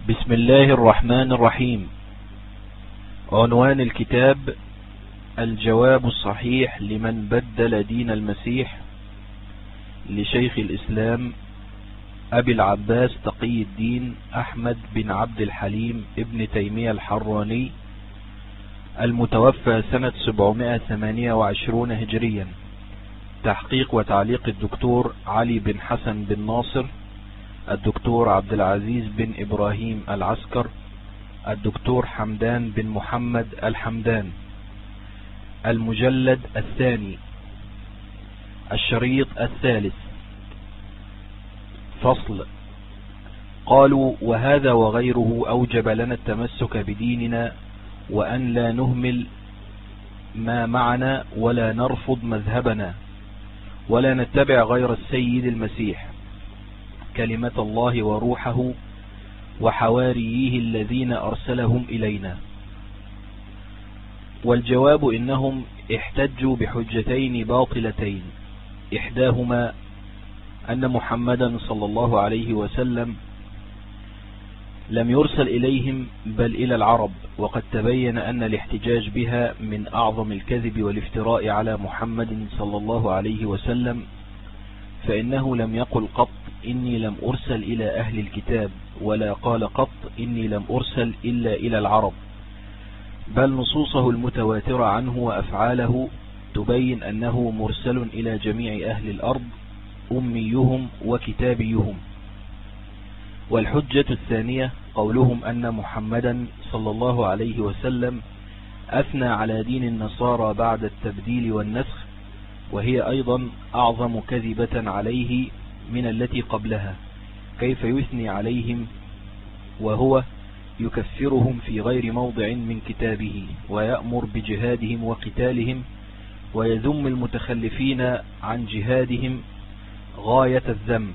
بسم الله الرحمن الرحيم. عنوان الكتاب: الجواب الصحيح لمن بدل دين المسيح، لشيخ الإسلام أبي العباس تقي الدين أحمد بن عبد الحليم ابن تيمية الحراني، المتوفى سنة 728 هجريا. تحقيق وتعليق الدكتور علي بن حسن بن ناصر، الدكتور عبد العزيز بن إبراهيم العسكر، الدكتور حمدان بن محمد الحمدان. المجلد الثاني، الشريط الثالث. فصل: قالوا: وهذا وغيره أوجب لنا التمسك بديننا، وأن لا نهمل ما معنا، ولا نرفض مذهبنا، ولا نتبع غير السيد المسيح كلمة الله وروحه وحواريه الذين أرسلهم إلينا. والجواب: إنهم احتجوا بحجتين باطلتين، إحداهما أن محمدا صلى الله عليه وسلم لم يرسل إليهم بل إلى العرب، وقد تبين أن الاحتجاج بها من أعظم الكذب والافتراء على محمد صلى الله عليه وسلم، فإنه لم يقل قط إني لم أرسل إلى أهل الكتاب، ولا قال قط إني لم أرسل إلا إلى العرب، بل نصوصه المتواترة عنه وأفعاله تبين أنه مرسل إلى جميع أهل الأرض، أميهم وكتابيهم. والحجة الثانية قولهم أن محمدا صلى الله عليه وسلم أثنى على دين النصارى بعد التبديل والنسخ، وهي أيضا أعظم كذبة عليه من التي قبلها. كيف يثني عليهم وهو يكفرهم في غير موضع من كتابه، ويأمر بجهادهم وقتالهم، ويذم المتخلفين عن جهادهم غاية الذم،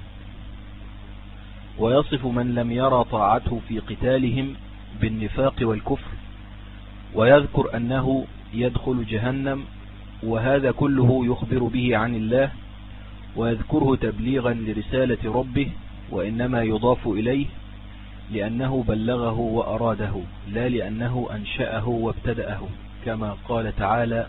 ويصف من لم يرى طاعته في قتالهم بالنفاق والكفر، ويذكر أنه يدخل جهنم، وهذا كله يخبر به عن الله، ويذكره تبليغا لرسالة ربه، وإنما يضاف إليه لأنه بلغه وأراده، لا لأنه أنشأه وابتدأه، كما قال تعالى: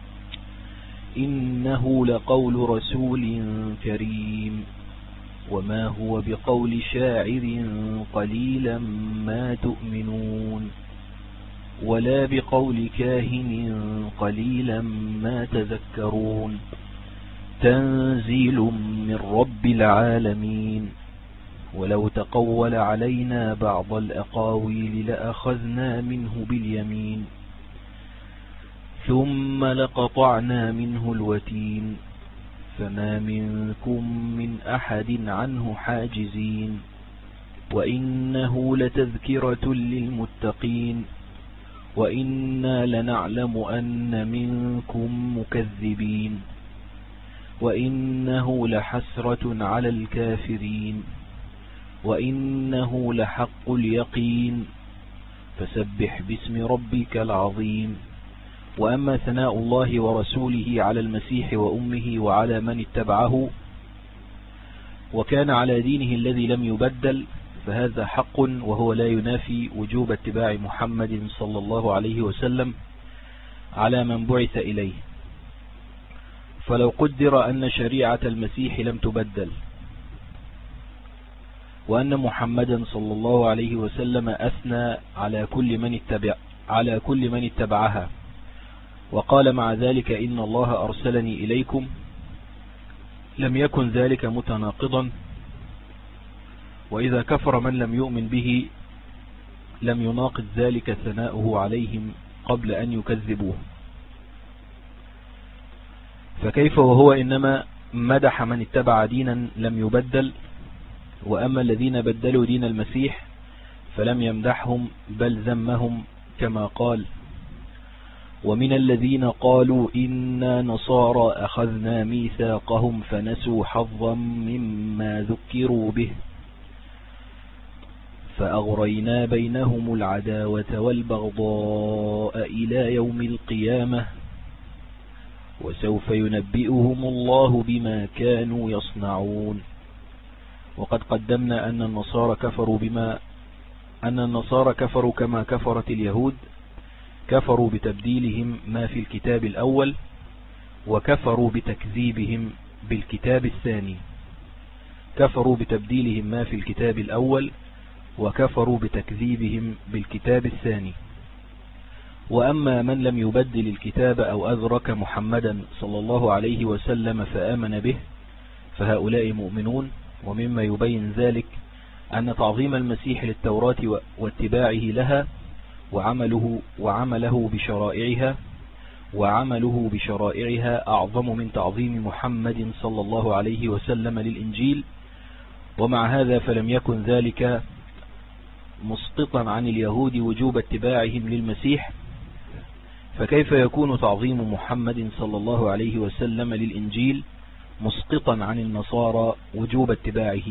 إنه لقول رسول كريم وما هو بقول شاعر قليلا ما تؤمنون ولا بقول كاهن قليلا ما تذكرون تنزيل من رب العالمين ولو تقول علينا بعض الأقاويل لأخذنا منه باليمين ثم لقطعنا منه الوتين فما منكم من أحد عنه حاجزين وإنه لتذكرة للمتقين وإنا لنعلم أن منكم مكذبين وإنه لحسرة على الكافرين وإنه لحق اليقين فسبح باسم ربك العظيم. وأما ثناء الله ورسوله على المسيح وأمه وعلى من اتبعه وكان على دينه الذي لم يبدل، فهذا حق، وهو لا ينافي وجوب اتباع محمد صلى الله عليه وسلم على من بعث إليه. فلو قدر أن شريعة المسيح لم تبدل، وأن محمدا صلى الله عليه وسلم أثنى على كل من اتبعها، وقال مع ذلك: إن الله أرسلني إليكم، لم يكن ذلك متناقضا. وإذا كفر من لم يؤمن به لم يناقض ذلك ثناؤه عليهم قبل أن يكذبوه. فكيف وهو إنما مدح من اتبع دينا لم يبدل، وأما الذين بدلوا دين المسيح فلم يمدحهم بل ذمهم، كما قال: ومن الذين قالوا إنا نصارى أخذنا ميثاقهم فنسوا حظا مما ذكروا به فأغرينا بينهم العداوة والبغضاء إلى يوم القيامة وسوف ينبئهم الله بما كانوا يصنعون. وقد قدمنا أن النصارى كفروا بما أن النصارى كفروا كما كفرت اليهود، كفروا بتبديلهم ما في الكتاب الأول، وكفروا بتكذيبهم بالكتاب الثاني. كفروا بتبديلهم ما في الكتاب الأول، وكفروا بتكذيبهم بالكتاب الثاني. وأما من لم يبدل الكتاب أو أدرك محمدا صلى الله عليه وسلم فآمن به فهؤلاء مؤمنون. ومما يبين ذلك أن تعظيم المسيح للتوراة واتباعه لها وعمله بشرائعها أعظم من تعظيم محمد صلى الله عليه وسلم للإنجيل. ومع هذا فلم يكن ذلك مسقطا عن اليهود وجوب اتباعهم للمسيح، فكيف يكون تعظيم محمد صلى الله عليه وسلم للإنجيل مسقطا عن النصارى وجوب اتباعه؟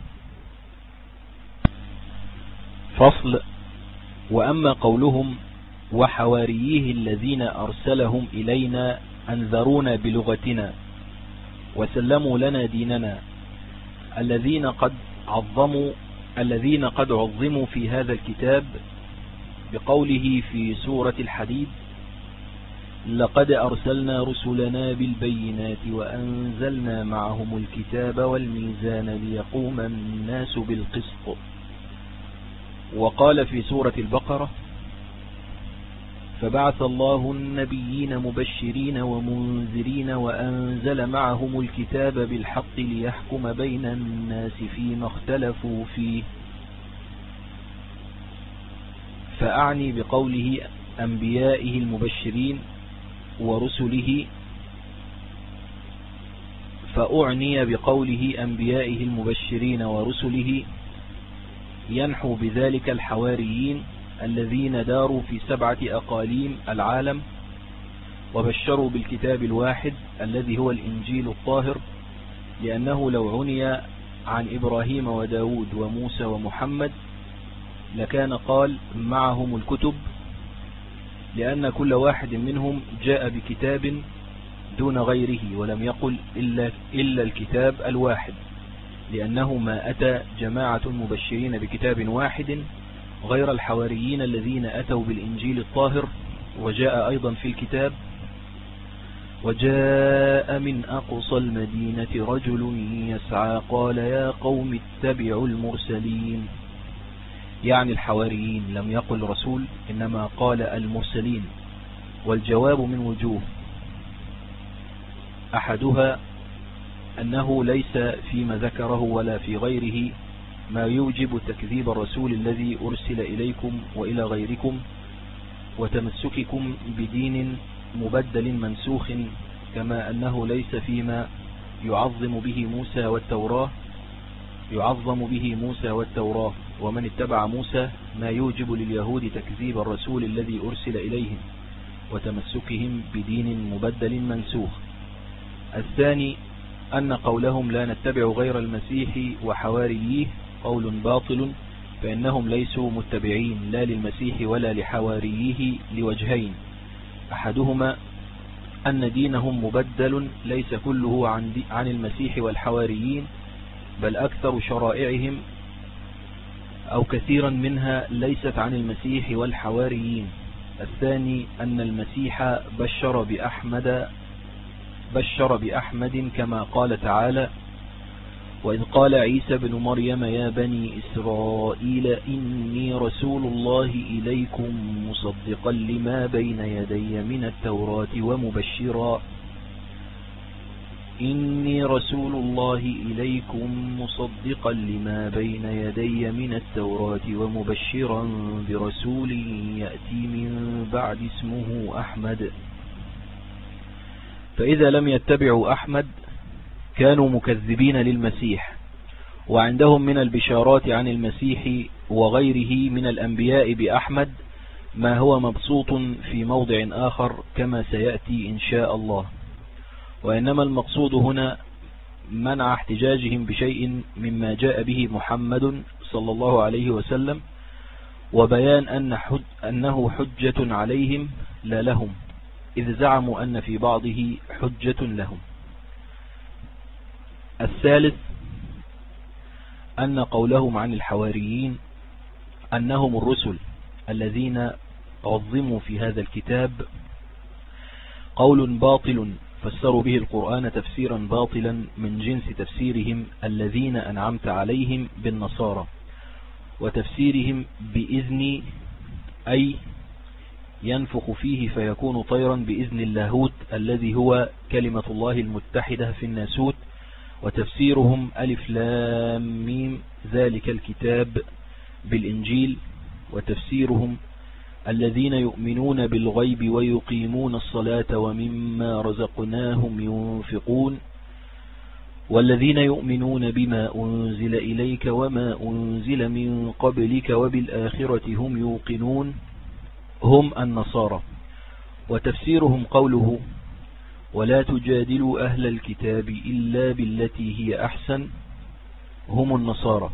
فصل. وأما قولهم وحواريه الذين أرسلهم إلينا أنذرونا بلغتنا وسلموا لنا ديننا، الذين قد عظموا في هذا الكتاب بقوله في سورة الحديد: لقد أرسلنا رسلنا بالبينات وأنزلنا معهم الكتاب والميزان ليقوم الناس بالقسط. وقال في سورة البقرة: فبعث الله النبيين مبشرين ومنذرين وأنزل معهم الكتاب بالحق ليحكم بين الناس فيما اختلفوا فيه. فأعني بقوله أنبيائه المبشرين ورسله ينحو بذلك الحواريين الذين داروا في 7 أقاليم العالم وبشروا بالكتاب الواحد الذي هو الإنجيل الطاهر، لأنه لو عني عن إبراهيم وداود وموسى ومحمد لكان قال معهم الكتب، لأن كل واحد منهم جاء بكتاب دون غيره، ولم يقل إلا الكتاب الواحد، لأنه ما أتى جماعة مبشرين بكتاب واحد غير الحواريين الذين أتوا بالإنجيل الطاهر. وجاء أيضا في الكتاب: وجاء من أقصى المدينة رجل يسعى قال يا قوم اتبعوا المرسلين، يعني الحواريين، لم يقل رسول إنما قال المرسلين. والجواب من وجوه: أحدها أنه ليس فيما ذكره ولا في غيره ما يوجب تكذيب الرسول الذي أرسل إليكم وإلى غيركم وتمسككم بدين مبدل منسوخ، كما أنه ليس فيما يعظم به موسى والتوراة ومن اتبع موسى ما يوجب لليهود تكذيب الرسول الذي أرسل إليهم وتمسكهم بدين مبدل منسوخ. الثاني أن قولهم لا نتبع غير المسيح وحواريه قول باطل، فإنهم ليسوا متبعين لا للمسيح ولا لحواريه لوجهين: أحدهما أن دينهم مبدل ليس كله عن المسيح والحواريين، بل أكثر شرائعهم أو كثيرا منها ليست عن المسيح والحواريين. الثاني أن المسيح بشر بأحمد كما قال تعالى: وإذ قال عيسى بن مريم يا بني إسرائيل إني رسول الله إليكم مصدقا لما بين يدي من التوراة ومبشرا برسول يأتي من بعد اسمه أحمد. فإذا لم يتبعوا أحمد كانوا مكذبين للمسيح. وعندهم من البشارات عن المسيح وغيره من الأنبياء بأحمد ما هو مبسوط في موضع آخر كما سيأتي إن شاء الله. وإنما المقصود هنا منع احتجاجهم بشيء مما جاء به محمد صلى الله عليه وسلم، وبيان أنه حجة عليهم لا لهم، إذ زعموا أن في بعضه حجة لهم. الثالث أن قولهم عن الحواريين أنهم الرسل الذين عظموا في هذا الكتاب قول باطل فسروا به القرآن تفسيرا باطلا من جنس تفسيرهم الذين أنعمت عليهم بالنصارى، وتفسيرهم بإذن أي ينفخ فيه فيكون طيرا بإذن اللاهوت الذي هو كلمة الله المتحدة في الناسوت، وتفسيرهم ألف لام ميم ذلك الكتاب بالإنجيل، وتفسيرهم الذين يؤمنون بالغيب ويقيمون الصلاة ومما رزقناهم ينفقون، والذين يؤمنون بما أنزل إليك وما أنزل من قبلك وبالآخرة هم يوقنون، هم النصارى. وتفسيرهم قوله ولا تجادلوا أهل الكتاب إلا بالتي هي أحسن، هم النصارى.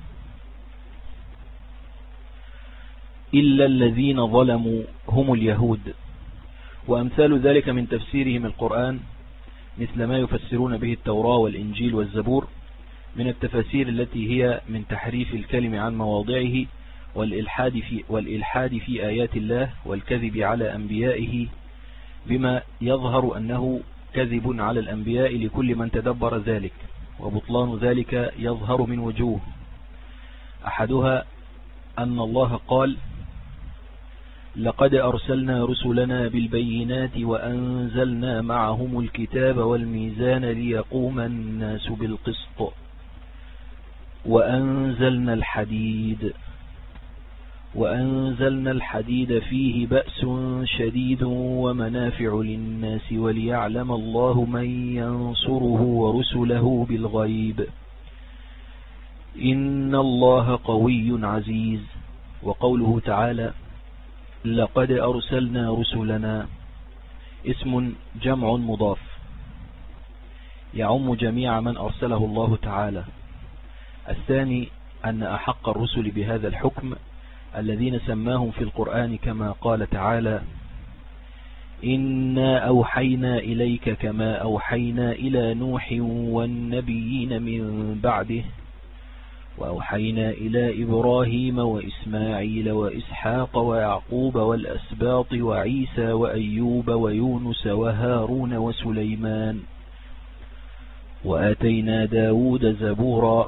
إلا الذين ظلموا هم اليهود. وأمثال ذلك من تفسيرهم القرآن مثل ما يفسرون به التوراة والإنجيل والزبور من التفاسير التي هي من تحريف الكلم عن مواضعه والإلحاد في آيات الله والكذب على أنبيائه، بما يظهر أنه كذب على الأنبياء لكل من تدبر ذلك، وبطلان ذلك يظهر من وجوه. أحدها أن الله قال لقد أرسلنا رسلنا بالبينات وأنزلنا معهم الكتاب والميزان ليقوم الناس بالقسط وأنزلنا الحديد فيه بأس شديد ومنافع للناس وليعلم الله من ينصره ورسله بالغيب إن الله قوي عزيز. وقوله تعالى لقد أرسلنا رسلنا اسم جمع مضاف يعم جميع من أرسله الله تعالى. الثاني أن أحق الرسل بهذا الحكم الذين سماهم في القرآن كما قال تعالى إنا أوحينا إليك كما أوحينا إلى نوح والنبيين من بعده وأوحينا إلى إبراهيم وإسماعيل وإسحاق ويعقوب والأسباط وعيسى وأيوب ويونس وهارون وسليمان وآتينا داود زبورا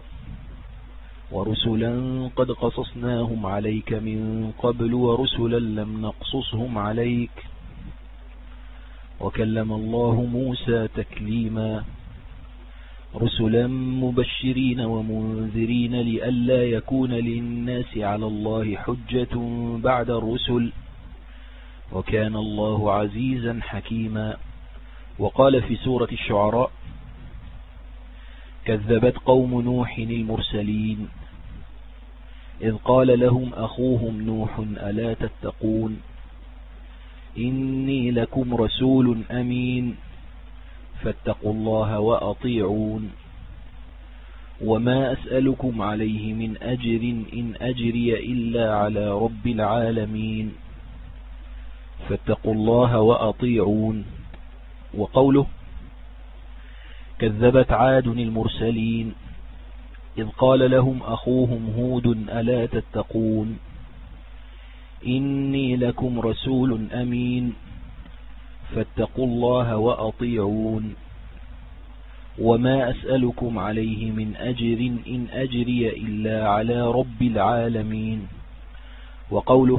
ورسلا قد قصصناهم عليك من قبل ورسلا لم نقصصهم عليك وكلم الله موسى تكليما رسلا مبشرين ومنذرين لئلا يكون للناس على الله حجة بعد الرسل وكان الله عزيزا حكيما. وقال في سورة الشعراء كذبت قوم نوح المرسلين إذ قال لهم أخوهم نوح ألا تتقون إني لكم رسول أمين فاتقوا الله وأطيعون وما أسألكم عليه من أجر إن أجري إلا على رب العالمين فاتقوا الله وأطيعون. وقوله كذبت عاد المرسلين إذ قال لهم أخوهم هود ألا تتقون إني لكم رسول أمين فاتقوا الله وأطيعون وما أسألكم عليه من أجر إن أجري إلا على رب العالمين. وقوله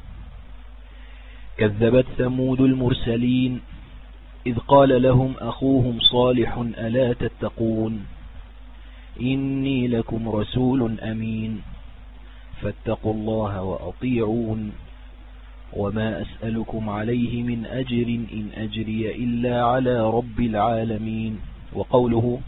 كذبت ثمود المرسلين إذ قال لهم أخوهم صالح ألا تتقون إني لكم رسول أمين فاتقوا الله وأطيعون وما أسألكم عليه من أجر إن أجري إلا على رب العالمين. وقوله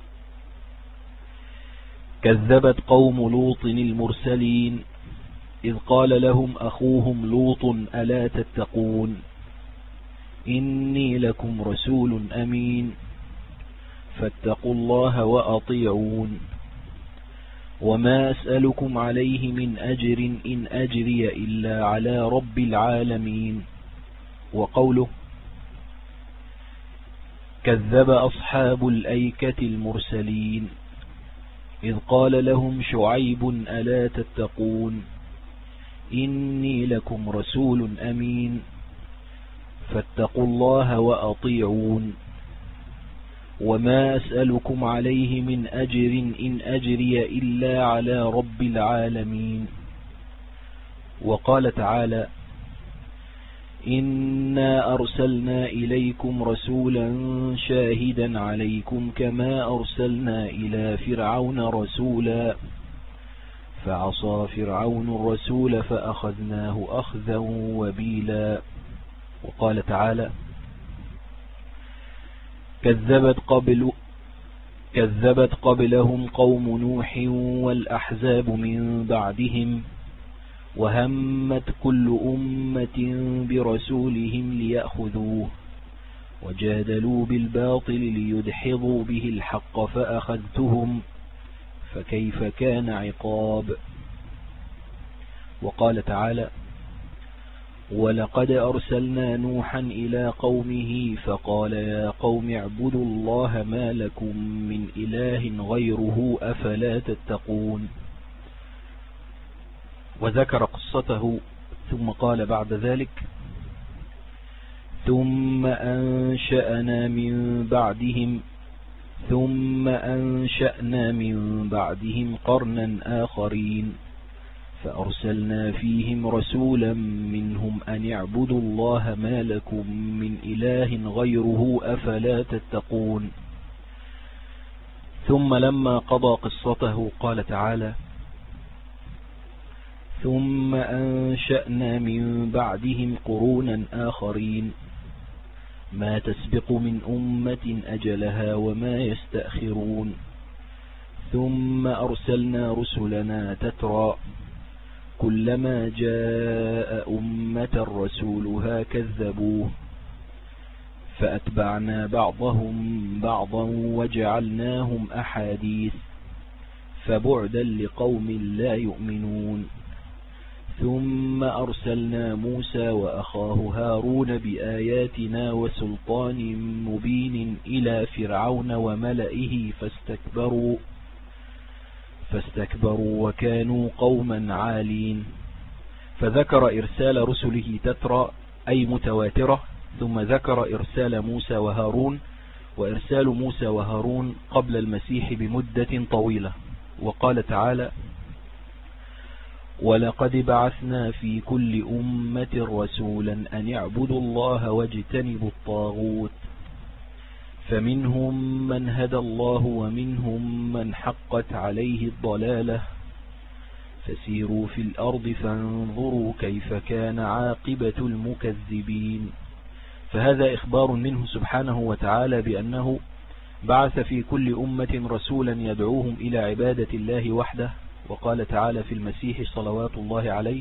كذبت قوم لوط المرسلين إذ قال لهم أخوهم لوط ألا تتقون إني لكم رسول أمين فاتقوا الله وأطيعون وما أسألكم عليه من أجر إن أجري إلا على رب العالمين. وقوله كذب أصحاب الأيكة المرسلين إذ قال لهم شعيب ألا تتقون إني لكم رسول أمين فاتقوا الله وأطيعون وما أسألكم عليه من أجر إن أجري إلا على رب العالمين. وقال تعالى إنا أرسلنا إليكم رسولا شاهدا عليكم كما أرسلنا إلى فرعون رسولا فعصى فرعون الرسول فأخذناه أخذا وبيلا. وقال تعالى كذبت قبلهم قوم نوح والأحزاب من بعدهم وهمت كل أمة برسولهم ليأخذوه وجادلوا بالباطل ليدحضوا به الحق فأخذتهم فكيف كان عقاب. وقال تعالى ولقد أرسلنا نوحا إلى قومه فقال يا قوم اعبدوا الله ما لكم من إله غيره أفلا تتقون. وذكر قصته ثم قال بعد ذلك ثم أنشأنا من بعدهم قرنا آخرين فأرسلنا فيهم رسولا منهم أن اعبدوا الله ما لكم من إله غيره أفلا تتقون. ثم لما قضى قصته قال تعالى ثم أنشأنا من بعدهم قرونا آخرين ما تسبق من أمة أجلها وما يستأخرون ثم أرسلنا رسلنا تترى كلما جاء أمة رسولها كذبوه فأتبعنا بعضهم بعضا وجعلناهم أحاديث فبعدا لقوم لا يؤمنون. ثم أرسلنا موسى وأخاه هارون بآياتنا وسلطان مبين إلى فرعون وملئه فاستكبروا وكانوا قوما عالين. فذكر إرسال رسله تترى أي متواترة ثم ذكر إرسال موسى وهارون وإرسال موسى وهارون قبل المسيح بمدة طويلة. وقال تعالى ولقد بعثنا في كل أمة رسولا أن يعبدوا الله واجتنبوا الطاغوت فمنهم من هدى الله ومنهم من حقت عليه الضلالة فسيروا في الأرض فانظروا كيف كان عاقبة المكذبين. فهذا إخبار منه سبحانه وتعالى بأنه بعث في كل أمة رسولا يدعوهم إلى عبادة الله وحده. وقال تعالى في المسيح صلوات الله عليه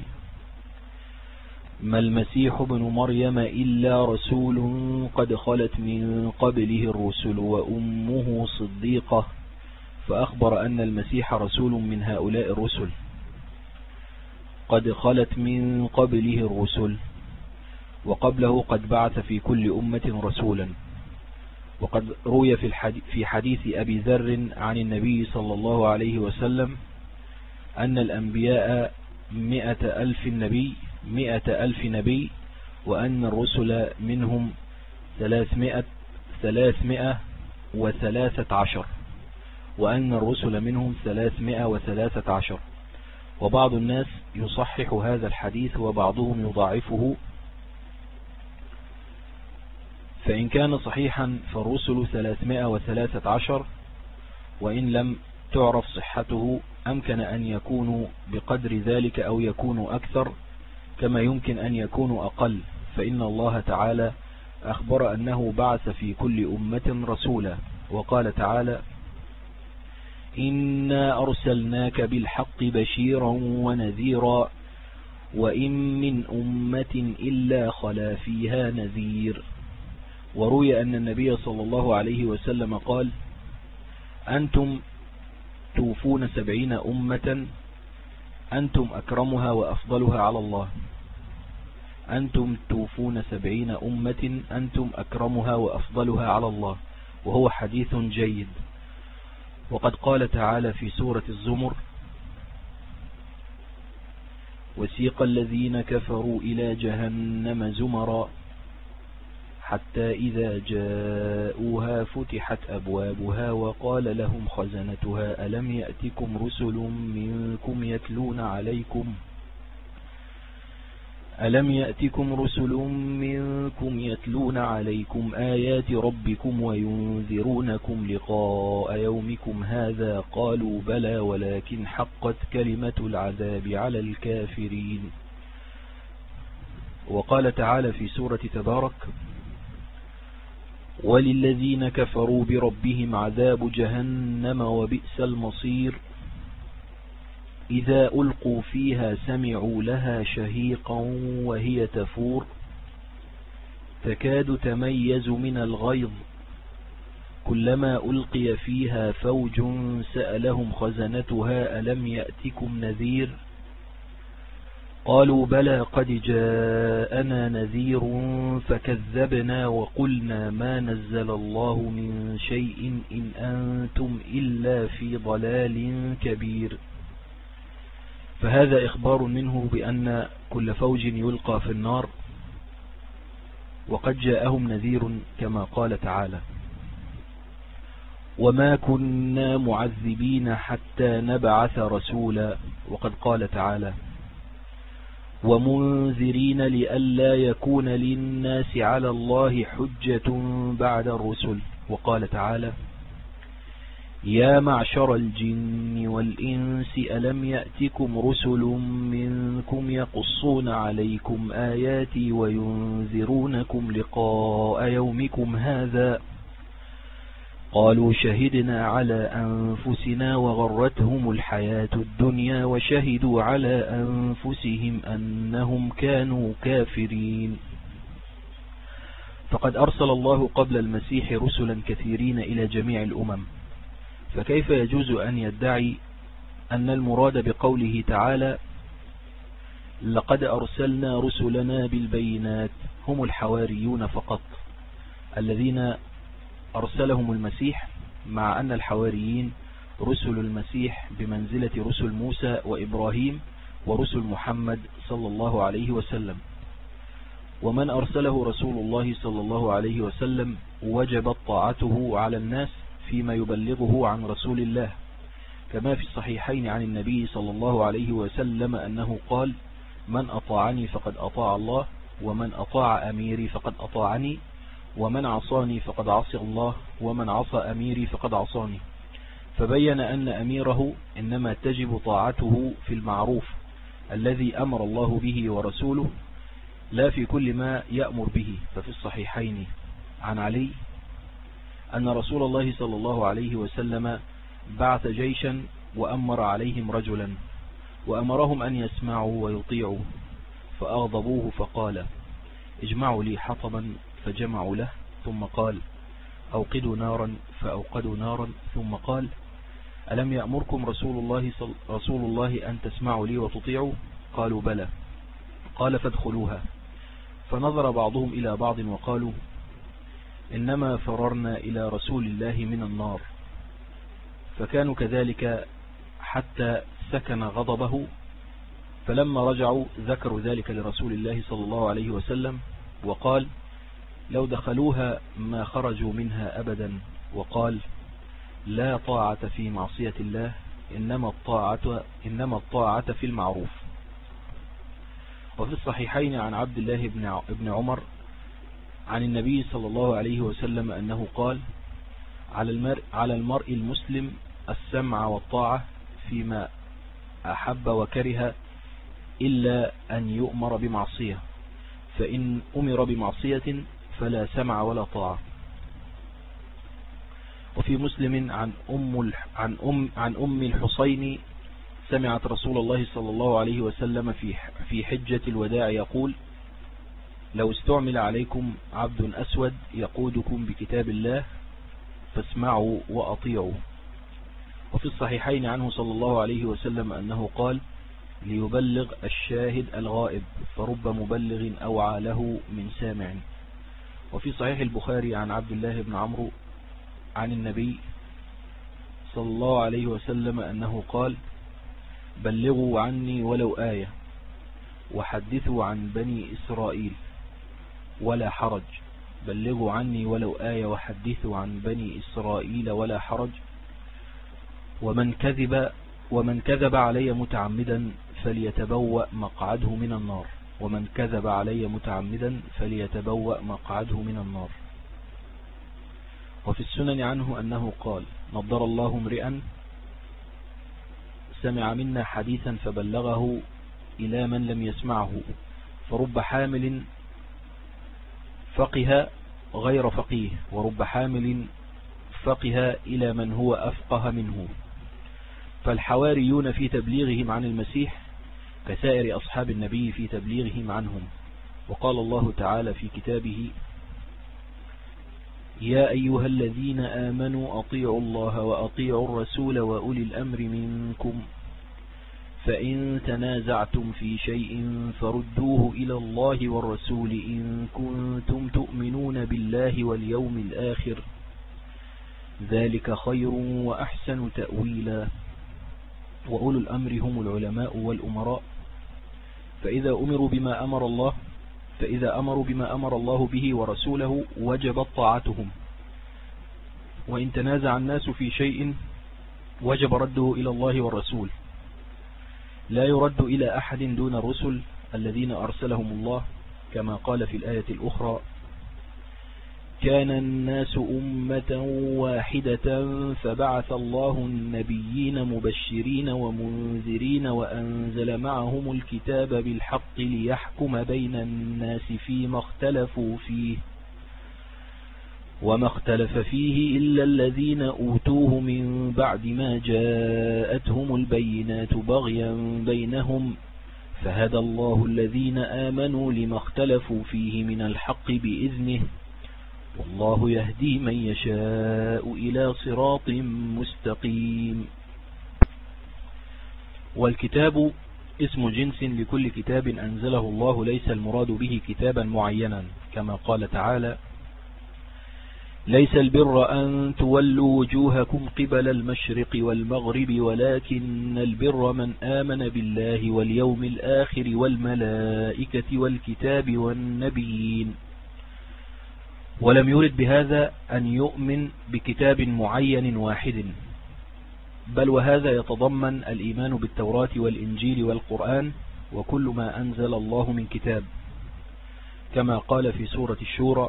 ما المسيح ابن مريم إلا رسول قد خلت من قبله الرسل وأمه صديقة فأخبر أن المسيح رسول من هؤلاء الرسل قد خلت من قبله الرسل وقبله قد بعث في كل أمة رسولا. وقد روي في حديث أبي ذر عن النبي صلى الله عليه وسلم أن الأنبياء 100,000 نبي وأن الرسل منهم 313 وبعض الناس يصحح هذا الحديث وبعضهم يضاعفه. فإن كان صحيحا فالرسل 313 وإن لم تعرف صحته أمكن أن يكونوا بقدر ذلك أو يكونوا أكثر كما يمكن أن يكونوا أقل. فإن الله تعالى أخبر أنه بعث في كل أمة رسولا. وقال تعالى إنا أرسلناك بالحق بشيرا ونذيرا وإن من أمة إلا خلا فيها نذير. وروي أن النبي صلى الله عليه وسلم قال أنتم توفون 70 أمة أنتم أكرمها وأفضلها على الله. أنتم توفون 70 أمة أنتم أكرمها وأفضلها على الله. وهو حديث جيد. وقد قال تعالى في سورة الزمر وسيق الذين كفروا إلى جهنم زمرا حتى إذا جاءوها فتحت أبوابها وقال لهم خزنتها ألم يأتكم رسل منكم يتلون عليكم آيات ربكم وينذرونكم لقاء يومكم هذا قالوا بلى ولكن حقت كلمة العذاب على الكافرين. وقال تعالى في سورة تبارك وللذين كفروا بربهم عذاب جهنم وبئس المصير إذا ألقوا فيها سمعوا لها شهيقا وهي تفور تكاد تميز من الغيظ كلما ألقي فيها فوج سألهم خزنتها ألم يأتكم نذير قالوا بلى قد جاءنا نذير فكذبنا وقلنا ما نزل الله من شيء إن أنتم إلا في ضلال كبير. فهذا إخبار منه بأن كل فوج يلقى في النار وقد جاءهم نذير كما قال تعالى وما كنا معذبين حتى نبعث رسولا. وقد قال تعالى ومنذرين لئلا يكون للناس على الله حجة بعد الرسل. وقال تعالى يا معشر الجن والإنس ألم يأتكم رسل منكم يقصون عليكم آياتي وينذرونكم لقاء يومكم هذا قالوا شهدنا على أنفسنا وغرتهم الحياة الدنيا وشهدوا على أنفسهم أنهم كانوا كافرين. فقد أرسل الله قبل المسيح رسلا كثيرين إلى جميع الأمم، فكيف يجوز أن يدعي أن المراد بقوله تعالى لقد أرسلنا رسلنا بالبينات هم الحواريون فقط الذين أرسلهم المسيح، مع أن الحواريين رسل المسيح بمنزلة رسل موسى وإبراهيم ورسل محمد صلى الله عليه وسلم. ومن أرسله رسول الله صلى الله عليه وسلم وجبت طاعته على الناس فيما يبلغه عن رسول الله، كما في الصحيحين عن النبي صلى الله عليه وسلم أنه قال من أطاعني فقد أطاع الله ومن أطاع أميري فقد أطاعني ومن عصاني فقد عصى الله ومن عصى أميري فقد عصاني. فبين أن أميره إنما تجب طاعته في المعروف الذي أمر الله به ورسوله لا في كل ما يأمر به. ففي الصحيحين عن علي أن رسول الله صلى الله عليه وسلم بعث جيشا وأمر عليهم رجلا وأمرهم أن يسمعوا ويطيعوا فأغضبوه فقال اجمعوا لي حطبا فجمعوا له ثم قال أوقدوا نارا فأوقدوا نارا ثم قال ألم يأمركم رسول الله أن تسمعوا لي وتطيعوا؟ قالوا بلى. قال فادخلوها. فنظر بعضهم إلى بعض وقالوا إنما فررنا إلى رسول الله من النار. فكانوا كذلك حتى سكن غضبه، فلما رجعوا ذكروا ذلك لرسول الله صلى الله عليه وسلم وقال لو دخلوها ما خرجوا منها أبدا. وقال لا طاعة في معصية الله إنما الطاعة في المعروف. وفي الصحيحين عن عبد الله بن عمر عن النبي صلى الله عليه وسلم أنه قال على المرء المسلم السمع والطاعة فيما أحب وكره إلا أن يؤمر بمعصية، فإن أمر بمعصية فلا سمع ولا طاعة. وفي مسلم عن أم الحسين سمعت رسول الله صلى الله عليه وسلم في حجة الوداع يقول لو استعمل عليكم عبد أسود يقودكم بكتاب الله فاسمعوا وأطيعوا. وفي الصحيحين عنه صلى الله عليه وسلم أنه قال ليبلغ الشاهد الغائب فرب مبلغ أوعى له من سامع. وفي صحيح البخاري عن عبد الله بن عمرو عن النبي صلى الله عليه وسلم أنه قال بلغوا عني ولو آية وحدثوا عن بني إسرائيل ولا حرج. بلغوا عني ولو آية وحدثوا عن بني إسرائيل ولا حرج. ومن كذب علي متعمدا فليتبوأ مقعده من النار. ومن كذب علي متعمدا فليتبوأ مقعده من النار. وفي السنن عنه أنه قال: نضر الله امرئا سمع منا حديثا فبلغه إلى من لم يسمعه، فرب حامل فقه غير فقيه، ورب حامل فقه إلى من هو أفقه منه. فالحواريون في تبليغهم عن المسيح كسائر أصحاب النبي في تبليغهم عنهم. وقال الله تعالى في كتابه: يا أيها الذين آمنوا أطيعوا الله وأطيعوا الرسول وأولي الأمر منكم، فإن تنازعتم في شيء فردوه إلى الله والرسول إن كنتم تؤمنون بالله واليوم الآخر، ذلك خير وأحسن تأويلا. وأولو الأمر هم العلماء والأمراء، فإذا أمروا بما أمر الله به ورسوله وجبت طاعتهم. وإن تنازع الناس في شيء وجب رده إلى الله والرسول، لا يرد إلى أحد دون الرسل الذين أرسلهم الله، كما قال في الآية الأخرى: كان الناس أمة واحدة فبعث الله النبيين مبشرين ومنذرين وأنزل معهم الكتاب بالحق ليحكم بين الناس فيما اختلفوا فيه، وما اختلف فيه إلا الذين أوتوه من بعد ما جاءتهم البينات بغيا بينهم، فهدى الله الذين آمنوا لما اختلفوا فيه من الحق بإذنه، والله يهدي من يشاء إلى صراط مستقيم. والكتاب اسم جنس لكل كتاب أنزله الله، ليس المراد به كتابا معينا، كما قال تعالى: ليس البر أن تولوا وجوهكم قبل المشرق والمغرب ولكن البر من آمن بالله واليوم الآخر والملائكة والكتاب والنبيين. ولم يرد بهذا أن يؤمن بكتاب معين واحد، بل وهذا يتضمن الإيمان بالتوراة والإنجيل والقرآن وكل ما أنزل الله من كتاب، كما قال في سورة الشورى: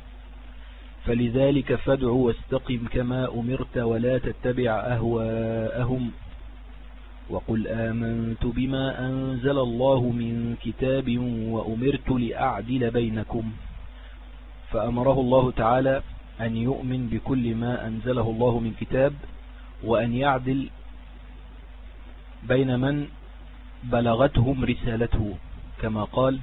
فلذلك فادع واستقم كما أمرت ولا تتبع أهواءهم وقل آمنت بما أنزل الله من كتاب وأمرت لأعدل بينكم. فأمره الله تعالى أن يؤمن بكل ما أنزله الله من كتاب، وأن يعدل بين من بلغتهم رسالته، كما قال: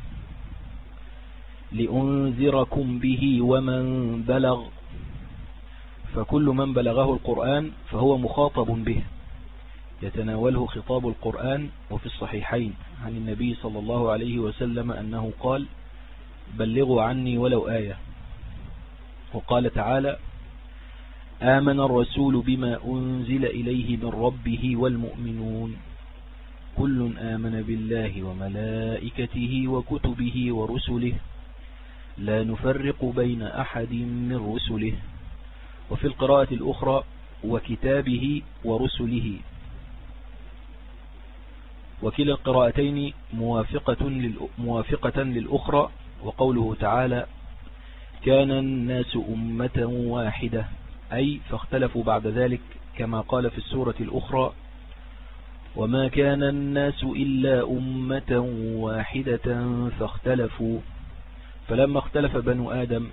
لأنذركم به ومن بلغ. فكل من بلغه القرآن فهو مخاطب به، يتناوله خطاب القرآن. وفي الصحيحين عن النبي صلى الله عليه وسلم أنه قال: بلغوا عني ولو آية. وقال تعالى: آمن الرسول بما أنزل إليه من ربه والمؤمنون كل آمن بالله وملائكته وكتبه ورسله لا نفرق بين أحد من رسله. وفي القراءة الأخرى: وكتابه ورسله. وكلا القراءتين موافقة للأخرى. وقوله تعالى: كان الناس أمة واحدة، أي فاختلفوا بعد ذلك، كما قال في السورة الأخرى: وما كان الناس إلا أمة واحدة فاختلفوا. فلما اختلف بنو آدم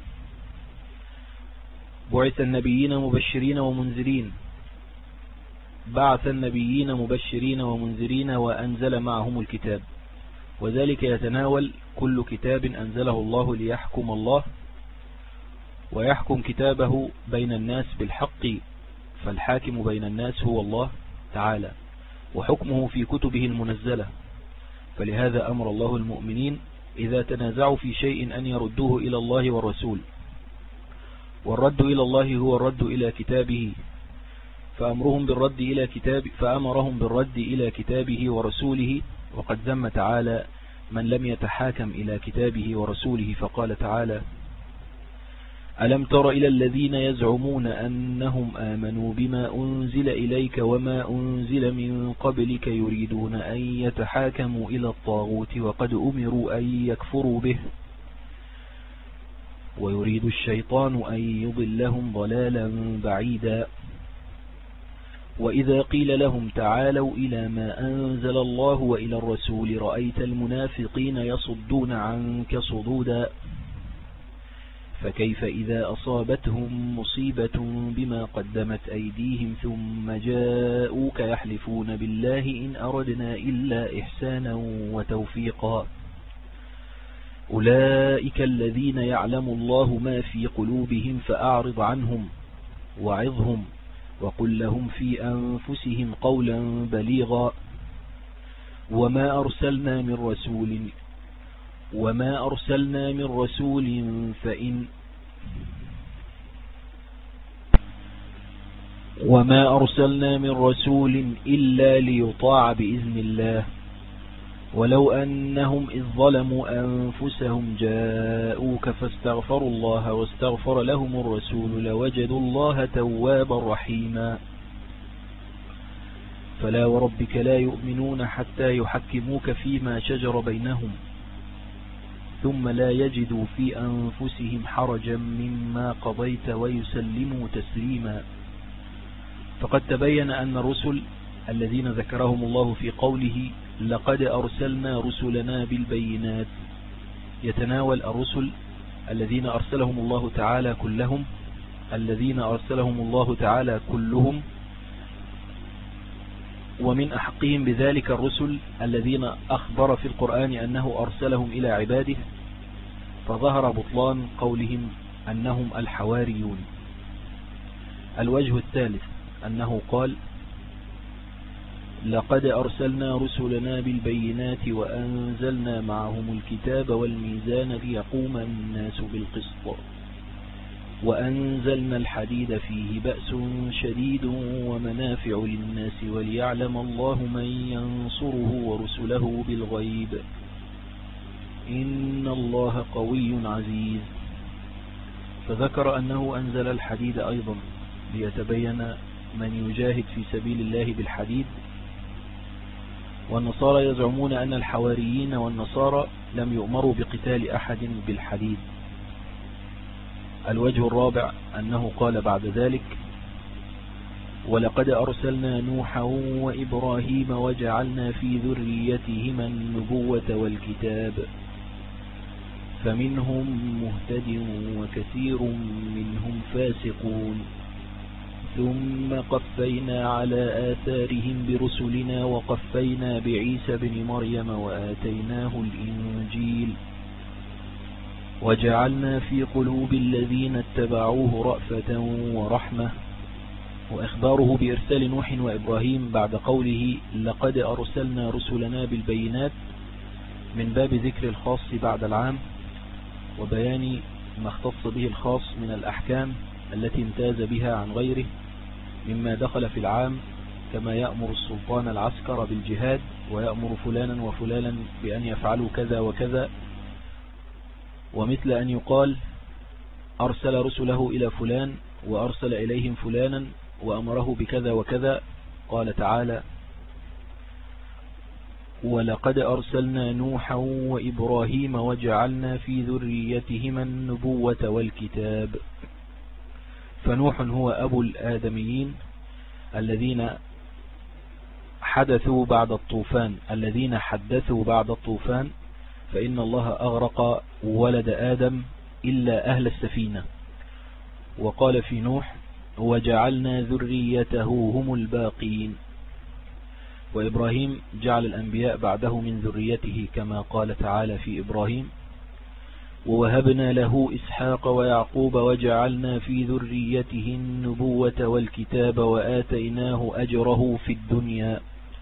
بعث النبيين مبشرين ومنذرين، بعث النبيين مبشرين ومنذرين وأنزل معهم الكتاب، وذلك يتناول كل كتاب أنزله الله ليحكم الله ويحكم كتابه بين الناس بالحق، فالحاكم بين الناس هو الله تعالى، وحكمه في كتبه المنزلة. فلهذا أمر الله المؤمنين إذا تنازعوا في شيء أن يردوه إلى الله والرسول، والرد إلى الله هو الرد إلى كتابه، فأمرهم بالرد إلى كتابه ورسوله. وقد ذم تعالى من لم يتحاكم إلى كتابه ورسوله، فقال تعالى: ألم تر إلى الذين يزعمون أنهم آمنوا بما أنزل إليك وما أنزل من قبلك يريدون أن يتحاكموا إلى الطاغوت وقد أمروا أن يكفروا به ويريد الشيطان أن يضلهم ضلالا بعيدا. وإذا قيل لهم تعالوا إلى ما أنزل الله وإلى الرسول رأيت المنافقين يصدون عنك صدودا. فكيف إذا أصابتهم مصيبة بما قدمت أيديهم ثم جاءوك يحلفون بالله إن أردنا إلا إحسانا وتوفيقا. أولئك الذين يعلم الله ما في قلوبهم فأعرض عنهم وعظهم وقل لهم في أنفسهم قولا بليغا. وما أرسلنا من رسول إلا ليطاع بإذن الله ولو أنهم إذ ظلموا أنفسهم جاءوك فاستغفروا الله واستغفر لهم الرسول لوجدوا الله توابا رحيما. فلا وربك لا يؤمنون حتى يحكموك فيما شجر بينهم ثم لا يجدوا في أنفسهم حرجا مما قضيت ويسلموا تسليما. فقد تبين أن الرسل الذين ذكرهم الله في قوله لقد أرسلنا رسلنا بالبينات يتناول الرسل الذين أرسلهم الله تعالى كلهم ومن أحقهم بذلك الرسل الذين أخبر في القرآن أنه أرسلهم إلى عباده، فظهر بطلان قولهم أنهم الحواريون. الوجه الثالث أنه قال لقد أرسلنا رسلنا بالبينات وأنزلنا معهم الكتاب والميزان ليقوم الناس بالقسط وأنزلنا الحديد فيه بأس شديد ومنافع للناس وليعلم الله من ينصره ورسله بالغيب إن الله قوي عزيز. فذكر أنه أنزل الحديد أيضا ليتبين من يجاهد في سبيل الله بالحديد. والنصارى يزعمون أن الحواريين والنصارى لم يؤمروا بقتال أحد بالحديد. الوجه الرابع أنه قال بعد ذلك ولقد أرسلنا نوحا وإبراهيم وجعلنا في ذريتهما النبوة والكتاب فمنهم مهتد وكثير منهم فاسقون ثم قفينا على آثارهم برسلنا وقفينا بعيسى بن مريم وآتيناه الإنجيل وجعلنا في قلوب الذين اتبعوه رأفة ورحمة. وإخباره بإرسال نوح وإبراهيم بعد قوله لقد أرسلنا رسلنا بالبينات من باب ذكر الخاص بعد العام وبيان ما اختص به الخاص من الأحكام التي امتاز بها عن غيره مما دخل في العام، كما يأمر السلطان العسكر بالجهاد ويأمر فلانا وفلانا بأن يفعلوا كذا وكذا، ومثل أن يقال أرسل رسله إلى فلان وأرسل إليهم فلانا وأمره بكذا وكذا. قال تعالى ولقد أرسلنا نوحا وإبراهيم وجعلنا في ذريتهما النبوة والكتاب. فنوح هو أبو الآدميين الذين حدثوا بعد الطوفان، فإن الله أغرق ولد آدم إلا أهل السفينة. وقال في نوح وجعلنا ذريته هم الباقين. وإبراهيم جعل الأنبياء بعده من ذريته كما قال تعالى في إبراهيم ووهبنا له إسحاق ويعقوب وجعلنا في ذريته النبوة والكتاب وآتيناه أجره في الدنيا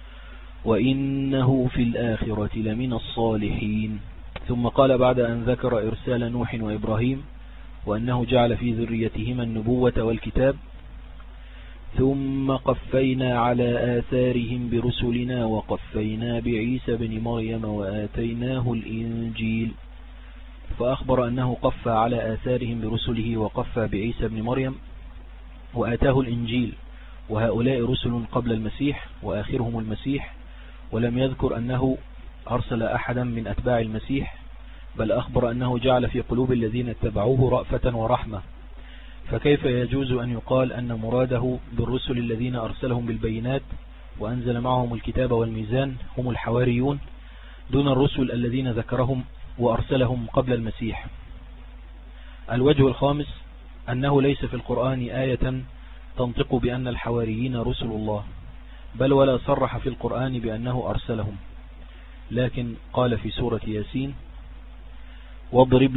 وإنه في الآخرة لمن الصالحين. ثم قال بعد أن ذكر إرسال نوح وإبراهيم وأنه جعل في ذريتهما النبوة والكتاب ثم قفينا على آثارهم برسلنا وقفينا بعيسى بن مريم وآتيناه الإنجيل. فأخبر أنه قفى على آثارهم برسله وقفى بعيسى بن مريم وآتاه الإنجيل، وهؤلاء رسل قبل المسيح وآخرهم المسيح، ولم يذكر أنه أرسل أحدا من أتباع المسيح، بل أخبر أنه جعل في قلوب الذين اتبعوه رأفة ورحمة. فكيف يجوز أن يقال أن مراده بالرسل الذين أرسلهم بالبينات وأنزل معهم الكتاب والميزان هم الحواريون دون الرسل الذين ذكرهم وأرسلهم قبل المسيح؟ الوجه الخامس أنه ليس في القرآن آية تنطق بأن الحواريين رسل الله، بل ولا صرح في القرآن بأنه أرسلهم، لكن قال في سورة ياسين: واضرب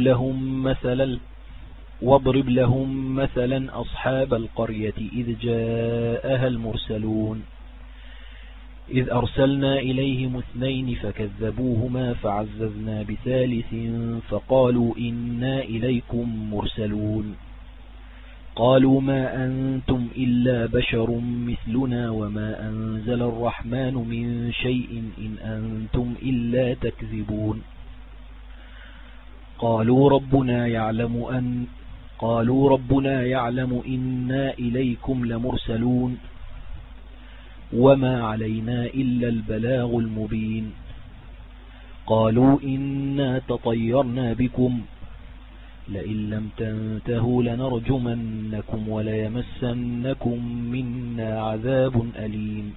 لهم مثلا أصحاب القرية إذ جاءها المرسلون إذ أرسلنا إليهم 2 فكذبوهما فعززنا بثالث فقالوا إنا إليكم مرسلون قالوا ما أنتم إلا بشر مثلنا وما أنزل الرحمن من شيء إن أنتم إلا تكذبون قالوا ربنا يعلم إنا إليكم لمرسلون وما علينا إلا البلاغ المبين قالوا إنا تطيرنا بكم لئن لم تنتهوا لنرجمنكم وليمسنكم منا عذاب أليم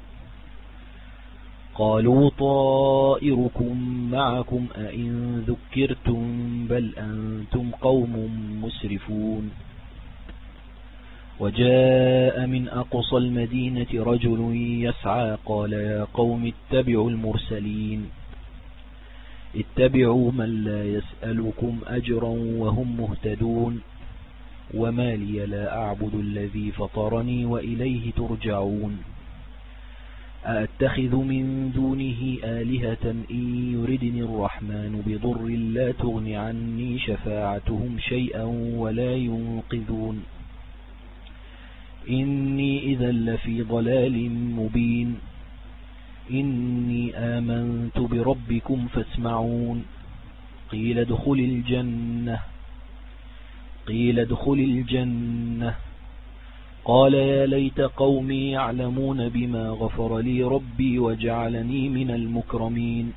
قالوا طائركم معكم أئن ذكرتم بل أنتم قوم مسرفون وجاء من أقصى المدينة رجل يسعى قال يا قوم اتبعوا المرسلين اتبعوا من لا يسألكم أجرا وهم مهتدون وما لي لا أعبد الذي فطرني وإليه ترجعون أأتخذ من دونه آلهة إن يردني الرحمن بضر لا تغن عني شفاعتهم شيئا ولا ينقذون إني إذا لفي ضلال مبين إني آمنت بربكم فاسمعون قيل ادخل الجنة قال يا ليت قومي يعلمون بما غفر لي ربي وجعلني من المكرمين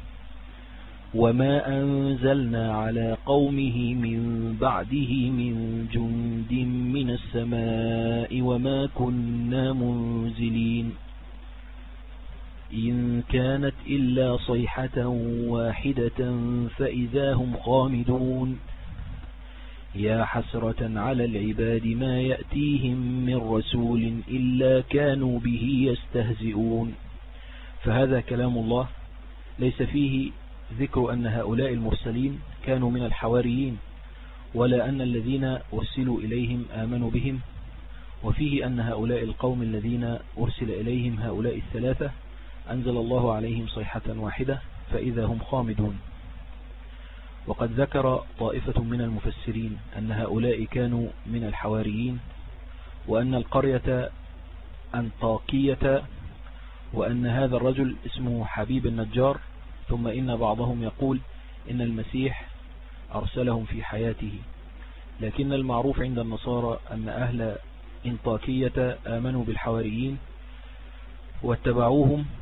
وما أنزلنا على قومه من بعده من جند من السماء وما كنا منزلين إن كانت إلا صيحة واحدة فإذا هم خامدون يا حسرة على العباد ما يأتيهم من رسول إلا كانوا به يستهزئون. فهذا كلام الله ليس فيه ذكر أن هؤلاء المرسلين كانوا من الحواريين ولا أن الذين أرسلوا إليهم آمنوا بهم، وفيه أن هؤلاء القوم الذين أرسل إليهم هؤلاء 3 أنزل الله عليهم صيحة واحدة فإذا هم خامدون. وقد ذكر طائفة من المفسرين أن هؤلاء كانوا من الحواريين وأن القرية أنطاكية وأن هذا الرجل اسمه حبيب النجار، ثم إن بعضهم يقول إن المسيح أرسلهم في حياته، لكن المعروف عند النصارى أن أهل أنطاكية آمنوا بالحواريين واتبعوهم.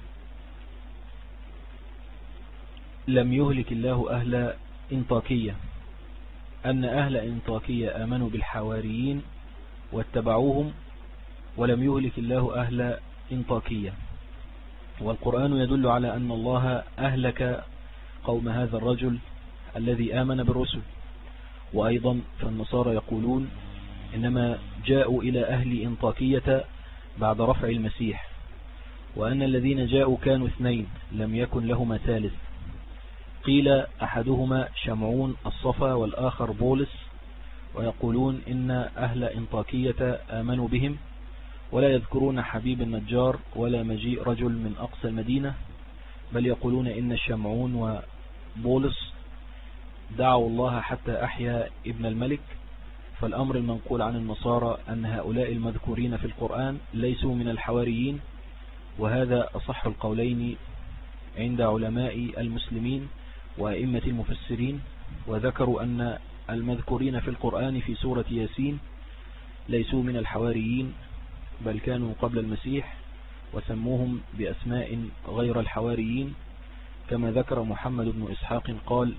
لم يهلك الله أهل أنطاكية، أن أهل أنطاكية آمنوا بالحواريين واتبعوهم، ولم يهلك الله أهل أنطاكية. والقرآن يدل على أن الله أهلك قوم هذا الرجل الذي آمن بالرسل. وأيضا فالنصارى يقولون إنما جاءوا إلى أهل أنطاكية بعد رفع المسيح، وأن الذين جاءوا كانوا 2 لم يكن لهما ثالث، قيل أحدهما شمعون الصفا والآخر بولس، ويقولون إن أهل أنطاكية آمنوا بهم، ولا يذكرون حبيب النجار ولا مجيء رجل من أقصى المدينة، بل يقولون إن شمعون وبولس دعوا الله حتى أحيا ابن الملك، فالأمر المنقول عن النصارى أن هؤلاء المذكورين في القرآن ليسوا من الحواريين، وهذا أصح القولين عند علماء المسلمين وأئمة المفسرين. وذكروا أن المذكورين في القرآن في سورة ياسين ليسوا من الحواريين، بل كانوا قبل المسيح، وسموهم بأسماء غير الحواريين، كما ذكر محمد بن إسحاق قال: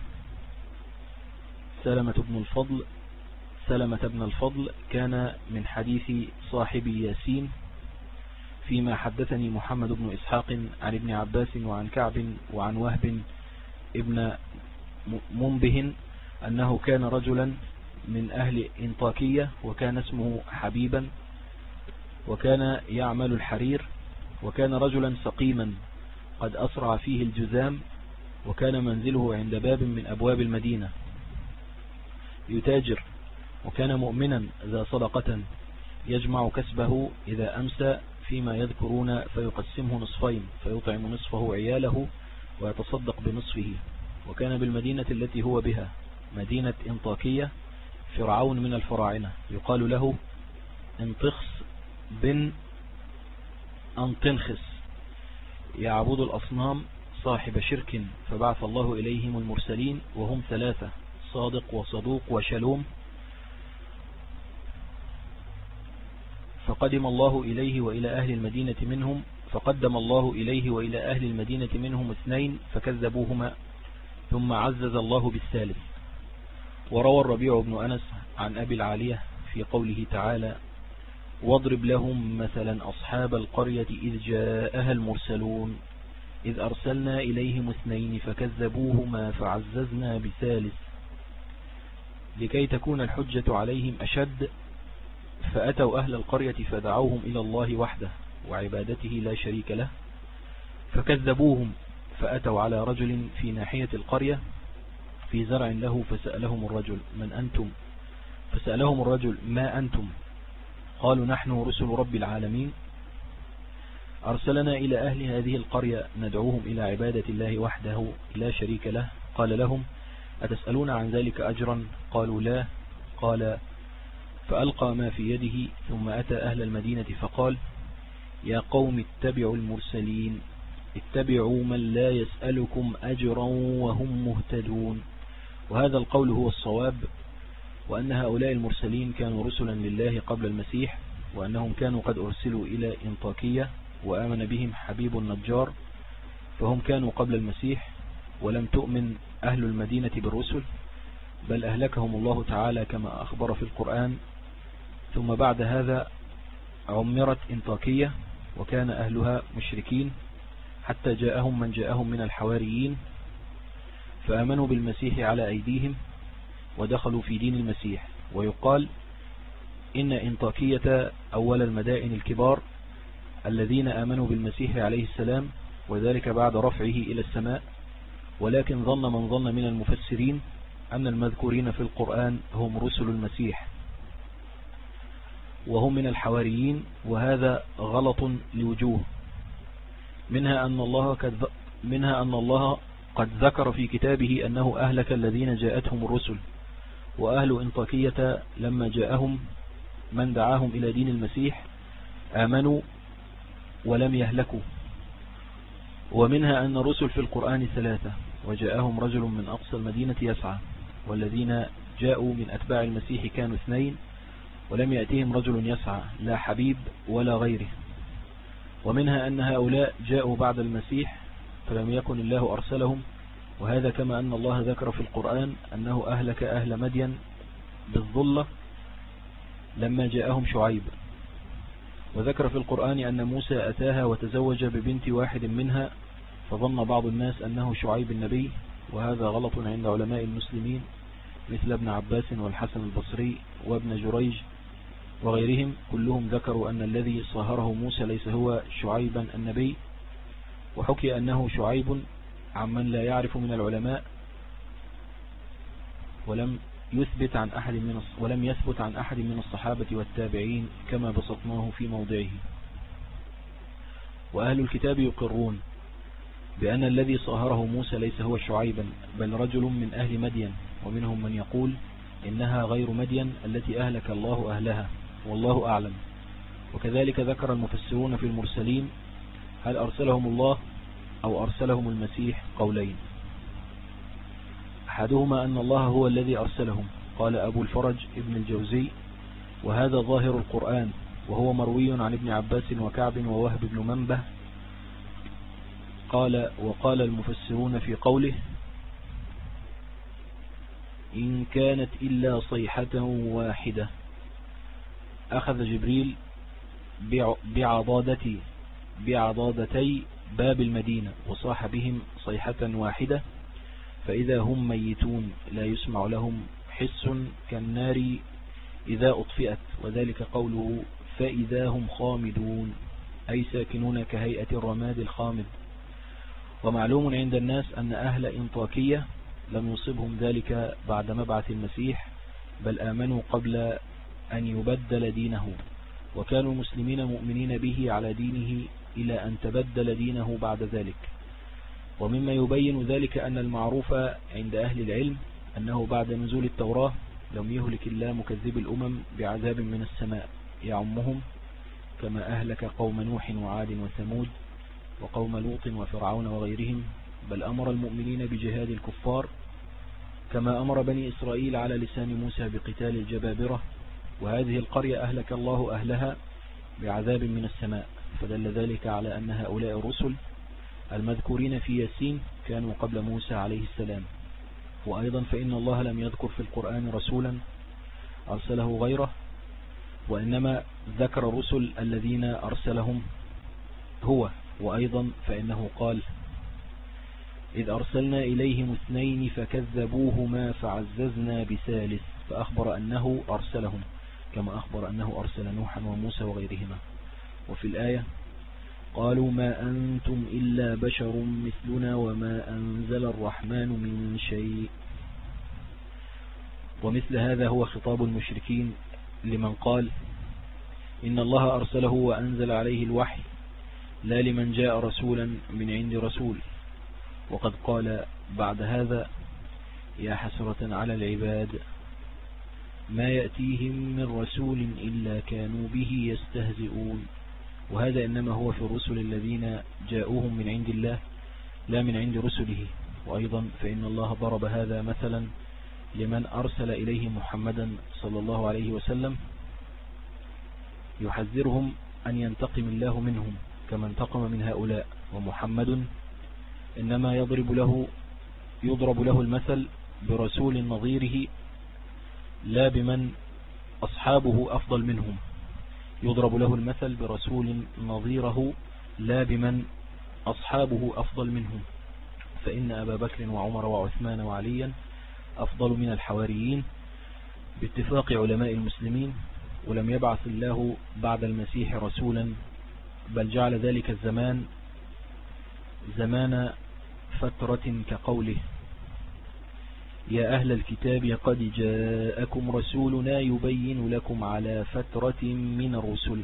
سلمة بن الفضل كان من حديث صاحب ياسين، فيما حدثني محمد بن إسحاق عن ابن عباس وعن كعب وعن وهب ابن منبه أنه كان رجلا من أهل إنطاكية، وكان اسمه حبيبا، وكان يعمل الحرير، وكان رجلا سقيما قد أسرع فيه الجذام، وكان منزله عند باب من أبواب المدينة يتاجر، وكان مؤمنا ذا صدقة يجمع كسبه إذا أمسى فيما يذكرون فيقسمه نصفين، فيطعم نصفه عياله ويتصدق بنصفه. وكان بالمدينة التي هو بها مدينة انطاكية فرعون من الفراعنة يقال له انطخس بن أنطنخس، يعبد الأصنام صاحب شرك، فبعث الله إليهم المرسلين وهم ثلاثة: صادق وصدوق وشلوم. فقدم الله إليه وإلى أهل المدينة منهم 2 فكذبوهما، ثم عزز الله بالثالث. وروى الربيع بن أنس عن أبي العالية في قوله تعالى: واضرب لهم مثلا أصحاب القرية إذ جاءها المرسلون إذ أرسلنا إليهم 2 فكذبوهما فعززنا بثالث لكي تكون الحجة عليهم أشد، فأتوا أهل القرية فدعوهم إلى الله وحده وعبادته لا شريك له، فكذبوهم، فأتوا على رجل في ناحية القرية في زرع له، فسألهم الرجل: من أنتم؟ فسألهم الرجل: ما أنتم؟ قالوا: نحن رسل رب العالمين، أرسلنا إلى أهل هذه القرية ندعوهم إلى عبادة الله وحده لا شريك له. قال لهم: أتسألون عن ذلك أجرا؟ قالوا: لا. قال: فألقى ما في يده، ثم أتى أهل المدينة فقال: يا قوم اتبعوا المرسلين، اتبعوا من لا يسألكم أجرا وهم مهتدون. وهذا القول هو الصواب، وأن هؤلاء المرسلين كانوا رسلا لله قبل المسيح، وأنهم كانوا قد أرسلوا إلى إنطاكية وآمن بهم حبيب النجار، فهم كانوا قبل المسيح، ولم تؤمن أهل المدينة بالرسل، بل أهلكهم الله تعالى كما أخبر في القرآن. ثم بعد هذا عمرت إنطاكية وكان أهلها مشركين، حتى جاءهم من جاءهم من الحواريين فآمنوا بالمسيح على أيديهم ودخلوا في دين المسيح. ويقال إن إنطاكية أول المدائن الكبار الذين آمنوا بالمسيح عليه السلام، وذلك بعد رفعه إلى السماء. ولكن ظن من ظن من المفسرين أن المذكورين في القرآن هم رسل المسيح وهم من الحواريين، وهذا غلط لوجوه. منها أن الله قد ذكر في كتابه أنه أهلك الذين جاءتهم الرسل، وأهل إنطاكية لما جاءهم من دعاهم إلى دين المسيح آمنوا ولم يهلكوا. ومنها أن الرسل في القرآن 3، وجاءهم رجل من أقصى المدينة يسعى، والذين جاءوا من أتباع المسيح كانوا 2، ولم يأتيهم رجل يسعى لا حبيب ولا غيره. ومنها أن هؤلاء جاءوا بعد المسيح فلم يكن الله أرسلهم، وهذا كما أن الله ذكر في القرآن أنه أهلك أهل مدين بالظلة لما جاءهم شعيب. وذكر في القرآن أن موسى أتاها وتزوج ببنت واحد منها، فظن بعض الناس أنه شعيب النبي، وهذا غلط عند علماء المسلمين مثل ابن عباس والحسن البصري وابن جريج وغيرهم، كلهم ذكروا أن الذي صاهره موسى ليس هو شعيبا النبي. وحكي أنه شعيب عمن لا يعرف من العلماء، ولم يثبت عن أحد من الصحابة والتابعين كما بسطناه في موضعه. وأهل الكتاب يقرون بأن الذي صاهره موسى ليس هو شعيبا، بل رجل من أهل مدين، ومنهم من يقول إنها غير مدين التي أهلك الله أهلها، والله أعلم. وكذلك ذكر المفسرون في المرسلين هل أرسلهم الله أو أرسلهم المسيح قولين، أحدهما أن الله هو الذي أرسلهم، قال أبو الفرج ابن الجوزي، وهذا ظاهر القرآن، وهو مروي عن ابن عباس وكعب ووهب بن منبه. وقال المفسرون في قوله إن كانت إلا صيحة واحدة، أخذ جبريل بعضادتي باب المدينة وصاح بهم صيحة واحدة فإذا هم ميتون لا يسمع لهم حس كالنار إذا أطفئت، وذلك قوله فإذا هم خامدون، أي ساكنون كهيئة الرماد الخامد. ومعلوم عند الناس أن أهل إنطاكية لم يصبهم ذلك بعد مبعث المسيح، بل آمنوا قبل أن يبدل دينه، وكانوا مسلمين مؤمنين به على دينه إلى أن تبدل دينه بعد ذلك. ومما يبين ذلك أن المعروف عند أهل العلم أنه بعد نزول التوراة لم يهلك الله مكذب الأمم بعذاب من السماء يعمهم، كما أهلك قوم نوح وعاد وثمود وقوم لوط وفرعون وغيرهم، بل أمر المؤمنين بجهاد الكفار كما أمر بني إسرائيل على لسان موسى بقتال الجبابرة. وهذه القرية أهلك الله أهلها بعذاب من السماء، فدل ذلك على أن هؤلاء الرسل المذكورين في ياسين كانوا قبل موسى عليه السلام. وأيضا فإن الله لم يذكر في القرآن رسولا أرسله غيره، وإنما ذكر الرسل الذين أرسلهم هو. وأيضا فإنه قال إذ أرسلنا إليهم 2 فكذبوهما فعززنا بثالث، فأخبر أنه أرسلهم كما أخبر أنه أرسل نوحا وموسى وغيرهما. وفي الآية قالوا ما أنتم إلا بشر مثلنا وما أنزل الرحمن من شيء. ومثل هذا هو خطاب المشركين لمن قال إن الله أرسله وأنزل عليه الوحي، لا لمن جاء رسولا من عند رسول. وقد قال بعد هذا يا حسرة على العباد ما يأتيهم من رسول إلا كانوا به يستهزئون. وهذا إنما هو في الرسل الذين جاءوهم من عند الله لا من عند رسله. وأيضا فإن الله ضرب هذا مثلا لمن أرسل إليه محمدا صلى الله عليه وسلم يحذرهم أن ينتقم الله منهم كما انتقم من هؤلاء، ومحمد إنما يضرب له المثل برسول نظيره لا بمن أصحابه أفضل منهم، يضرب له المثل برسول نظيره لا بمن أصحابه أفضل منهم، فإن أبا بكر وعمر وعثمان وعليا أفضل من الحواريين باتفاق علماء المسلمين. ولم يبعث الله بعد المسيح رسولا، بل جعل ذلك الزمان زمان فترة كقوله يا أهل الكتاب قد جاءكم رسولنا يبين لكم على فترة من الرسل.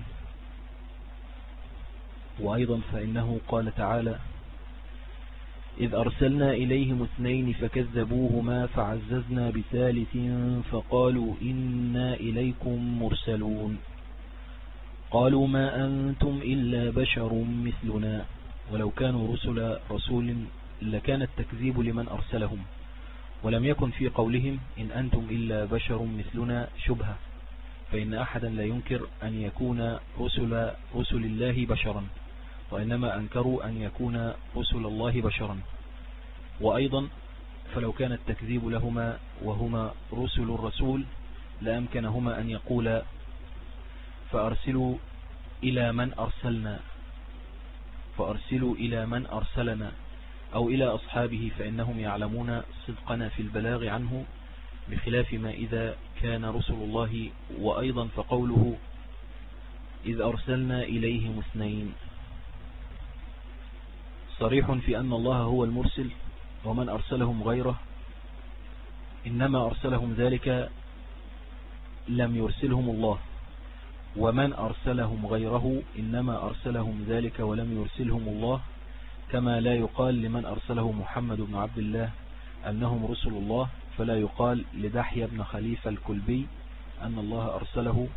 وأيضا فإنه قال تعالى إذ أرسلنا إليهم 2 فكذبوهما فعززنا بثالث فقالوا إنا إليكم مرسلون. قالوا ما أنتم إلا بشر مثلنا، ولو كانوا رسول لكان التكذيب لمن أرسلهم، ولم يكن في قولهم إن أنتم إلا بشر مثلنا شبهة، فإن أحدا لا ينكر أن يكون رسل الله بشرا، وإنما أنكروا أن يكون رسل الله بشرا. وأيضا فلو كان التكذيب لهما وهما رسل الرسول لأمكنهما أن يقول فأرسلوا إلى من أرسلنا أو إلى أصحابه، فإنهم يعلمون صدقنا في البلاغ عنه بخلاف ما إذا كان رسل الله. وأيضا فقوله إذ أرسلنا إليهم 2 صريح في أن الله هو المرسل، ومن أرسلهم غيره إنما أرسلهم ذلك لم يرسلهم الله، ومن أرسلهم غيره إنما أرسلهم ذلك ولم يرسلهم الله، كما لا يقال لمن أرسله محمد بن عبد الله أنهم رسل الله، فلا يقال لدحية بن خليفة الكلبي أن الله أرسله،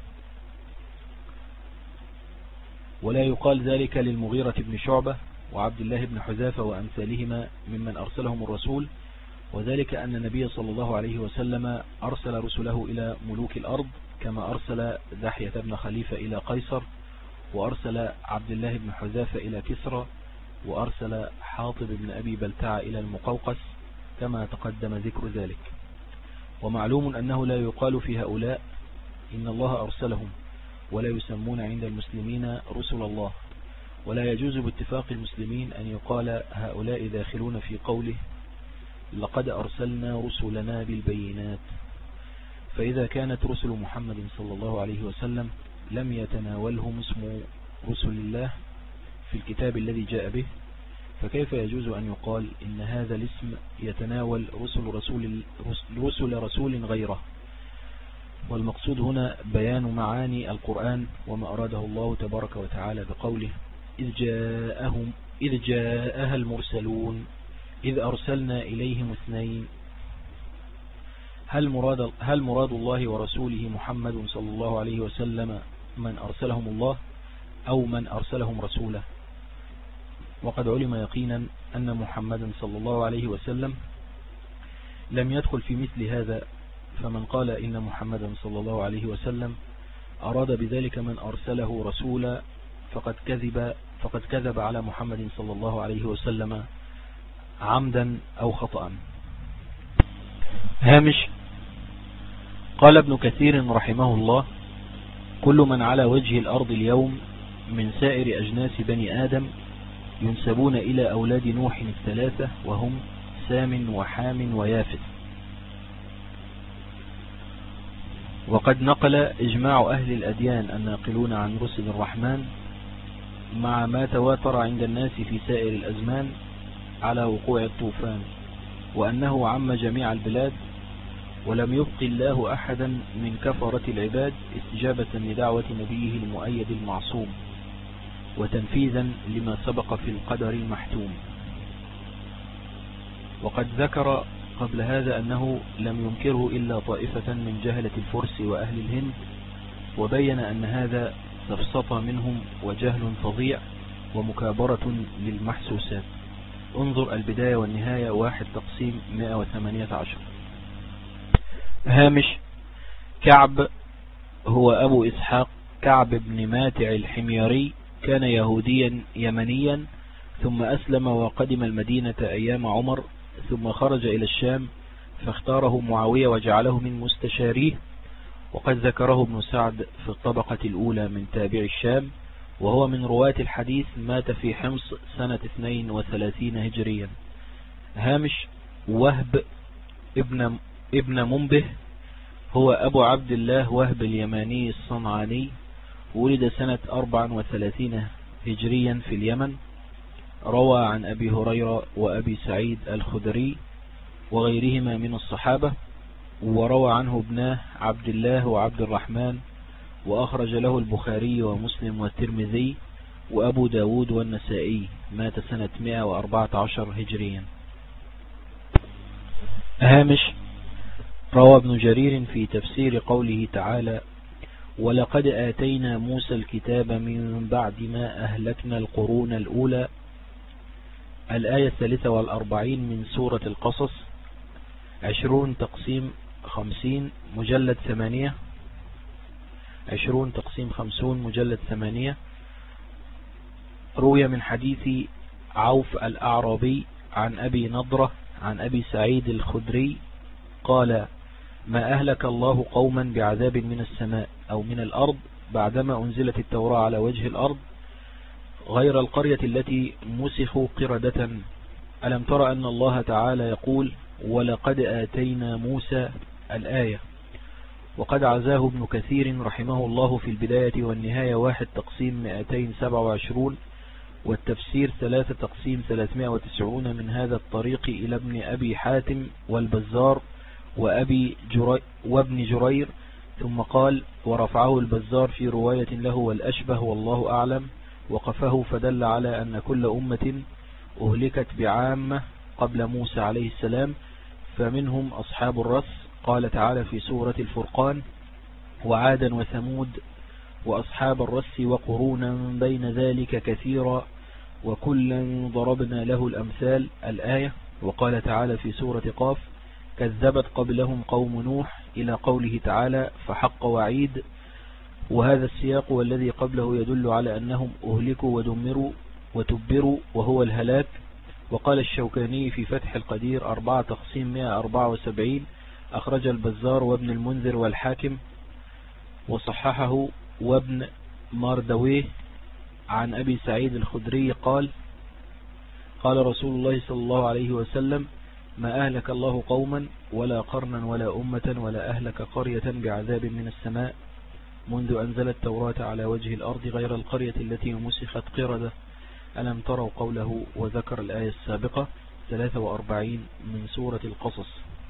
ولا يقال ذلك للمغيرة بن شعبة وعبد الله بن حذافة وأمثالهما ممن أرسلهم الرسول، وذلك أن النبي صلى الله عليه وسلم أرسل رسله إلى ملوك الأرض كما أرسل دحية بن خليفة إلى قيصر، وأرسل عبد الله بن حذافة إلى كسرى، وأرسل حاطب بن أبي بلتعة إلى المقوقس كما تقدم ذكر ذلك. ومعلوم أنه لا يقال في هؤلاء إن الله أرسلهم، ولا يسمون عند المسلمين رسل الله، ولا يجوز باتفاق المسلمين أن يقال هؤلاء داخلون في قوله لقد أرسلنا رسلنا بالبينات، فإذا كانت رسل محمد صلى الله عليه وسلم لم يتناولهم اسم رسل الله في الكتاب الذي جاء به، فكيف يجوز أن يقال إن هذا الاسم يتناول رسل رسول غيره؟ والمقصود هنا بيان معاني القرآن وما أراده الله تبارك وتعالى بقوله إذ جاءها المرسلون إذ أرسلنا إليهم اثنين. هل مراد الله ورسوله محمد صلى الله عليه وسلم من أرسلهم الله أو من أرسلهم رسوله؟ وقد علم يقينا أن محمدا صلى الله عليه وسلم لم يدخل في مثل هذا، فمن قال إن محمدا صلى الله عليه وسلم أراد بذلك من أرسله رسولا فقد كذب على محمد صلى الله عليه وسلم عمدا أو خطأ. هامش. قال ابن كثير رحمه الله: كل من على وجه الأرض اليوم من سائر أجناس بني آدم ينسبون إلى أولاد نوح الثلاثة، وهم سام وحام ويافث. وقد نقل إجماع أهل الأديان الناقلون عن رسل الرحمن مع ما تواتر عند الناس في سائر الأزمان على وقوع الطوفان، وأنه عم جميع البلاد، ولم يبق الله أحدا من كفرة العباد استجابة لدعوة نبيه المؤيد المعصوم وتنفيذا لما سبق في القدر المحتوم. وقد ذكر قبل هذا أنه لم ينكره إلا طائفة من جهلة الفرس وأهل الهند، وبين أن هذا سفسطة منهم وجهل فظيع ومكابرة للمحسوسات. انظر البداية والنهاية 1/118. هامش. كعب هو أبو إسحاق كعب بن ماتع الحميري، كان يهوديا يمنيا، ثم أسلم وقدم المدينة أيام عمر، ثم خرج إلى الشام فاختاره معاوية وجعله من مستشاريه. وقد ذكره ابن سعد في الطبقة الأولى من تابع الشام، وهو من رواة الحديث، مات في حمص سنة 32 هجريا. هامش. وهب ابن منبه هو أبو عبد الله وهب اليماني الصنعاني، ولد سنة 34 هجريا في اليمن. روى عن أبي هريرة وأبي سعيد الخدري وغيرهما من الصحابة، وروى عنه ابناه عبد الله وعبد الرحمن، وأخرج له البخاري ومسلم والترمذي وأبو داود والنسائي. مات سنة 114 هجريا. هامش. روى ابن جرير في تفسير قوله تعالى: ولقد آتينا موسى الكتاب من بعد ما أهلكنا القرون الأولى، الآية 43 من سورة القصص، 20 تقسيم 50 مجلد 8، 20 تقسيم 50 مجلد 8. روي من حديث عوف الأعرابي عن أبي نضرة عن أبي سعيد الخدري قال: ما أهلك الله قوما بعذاب من السماء أو من الأرض بعدما أنزلت التوراة على وجه الأرض غير القرية التي مسخوا قردة. ألم تر أن الله تعالى يقول: ولقد آتينا موسى، الآية. وقد عزاه ابن كثير رحمه الله في البداية والنهاية 1 تقسيم 227، والتفسير 3 تقسيم 390 من هذا الطريق إلى ابن أبي حاتم والبزار وابن جرير. ثم قال: ورفعه البزار في رواية له والأشبه والله أعلم، وقفه فدل على أن كل أمة أهلكت بعامة قبل موسى عليه السلام، فمنهم أصحاب الرس، قال تعالى في سورة الفرقان: وعادا وثمود وأصحاب الرس وقرونا بين ذلك كثيرا وكلا ضربنا له الأمثال، الآية. وقال تعالى في سورة قاف: كذبت قبلهم قوم نوح، إلى قوله تعالى: فحق وعيد. وهذا السياق والذي قبله يدل على أنهم أهلكوا ودمروا وتبروا وهو الهلاك. وقال الشوكاني في فتح القدير 4/174، أخرج البزار وابن المنذر والحاكم وصححه وابن ماردويه عن أبي سعيد الخدري قال: قال رسول الله صلى الله عليه وسلم: ما أهلك الله قوما ولا قرنا ولا أمة ولا أهلك قرية بعذاب من السماء منذ أنزل التوراة على وجه الأرض غير القرية التي مسخت قردة. ألم تروا قوله؟ وذكر الآية السابقة 43 من سورة القصص.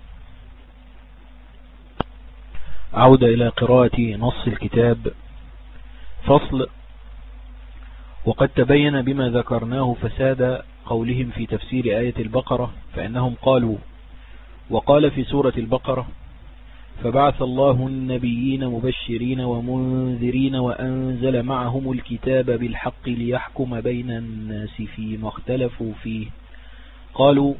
عودة إلى قراءة نص الكتاب. فصل: وقد تبين بما ذكرناه فساد قولهم في تفسير آية البقرة، فإنهم قالوا: وقال في سورة البقرة: فبعث الله النبيين مبشرين ومنذرين وأنزل معهم الكتاب بالحق ليحكم بين الناس فيما اختلفوا فيه. قالوا: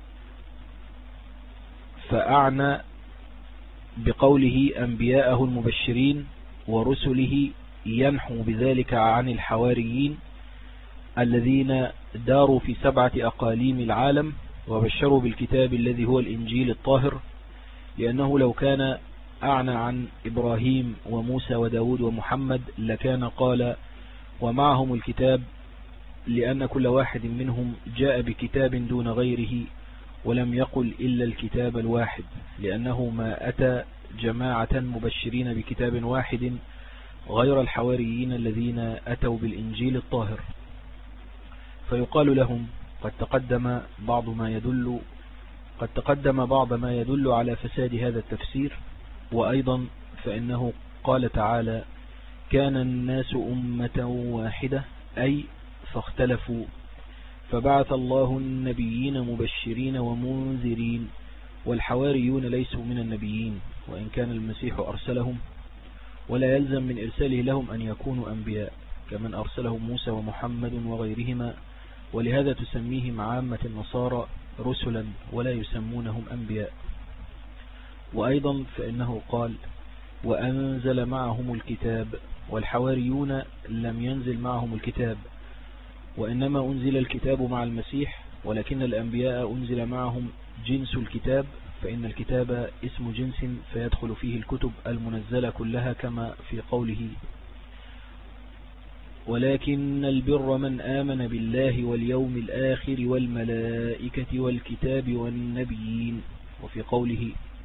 فأعنى بقوله أنبياءه المبشرين ورسله ينحو بذلك عن الحواريين الذين داروا في 7 أقاليم العالم وبشروا بالكتاب الذي هو الإنجيل الطاهر، لأنه لو كان أعنى عن إبراهيم وموسى وداود ومحمد لكان قال ومعهم الكتاب، لأن كل واحد منهم جاء بكتاب دون غيره، ولم يقل إلا الكتاب الواحد، لأنه ما أتى جماعة مبشرين بكتاب واحد غير الحواريين الذين أتوا بالإنجيل الطاهر. فيقال لهم: قد تقدم بعض ما يدل على فساد هذا التفسير. وأيضا فإنه قال تعالى: كان الناس أمة واحدة، أي فاختلفوا، فبعث الله النبيين مبشرين ومنذرين، والحواريون ليسوا من النبيين وإن كان المسيح أرسلهم، ولا يلزم من إرساله لهم أن يكونوا أنبياء كمن أرسلهم موسى ومحمد وغيرهما، ولهذا تسميهم عامة النصارى رسلا ولا يسمونهم أنبياء. وأيضا فإنه قال: وأنزل معهم الكتاب، والحواريون لم ينزل معهم الكتاب، وإنما أنزل الكتاب مع المسيح، ولكن الأنبياء أنزل معهم جنس الكتاب، فإن الكتاب اسم جنس فيدخل فيه الكتب المنزلة كلها، كما في قوله: ولكن البر من آمن بالله واليوم الآخر والملائكة والكتاب والنبيين، وفي قوله: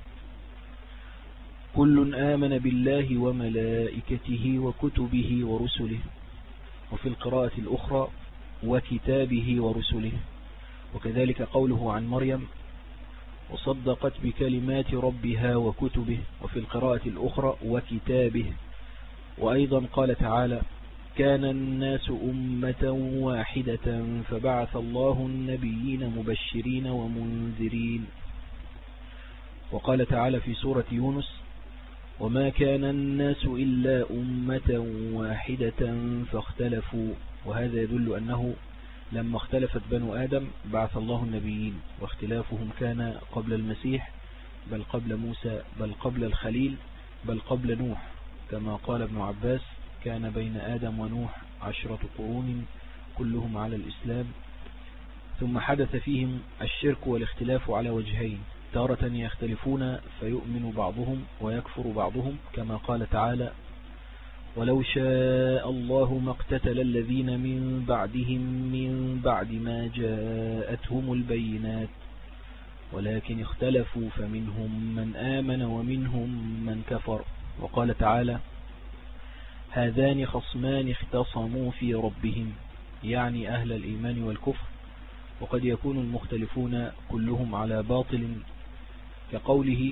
كل آمن بالله وملائكته وكتبه ورسله، وفي القراءة الأخرى: وكتابه ورسله. وكذلك قوله عن مريم: وصدقت بكلمات ربها وكتبه، وفي القراءة الأخرى: وكتابه. وأيضا قال تعالى: كان الناس أمة واحدة فبعث الله النبيين مبشرين ومنذرين. وقال تعالى في سورة يونس: وما كان الناس إلا أمة واحدة فاختلفوا. وهذا يدل أنه لما اختلفت بنو آدم بعث الله النبيين، واختلافهم كان قبل المسيح، بل قبل موسى، بل قبل الخليل، بل قبل نوح، كما قال ابن عباس: كان بين آدم ونوح 10 قرون كلهم على الإسلام، ثم حدث فيهم الشرك والاختلاف على وجهين: تارة يختلفون فيؤمن بعضهم ويكفر بعضهم، كما قال تعالى: ولو شاء الله ما اقتتل الذين من بعدهم من بعد ما جاءتهم البينات ولكن اختلفوا فمنهم من آمن ومنهم من كفر. وقال تعالى: هذان خصمان اختصموا في ربهم، يعني أهل الإيمان والكفر. وقد يكون المختلفون كلهم على باطل، كقوله: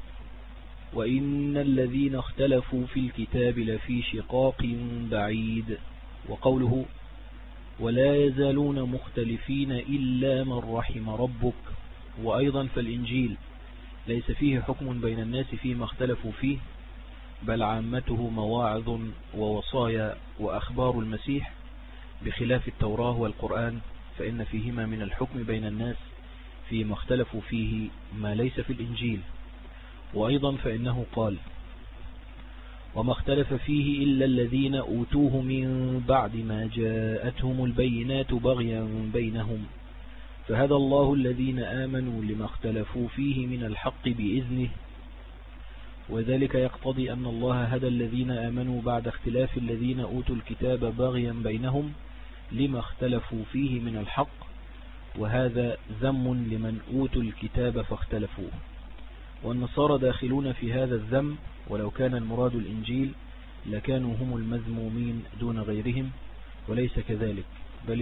وإن الذين اختلفوا في الكتاب لفي شقاق بعيد. وقوله: ولا يزالون مختلفين إلا من رحم ربك. وأيضا فالإنجيل ليس فيه حكم بين الناس فيما اختلفوا فيه، بل عامته مواعظ ووصايا وأخبار المسيح، بخلاف التوراة والقرآن فإن فيهما من الحكم بين الناس فيما اختلفوا فيه ما ليس في الإنجيل. وأيضا فإنه قال: وما اختلف فيه إلا الذين أوتوه من بعد ما جاءتهم البينات بغيا بينهم، فهدى الله الذين آمنوا لما اختلفوا فيه من الحق بإذنه. وذلك يقتضي أن الله هدى الذين آمنوا بعد اختلاف الذين أوتوا الكتاب بغيا بينهم لما اختلفوا فيه من الحق، وهذا ذم لمن أوتوا الكتاب فاختلفوا. والنصارى داخلون في هذا الذم، ولو كان المراد الإنجيل لكانوا هم المذمومين دون غيرهم، وليس كذلك، بل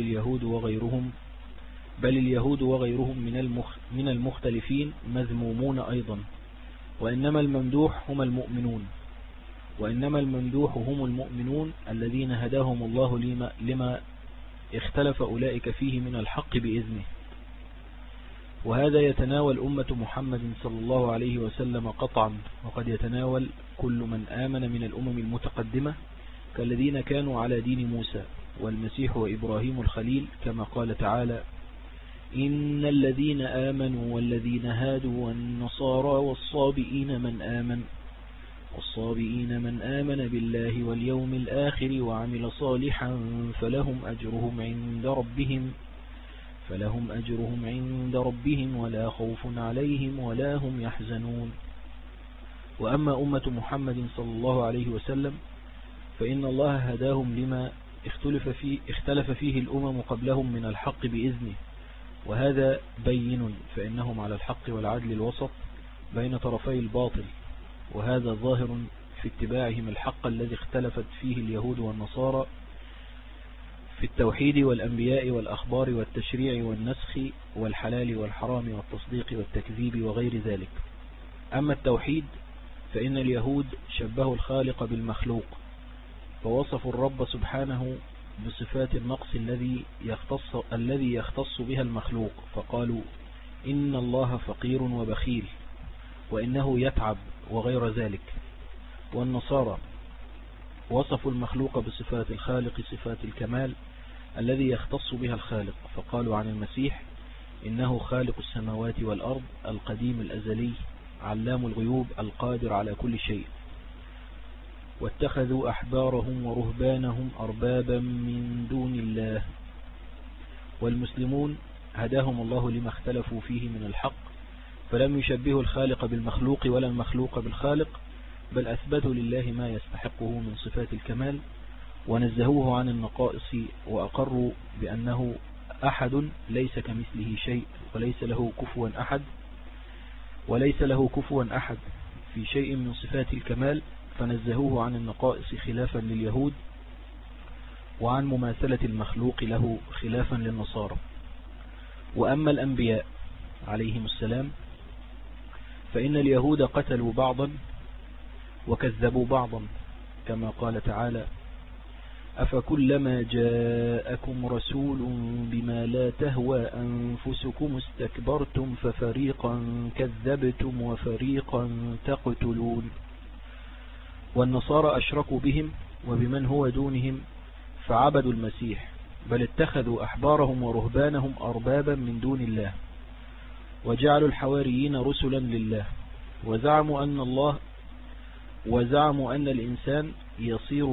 اليهود وغيرهم من المختلفين مذمومون أيضا. وإنما الممدوح هم المؤمنون الذين هداهم الله لما اختلف أولئك فيه من الحق بإذنه. وهذا يتناول أمة محمد صلى الله عليه وسلم قطعا، وقد يتناول كل من آمن من الأمم المتقدمة كالذين كانوا على دين موسى والمسيح وإبراهيم الخليل، كما قال تعالى: إن الذين آمنوا والذين هادوا والنصارى والصابئين من آمن بالله واليوم الآخر وعمل صالحا فلهم أجرهم عند ربهم ولا خوف عليهم ولا هم يحزنون. وأما أمة محمد صلى الله عليه وسلم فإن الله هداهم لما اختلف فيه الأمم قبلهم من الحق بإذنه، وهذا بين، فإنهم على الحق والعدل الوسط بين طرفي الباطل، وهذا ظاهر في اتباعهم الحق الذي اختلفت فيه اليهود والنصارى في التوحيد والأنبياء والأخبار والتشريع والنسخ والحلال والحرام والتصديق والتكذيب وغير ذلك. أما التوحيد فإن اليهود شبهوا الخالق بالمخلوق، فوصفوا الرب سبحانه بصفات النقص الذي يختص بها المخلوق، فقالوا: إن الله فقير وبخيل، وإنه يتعب، وغير ذلك. والنصارى وصفوا المخلوق بصفات الخالق صفات الكمال الذي يختص بها الخالق، فقالوا عن المسيح: إنه خالق السماوات والأرض القديم الأزلي علام الغيوب القادر على كل شيء. واتخذوا أحبارهم ورهبانهم أربابا من دون الله. والمسلمون هداهم الله لما اختلفوا فيه من الحق، فلم يشبهوا الخالق بالمخلوق ولا المخلوق بالخالق، بل أثبتوا لله ما يستحقه من صفات الكمال، ونزهوه عن النقائص، وأقروا بأنه أحد ليس كمثله شيء وليس له كفوا أحد في شيء من صفات الكمال، فنزهوه عن النقائص خلافا لليهود، وعن مماثلة المخلوق له خلافا للنصارى. وأما الأنبياء عليهم السلام فإن اليهود قتلوا بعضا وكذبوا بعضا، كما قال تعالى: أفكلما جاءكم رسول بما لا تهوى أنفسكم استكبرتم ففريقا كذبتم وفريقا تقتلون. والنصارى أشركوا بهم وبمن هو دونهم فعبدوا المسيح، بل اتخذوا أحبارهم ورهبانهم أربابا من دون الله، وجعلوا الحواريين رسلا لله، وزعموا أن الإنسان يصير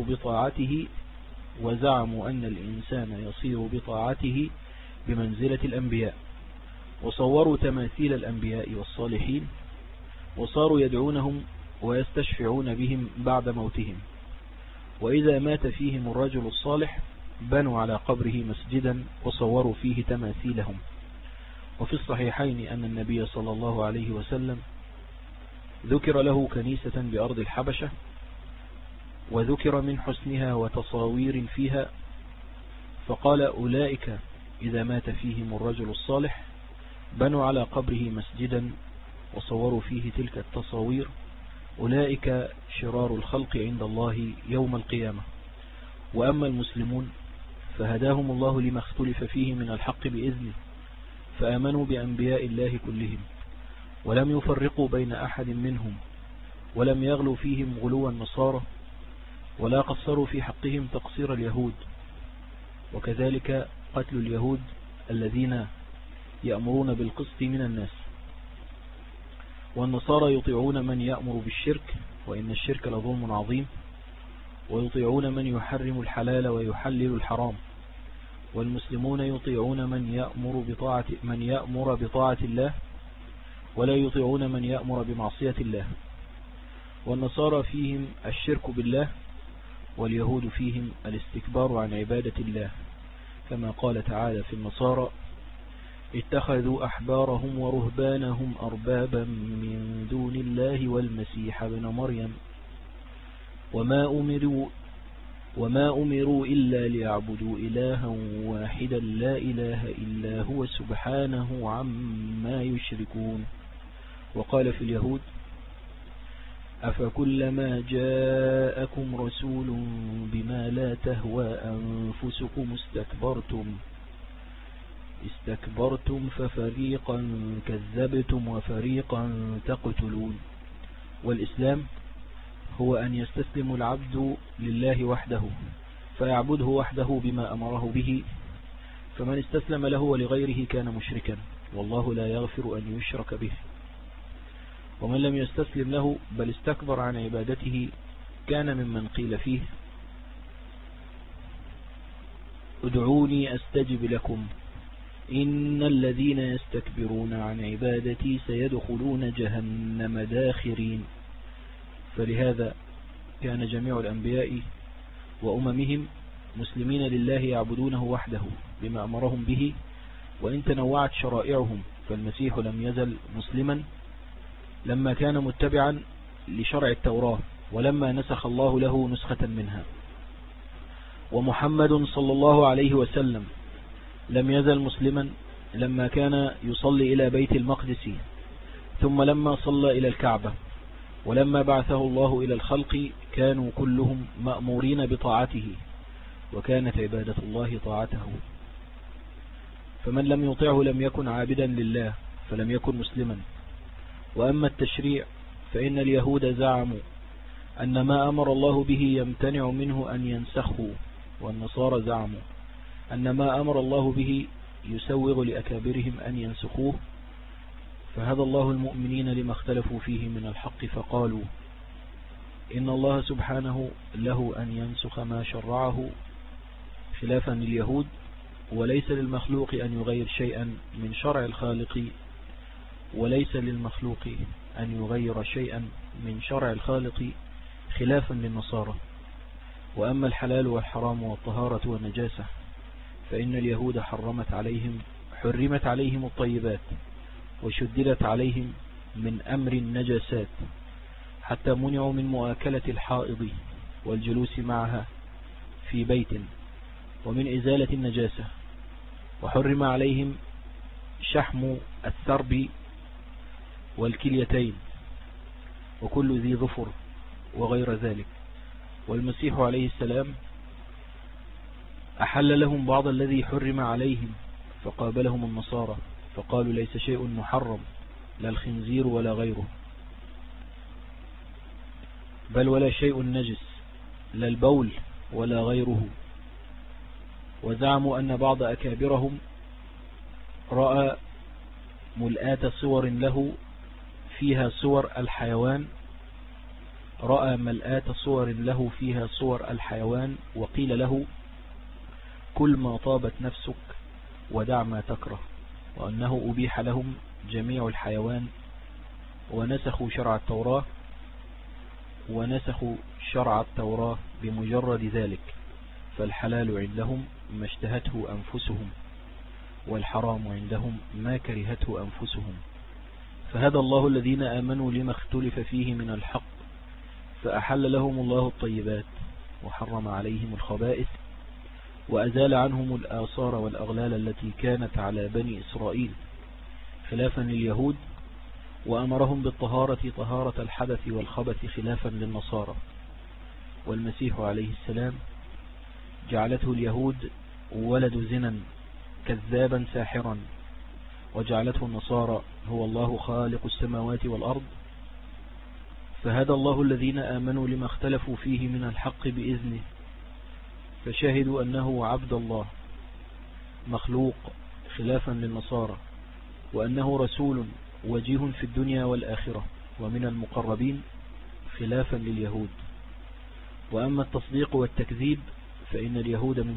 بطاعته بمنزلة الأنبياء، وصوروا تماثيل الأنبياء والصالحين، وصاروا يدعونهم ويستشفعون بهم بعد موتهم. وإذا مات فيهم الرجل الصالح بنوا على قبره مسجدا وصوروا فيه تماثيلهم. وفي الصحيحين أن النبي صلى الله عليه وسلم ذكر له كنيسة بأرض الحبشة، وذكر من حسنها وتصاوير فيها، فقال: أولئك إذا مات فيهم الرجل الصالح بنوا على قبره مسجدا وصوروا فيه تلك التصاوير، أولئك شرار الخلق عند الله يوم القيامة. وأما المسلمون فهداهم الله لما اختلف فيه من الحق بإذنه، فآمنوا بأنبياء الله كلهم، ولم يفرقوا بين أحد منهم، ولم يغلوا فيهم غلو النصارى، ولا قصروا في حقهم تقصير اليهود. وكذلك قتل اليهود الذين يأمرون بالقسط من الناس. والنصارى يطيعون من يأمر بالشرك، وإن الشرك لظلم عظيم، ويطيعون من يحرم الحلال ويحلل الحرام. والمسلمون يطيعون من يأمر بطاعة الله، ولا يطيعون من يأمر بمعصية الله. والنصارى فيهم الشرك بالله، واليهود فيهم الاستكبار عن عبادة الله، كما قال تعالى في النصارى: اتخذوا أحبارهم ورهبانهم أربابا من دون الله والمسيح ابن مريم وما أمروا إلا ليعبدوا إلها واحدا لا إله إلا هو سبحانه عما يشركون. وقال في اليهود: أفكلما جاءكم رسول بما لا تهوى أنفسكم استكبرتم ففريقا كذبتم وفريقا تقتلون. والإسلام هو أن يستسلم العبد لله وحده فيعبده وحده بما أمره به، فمن استسلم له ولغيره كان مشركا، والله لا يغفر أن يشرك به. ومن لم يستسلم له بل استكبر عن عبادته كان ممن قيل فيه: ادعوني أستجب لكم إن الذين يستكبرون عن عبادتي سيدخلون جهنم داخرين. فلهذا كان جميع الأنبياء وأممهم مسلمين لله يعبدونه وحده بما أمرهم به، وإن تنوعت شرائعهم، فالمسيح لم يزل مسلما لما كان متبعا لشرع التوراة، ولما نسخ الله له نسخة منها. ومحمد صلى الله عليه وسلم لم يزل مسلما لما كان يصلي إلى بيت المقدس، ثم لما صلى إلى الكعبة، ولما بعثه الله إلى الخلق كانوا كلهم مأمورين بطاعته، وكانت عبادة الله طاعته. فمن لم يطعه لم يكن عابدا لله، فلم يكن مسلما. وأما التشريع فإن اليهود زعموا أن ما أمر الله به يمتنع منه أن ينسخه، والنصارى زعموا أن ما أمر الله به يسوغ لأكابرهم أن ينسخوه. فهدى الله المؤمنين لما اختلفوا فيه من الحق، فقالوا إن الله سبحانه له أن ينسخ ما شرعه خلافا لليهود، وليس للمخلوق أن يغير شيئا من شرع الخالق، وليس للمخلوق أن يغير شيئا من شرع الخالق خلافا للنصارى. وأما الحلال والحرام والطهارة والنجاسة فإن اليهود حرمت عليهم الطيبات، وشددت عليهم من أمر النجاسات، حتى منعوا من مؤاكلة الحائض والجلوس معها في بيت، ومن إزالة النجاسة. وحرم عليهم شحم الثرب والكليتين وكل ذي ظفر وغير ذلك. والمسيح عليه السلام أحل لهم بعض الذي حرم عليهم، فقابلهم النصارى فقالوا ليس شيء محرم، لا الخنزير ولا غيره، بل ولا شيء نجس، لا البول ولا غيره. وزعموا أن بعض أكابرهم رأى ملآت صور له فيها صور الحيوان، وقيل له كل ما طابت نفسك ودع ما تكره، وأنه أبيح لهم جميع الحيوان، ونسخوا شرع التوراة بمجرد ذلك. فالحلال عندهم ما اشتهته أنفسهم، والحرام عندهم ما كرهته أنفسهم. فهدى الله الذين آمنوا لما اختلف فيه من الحق، فأحل لهم الله الطيبات وحرم عليهم الخبائث، وأزال عنهم الآثار والأغلال التي كانت على بني إسرائيل خلافا لليهود، وأمرهم بالطهارة طهارة الحدث والخبث خلافا للنصارى. والمسيح عليه السلام جعلته اليهود ولد زنا كذابا ساحرا، وجعلته النصارى هو الله خالق السماوات والأرض، فهدى الله الذين آمنوا لما اختلفوا فيه من الحق بإذنه، فشهدوا أنه عبد الله مخلوق خلافا للنصارى، وأنه رسول وجيه في الدنيا والآخرة ومن المقربين خلافا لليهود. وأما التصديق والتكذيب فإن اليهود من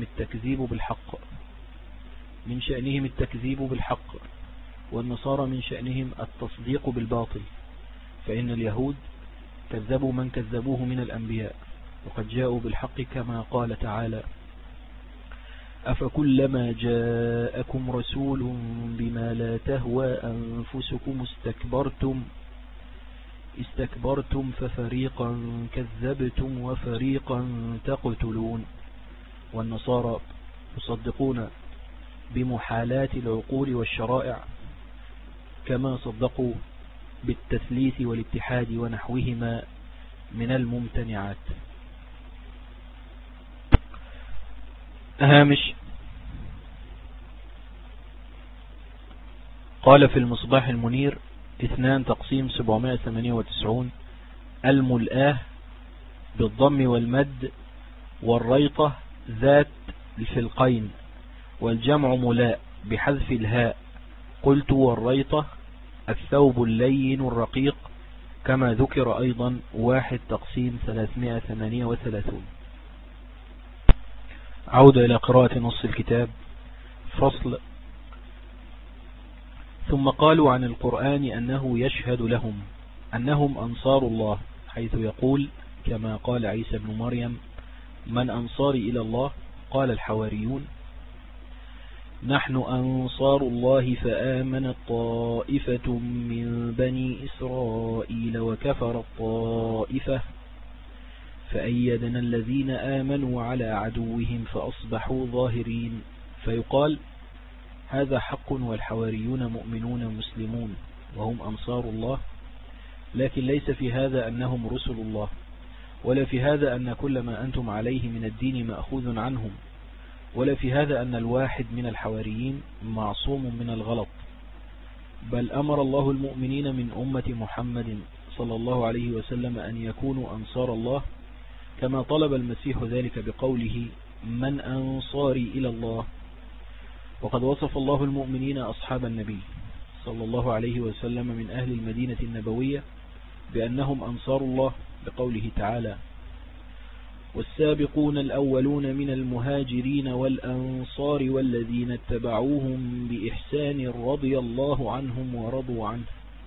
شأنهم التكذيب بالحق، والنصارى من شأنهم التصديق بالباطل، فإن اليهود كذبوا من كذبوه من الأنبياء، وقد جاءوا بالحق كما قال تعالى: أفكلما جاءكم رسول بما لا تهوى أنفسكم استكبرتم ففريقا كذبتم وفريقا تقتلون. والنصارى يصدقون بمحالات العقول والشرائع، كما صدقوا بالتثليث والاتحاد ونحوهما من الممتنعات. هامش: قال في المصباح المنير 2/798 الملآه بالضم والمد والريطة ذات الفلقين، والجمع ملاء بحذف الهاء. قلت والريطة الثوب اللين الرقيق، كما ذكر أيضا 1/338. عودة إلى قراءة نص الكتاب. فصل: ثم قالوا عن القرآن أنه يشهد لهم أنهم أنصار الله، حيث يقول كما قال عيسى بن مريم: من أنصاري إلى الله؟ قال الحواريون: نحن أنصار الله، فآمنت طائفة من بني إسرائيل وكفر الطائفة فأيدنا الذين آمنوا على عدوهم فأصبحوا ظاهرين. فيقال: هذا حق، والحواريون مؤمنون مسلمون وهم أنصار الله، لكن ليس في هذا أنهم رسل الله، ولا في هذا أن كل ما أنتم عليه من الدين مأخوذ عنهم، ولا في هذا أن الواحد من الحواريين معصوم من الغلط، بل أمر الله المؤمنين من أمة محمد صلى الله عليه وسلم أن يكونوا أنصار الله، كما طلب المسيح ذلك بقوله: من أنصاري إلى الله. وقد وصف الله المؤمنين أصحاب النبي صلى الله عليه وسلم من أهل المدينة النبوية بأنهم أنصار الله بقوله تعالى: والسابقون الأولون من المهاجرين والأنصار والذين اتبعوهم بإحسان رضي الله عنهم ورضوا عنه.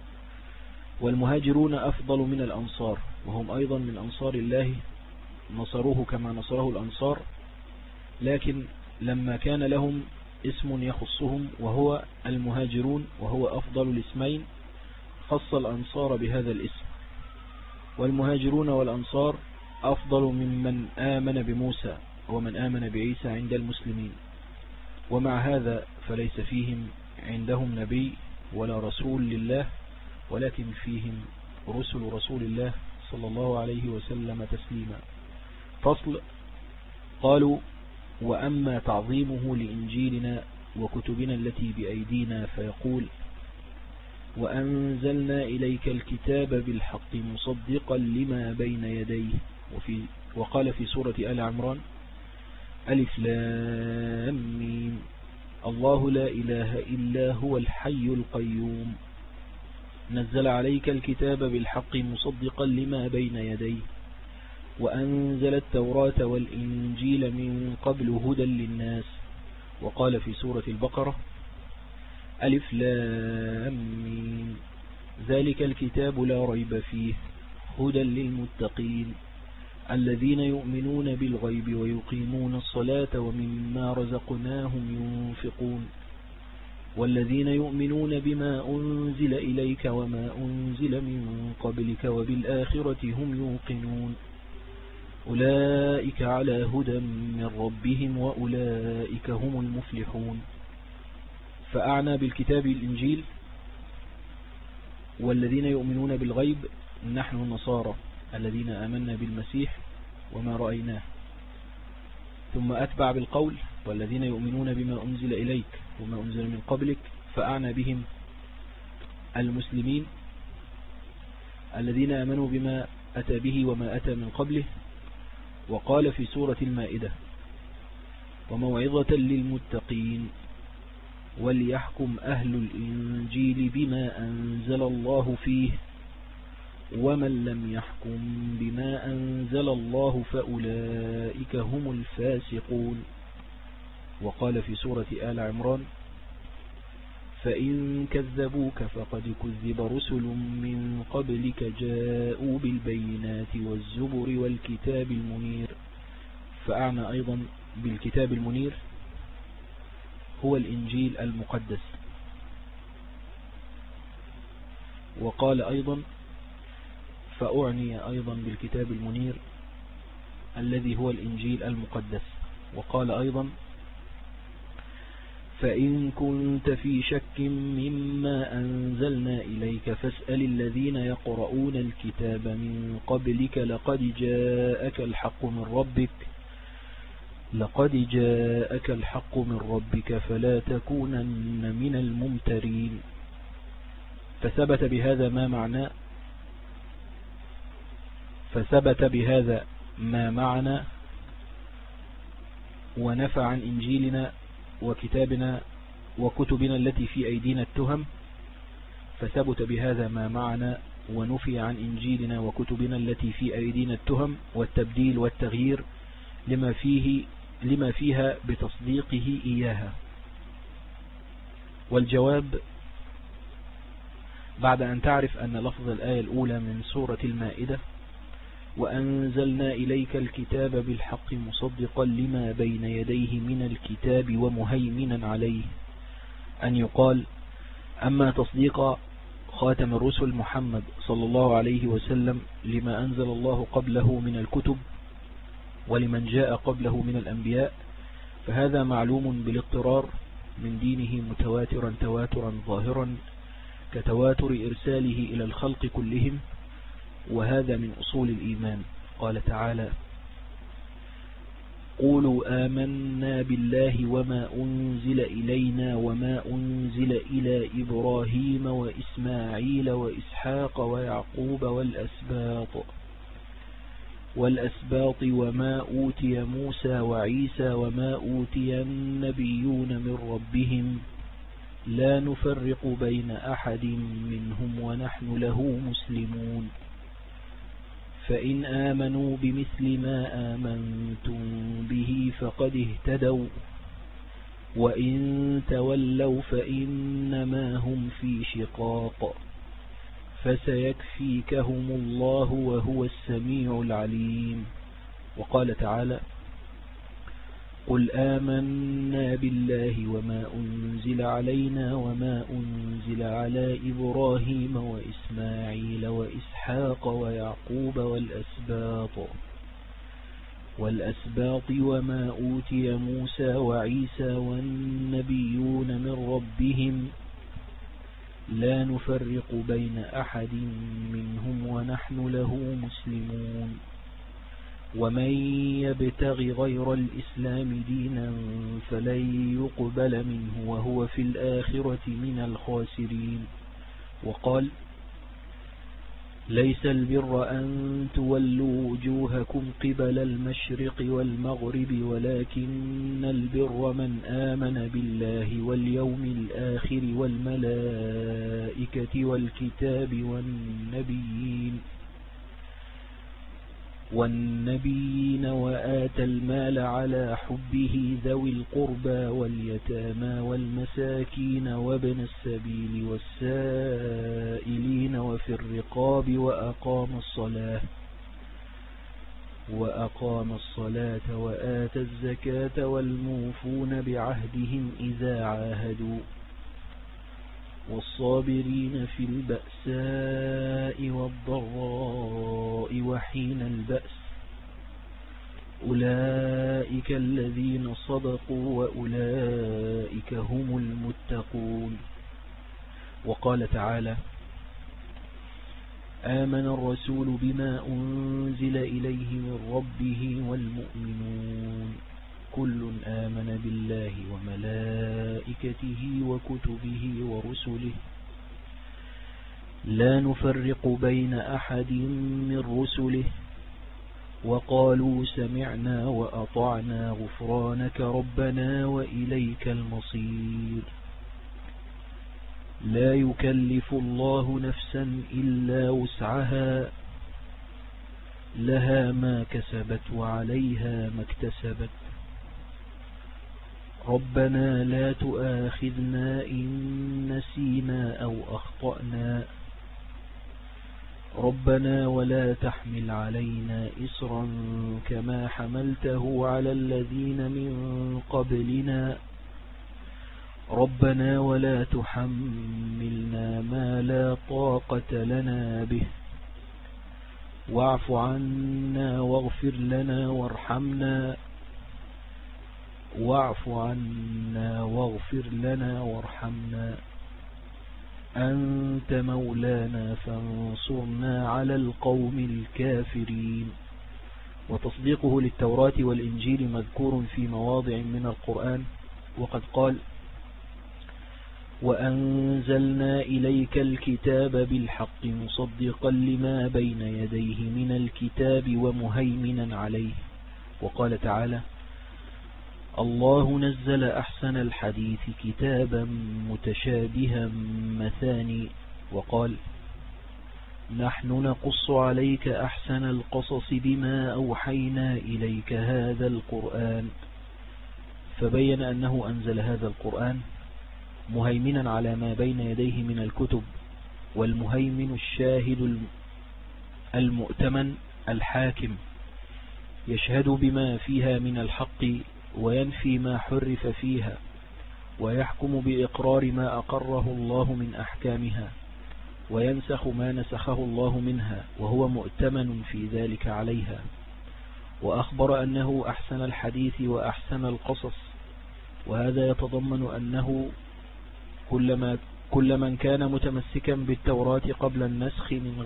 والمهاجرون أفضل من الأنصار، وهم أيضا من أنصار الله، نصروه كما نصره الأنصار، لكن لما كان لهم اسم يخصهم وهو المهاجرون وهو أفضل الاسمين، خص الأنصار بهذا الاسم. والمهاجرون والأنصار أفضل ممن آمن بموسى ومن آمن بعيسى عند المسلمين، ومع هذا فليس فيهم عندهم نبي ولا رسول لله، ولكن فيهم رسل رسول الله صلى الله عليه وسلم تسليما. فصل: قالوا: وأما تعظيمه لإنجيلنا وكتبنا التي بأيدينا فيقول: وأنزلنا إليك الكتاب بالحق مصدقا لما بين يديه. وقال في سورة آل عمران: ألف لام ميم الله لا إله إلا هو الحي القيوم نزل عليك الكتاب بالحق مصدقا لما بين يديه وأنزل التوراة والإنجيل من قبل هدى للناس. وقال في سورة البقرة: ألف لام ميم ذلك الكتاب لا ريب فيه هدى للمتقين الذين يؤمنون بالغيب ويقيمون الصلاة ومما رزقناهم ينفقون والذين يؤمنون بما أنزل إليك وما أنزل من قبلك وبالآخرة هم يوقنون أولئك على هدى من ربهم وأولئك هم المفلحون. فأعنى بالكتاب الإنجيل والذين يؤمنون بالغيب نحن النصارى الذين آمنا بالمسيح وما رأيناه، ثم أتبع بالقول: والذين يؤمنون بما أنزل إليك وما أنزل من قبلك، فأعنى بهم المسلمين الذين آمنوا بما أتى به وما أتى من قبله. وقال في سورة المائدة: وموعظة للمتقين وليحكم أهل الإنجيل بما أنزل الله فيه ومن لم يحكم بما أنزل الله فأولئك هم الفاسقون. وقال في سورة آل عمران: فإن كذبوك فقد كذب رسل من قبلك جاءوا بالبينات والزبر والكتاب المنير. فأعنى أيضا بالكتاب المنير هو الإنجيل المقدس. وقال أيضا: فأعني أيضا بالكتاب المنير الذي هو الإنجيل المقدس. وقال أيضا: فإن كنت في شك مما أنزلنا إليك فاسأل الذين يقرؤون الكتاب من قبلك لقد جاءك الحق من ربك فلا تكونن من الممترين. فثبت بهذا ما معنا ونفى عن إنجيلنا وكتابنا وكتبنا التي في أيدينا التهم. فثبت بهذا ما معنا ونفي عن إنجيلنا وكتبنا التي في أيدينا التهم والتبديل والتغيير لما فيها بتصديقه إياها. والجواب: بعد أن تعرف أن لفظ الآية الأولى من سورة المائدة وأنزلنا إليك الكتاب بالحق مصدقا لما بين يديه من الكتاب ومهيمنا عليه، أن يقال: أما تصديق خاتم الرسل محمد صلى الله عليه وسلم لما أنزل الله قبله من الكتب ولمن جاء قبله من الأنبياء، فهذا معلوم بالاضطرار من دينه متواترا تواترا ظاهرا كتواتر إرساله إلى الخلق كلهم، وهذا من أصول الإيمان. قال تعالى: قولوا آمنا بالله وما أنزل إلينا وما أنزل إلى إبراهيم وإسماعيل وإسحاق ويعقوب والأسباط وما أوتي موسى وعيسى وما أوتي النبيون من ربهم لا نفرق بين أحد منهم ونحن له مسلمون. فإن آمنوا بمثل ما آمنتم به فقد اهتدوا وإن تولوا فإنما هم في شقاق فسيكفيكهم الله وهو السميع العليم. وقال تعالى: قل آمنا بالله وما أنزل علينا وما أنزل على إبراهيم وإسماعيل وإسحاق ويعقوب والأسباط وما أوتي موسى وعيسى والنبيون من ربهم لا نفرق بين أحد منهم ونحن له مسلمون. ومن يبتغ غير الإسلام دينا فلن يقبل منه وهو في الآخرة من الخاسرين. وقال: ليس البر أن تولوا وجوهكم قبل المشرق والمغرب ولكن البر من آمن بالله واليوم الآخر والملائكة والكتاب والنبيين وآتى المال على حبه ذوي القربى واليتامى والمساكين وابن السبيل والسائلين وفي الرقاب وأقام الصلاة وآتى الزكاة والموفون بعهدهم إذا عاهدوا والصابرين في البأساء والضراء وحين البأس أولئك الذين صدقوا وأولئك هم المتقون. وقال تعالى: آمن الرسول بما أنزل إليه من ربه والمؤمنون كل آمن بالله وملائكته وكتبه ورسله لا نفرق بين أحد من رسله وقالوا سمعنا وأطعنا غفرانك ربنا وإليك المصير لا يكلف الله نفسا إلا وسعها لها ما كسبت وعليها ما اكتسبت ربنا لا تؤاخذنا إن نسينا أو أخطأنا ربنا ولا تحمل علينا إصرا كما حملته على الذين من قبلنا ربنا ولا تحملنا ما لا طاقة لنا به واعف عنا واغفر لنا وارحمنا واعف عنا واغفر لنا وارحمنا أنت مولانا فانصرنا على القوم الكافرين. وتصديقه للتوراة والإنجيل مذكور في مواضع من القرآن، وقد قال وأنزلنا إليك الكتاب بالحق مصدقا لما بين يديه من الكتاب ومهيمنا عليه. وقال تعالى الله نزل أحسن الحديث كتابا متشابها مثاني. وقال نحن نقص عليك أحسن القصص بما أوحينا إليك هذا القرآن. فبين أنه أنزل هذا القرآن مهيمنا على ما بين يديه من الكتب، والمهيمن الشاهد المؤتمن الحاكم يشهد بما فيها من الحق وينفي ما حرف فيها ويحكم بإقرار ما أقره الله من أحكامها وينسخ ما نسخه الله منها وهو مؤتمن في ذلك عليها. وأخبر أنه أحسن الحديث وأحسن القصص، وهذا يتضمن أنه كل من كان متمسكا بالتوراة قبل النسخ من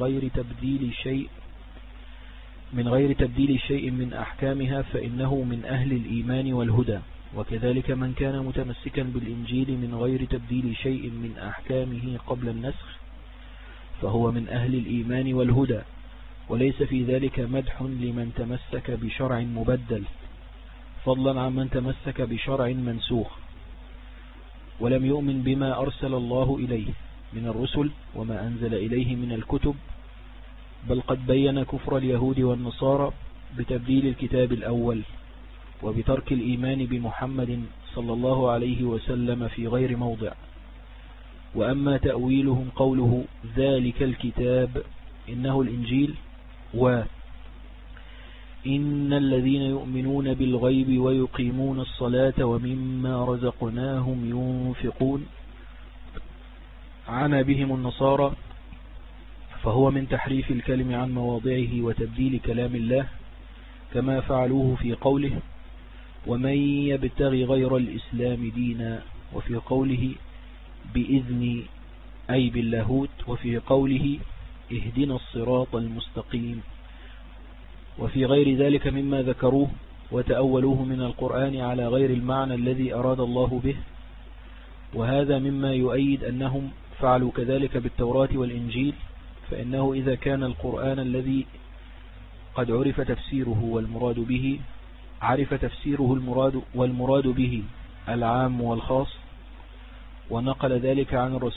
غير تبديل شيء من أحكامها فإنه من أهل الإيمان والهدى، وكذلك من كان متمسكا بالإنجيل من غير تبديل شيء من أحكامه قبل النسخ فهو من أهل الإيمان والهدى، وليس في ذلك مدح لمن تمسك بشرع مبدل فضلا عن من تمسك بشرع منسوخ ولم يؤمن بما أرسل الله إليه من الرسل وما أنزل إليه من الكتب، بل قد بين كفر اليهود والنصارى بتبديل الكتاب الأول وبترك الإيمان بمحمد صلى الله عليه وسلم في غير موضع. وأما تأويلهم قوله ذلك الكتاب إنه الإنجيل إن الذين يؤمنون بالغيب ويقيمون الصلاة ومما رزقناهم ينفقون عنا بهم النصارى، فهو من تحريف الكلم عن مواضعه وتبديل كلام الله كما فعلوه في قوله ومن يبتغي غير الإسلام دينا، وفي قوله بإذن أي باللاهوت، وفي قوله اهدنا الصراط المستقيم، وفي غير ذلك مما ذكروه وتأولوه من القرآن على غير المعنى الذي أراد الله به. وهذا مما يؤيد أنهم فعلوا كذلك بالتوراة والإنجيل، فإنه إذا كان القرآن الذي قد عرف تفسيره والمراد به عرف تفسيره والمراد به العام والخاص، ونقل ذلك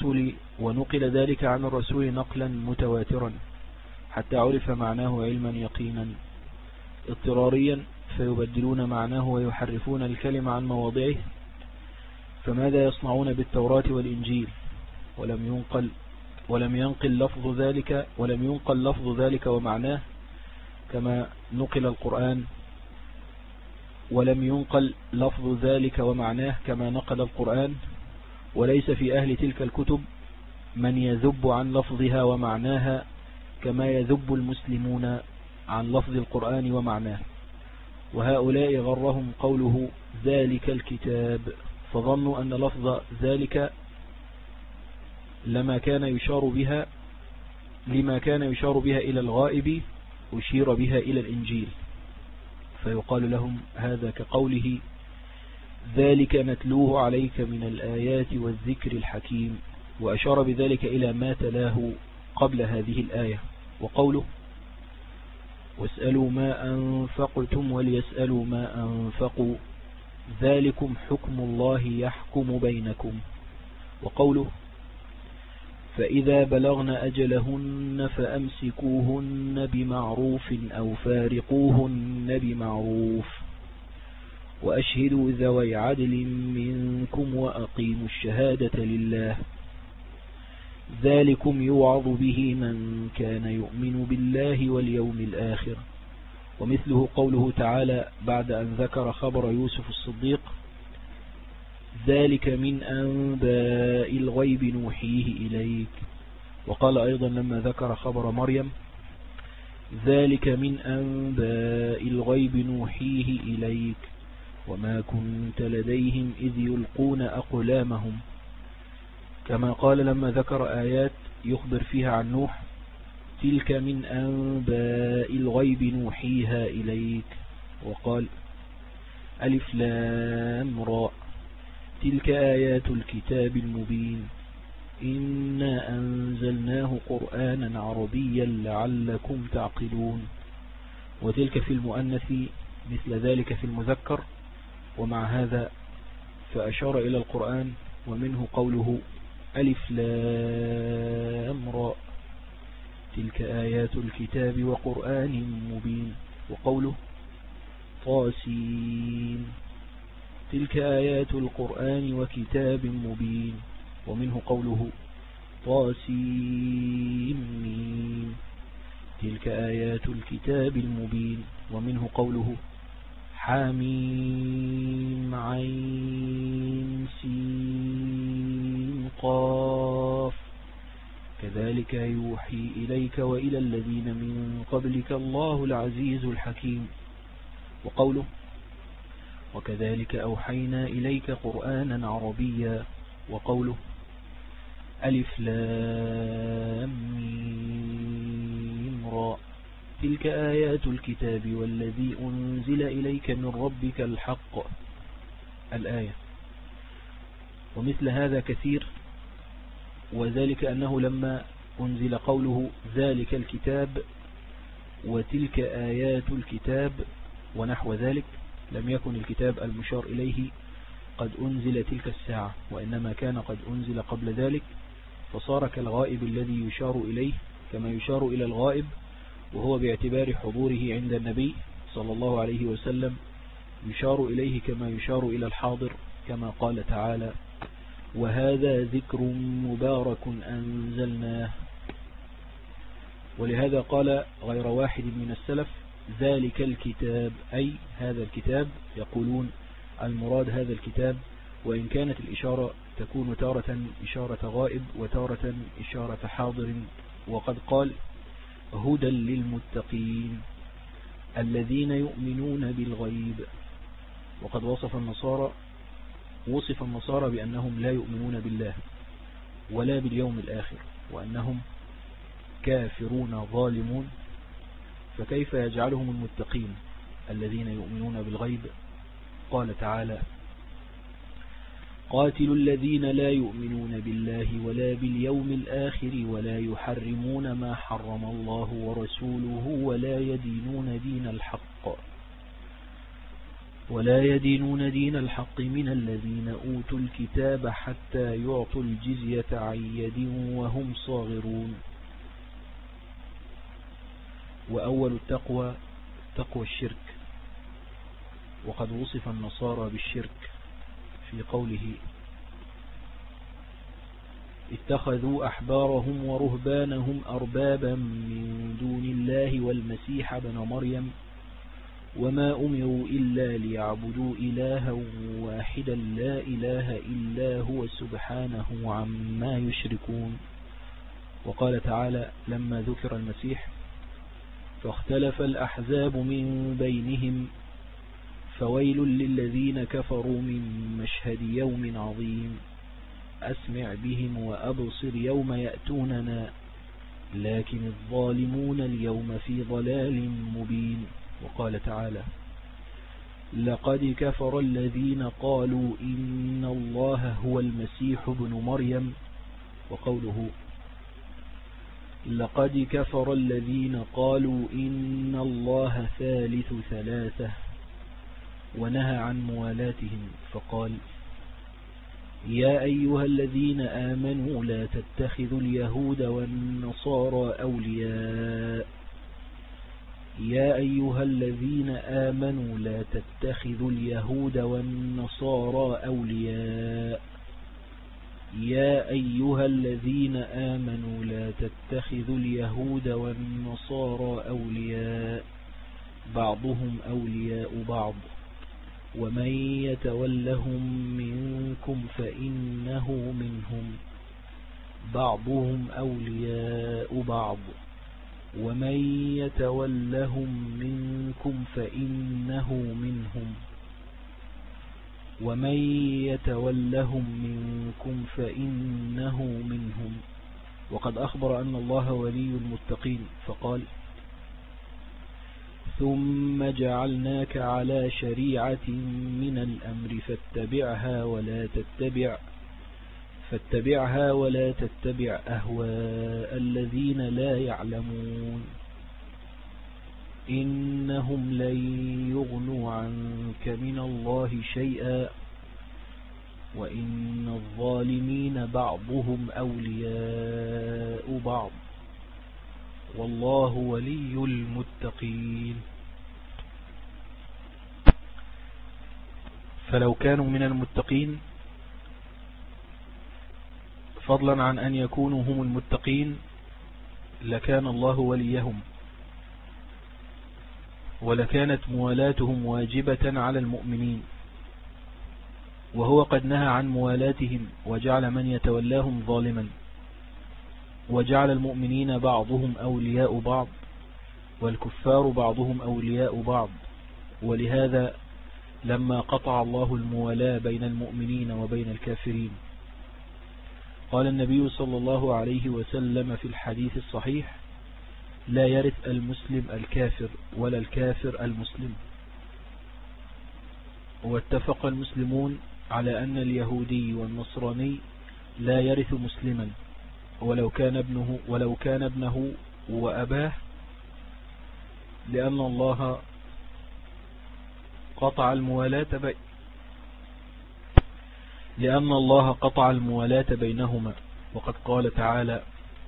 عن الرسول نقلا متواترا حتى عرف معناه علما يقينا اضطراريا، فيبدلون معناه ويحرفون الكلمة عن مواضعه، فماذا يصنعون بالتوراة والإنجيل ولم ينقل لفظ ذلك ومعناه كما نقل القرآن، ولم ينقل لفظ ذلك ومعناه كما نقل القرآن، وليس في أهل تلك الكتب من يذب عن لفظها ومعناها كما يذب المسلمون عن لفظ القرآن ومعناه. وهؤلاء غرهم قوله ذلك الكتاب، فظنوا أن لفظ ذلك لما كان يشار بها إلى الغائب أشير بها إلى الإنجيل، فيقال لهم هذا كقوله ذلك نتلوه عليك من الآيات والذكر الحكيم. وأشار بذلك إلى ما تلاه قبل هذه الآية، وقوله واسألوا ما أنفقتم وليسألوا ما أنفقوا ذلكم حكم الله يحكم بينكم. وقوله فإذا بلغن أجلهن فأمسكوهن بمعروف أو فارقوهن بمعروف وأشهدوا ذوي عدل منكم وأقيموا الشهادة لله ذلكم يوعظ به من كان يؤمن بالله واليوم الآخر. ومثله قوله تعالى بعد أن ذكر خبر يوسف الصديق ذلك من أنباء الغيب نوحيه إليك. وقال أيضا لما ذكر خبر مريم ذلك من أنباء الغيب نوحيه إليك وما كنت لديهم إذ يلقون أقلامهم. كما قال لما ذكر آيات يخبر فيها عن نوح تلك من أنباء الغيب نوحيها إليك. وقال ألف لام راء تلك آيات الكتاب المبين إنا أنزلناه قرآنا عربيا لعلكم تعقلون. وتلك في المؤنث مثل ذلك في المذكر. ومع هذا فأشار إلى القرآن ومنه قوله ألف لام راء تلك آيات الكتاب وقرآن مبين. وقوله طاسين تلك آيات القرآن وكتاب مبين. ومنه قوله طاسين تلك آيات الكتاب المبين. ومنه قوله حاميم عين سين قاف كذلك يوحي إليك وإلى الذين من قبلك الله العزيز الحكيم. وقوله وكذلك أوحينا إليك قرآنا عربيا. وقوله ألف لام ميم راء تلك آيات الكتاب والذي أنزل إليك من ربك الحق الآية. ومثل هذا كثير. وذلك أنه لما أنزل قوله ذلك الكتاب وتلك آيات الكتاب ونحو ذلك لم يكن الكتاب المشار إليه قد أنزل تلك الساعة، وإنما كان قد أنزل قبل ذلك، فصار كالغائب الذي يشار إليه كما يشار إلى الغائب، وهو باعتبار حضوره عند النبي صلى الله عليه وسلم يشار إليه كما يشار إلى الحاضر، كما قال تعالى وهذا ذكر مبارك أنزلناه. ولهذا قال غير واحد من السلف ذلك الكتاب أي هذا الكتاب، يقولون المراد هذا الكتاب، وإن كانت الإشارة تكون تارة إشارة غائب وتارة إشارة حاضر. وقد قال هدى للمتقين الذين يؤمنون بالغيب. وقد وصف النصارى بأنهم لا يؤمنون بالله ولا باليوم الآخر وأنهم كافرون ظالمون، فكيف يجعلهم المتقين الذين يؤمنون بالغيب؟ قال تعالى قاتلوا الذين لا يؤمنون بالله ولا باليوم الآخر ولا يحرمون ما حرم الله ورسوله ولا يدينون دين الحق من الذين أوتوا الكتاب حتى يعطوا الجزية عن يد وهم صاغرون. وأول التقوى تقوى الشرك، وقد وصف النصارى بالشرك في قوله اتخذوا أحبارهم ورهبانهم أربابا من دون الله والمسيح ابن مريم وما أمروا إلا ليعبدوا إلها واحدا لا إله إلا هو سبحانه عما يشركون. وقال تعالى لما ذكر المسيح فاختلف الأحزاب من بينهم فويل للذين كفروا من مشهد يوم عظيم أسمع بهم وأبصر يوم يأتوننا لكن الظالمون اليوم في ضلال مبين. وقال تعالى لقد كفر الذين قالوا إن الله هو المسيح ابن مريم. وقوله لقد كفر الذين قالوا إن الله ثالث ثلاثة، ونهى عن موالاتهم فقال يا أيها الذين آمنوا لا تتخذوا اليهود والنصارى أولياء. يا أيها الذين آمنوا لا تتخذوا اليهود والنصارى أولياء. يا أيها الذين آمنوا لا تتخذوا اليهود والنصارى أولياء بعضهم أولياء بعض ومن يتولهم منكم فإنه منهم. بعضهم أولياء بعض ومن يتولهم منكم فإنه منهم. ومن يتولهم منكم فإنه منهم. وقد أخبر أن الله ولي المتقين فقال ثم جعلناك على شريعة من الأمر فاتبعها ولا تتبع أهواء الذين لا يعلمون إنهم لن يغنوا عنك من الله شيئا وإن الظالمين بعضهم أولياء بعض والله ولي المتقين. فلو كانوا من المتقين فضلا عن أن يكونوا هم المتقين لكان الله وليهم، ولكانت موالاتهم واجبة على المؤمنين، وهو قد نهى عن موالاتهم وجعل من يتولاهم ظالما، وجعل المؤمنين بعضهم أولياء بعض والكفار بعضهم أولياء بعض. ولهذا لما قطع الله الموالاة بين المؤمنين وبين الكافرين قال النبي صلى الله عليه وسلم في الحديث الصحيح لا يرث المسلم الكافر ولا الكافر المسلم. واتفق المسلمون على أن اليهودي والنصراني لا يرث مسلما ولو كان ابنه وأباه، لأن الله قطع الموالاة بينهما. وقد قال تعالى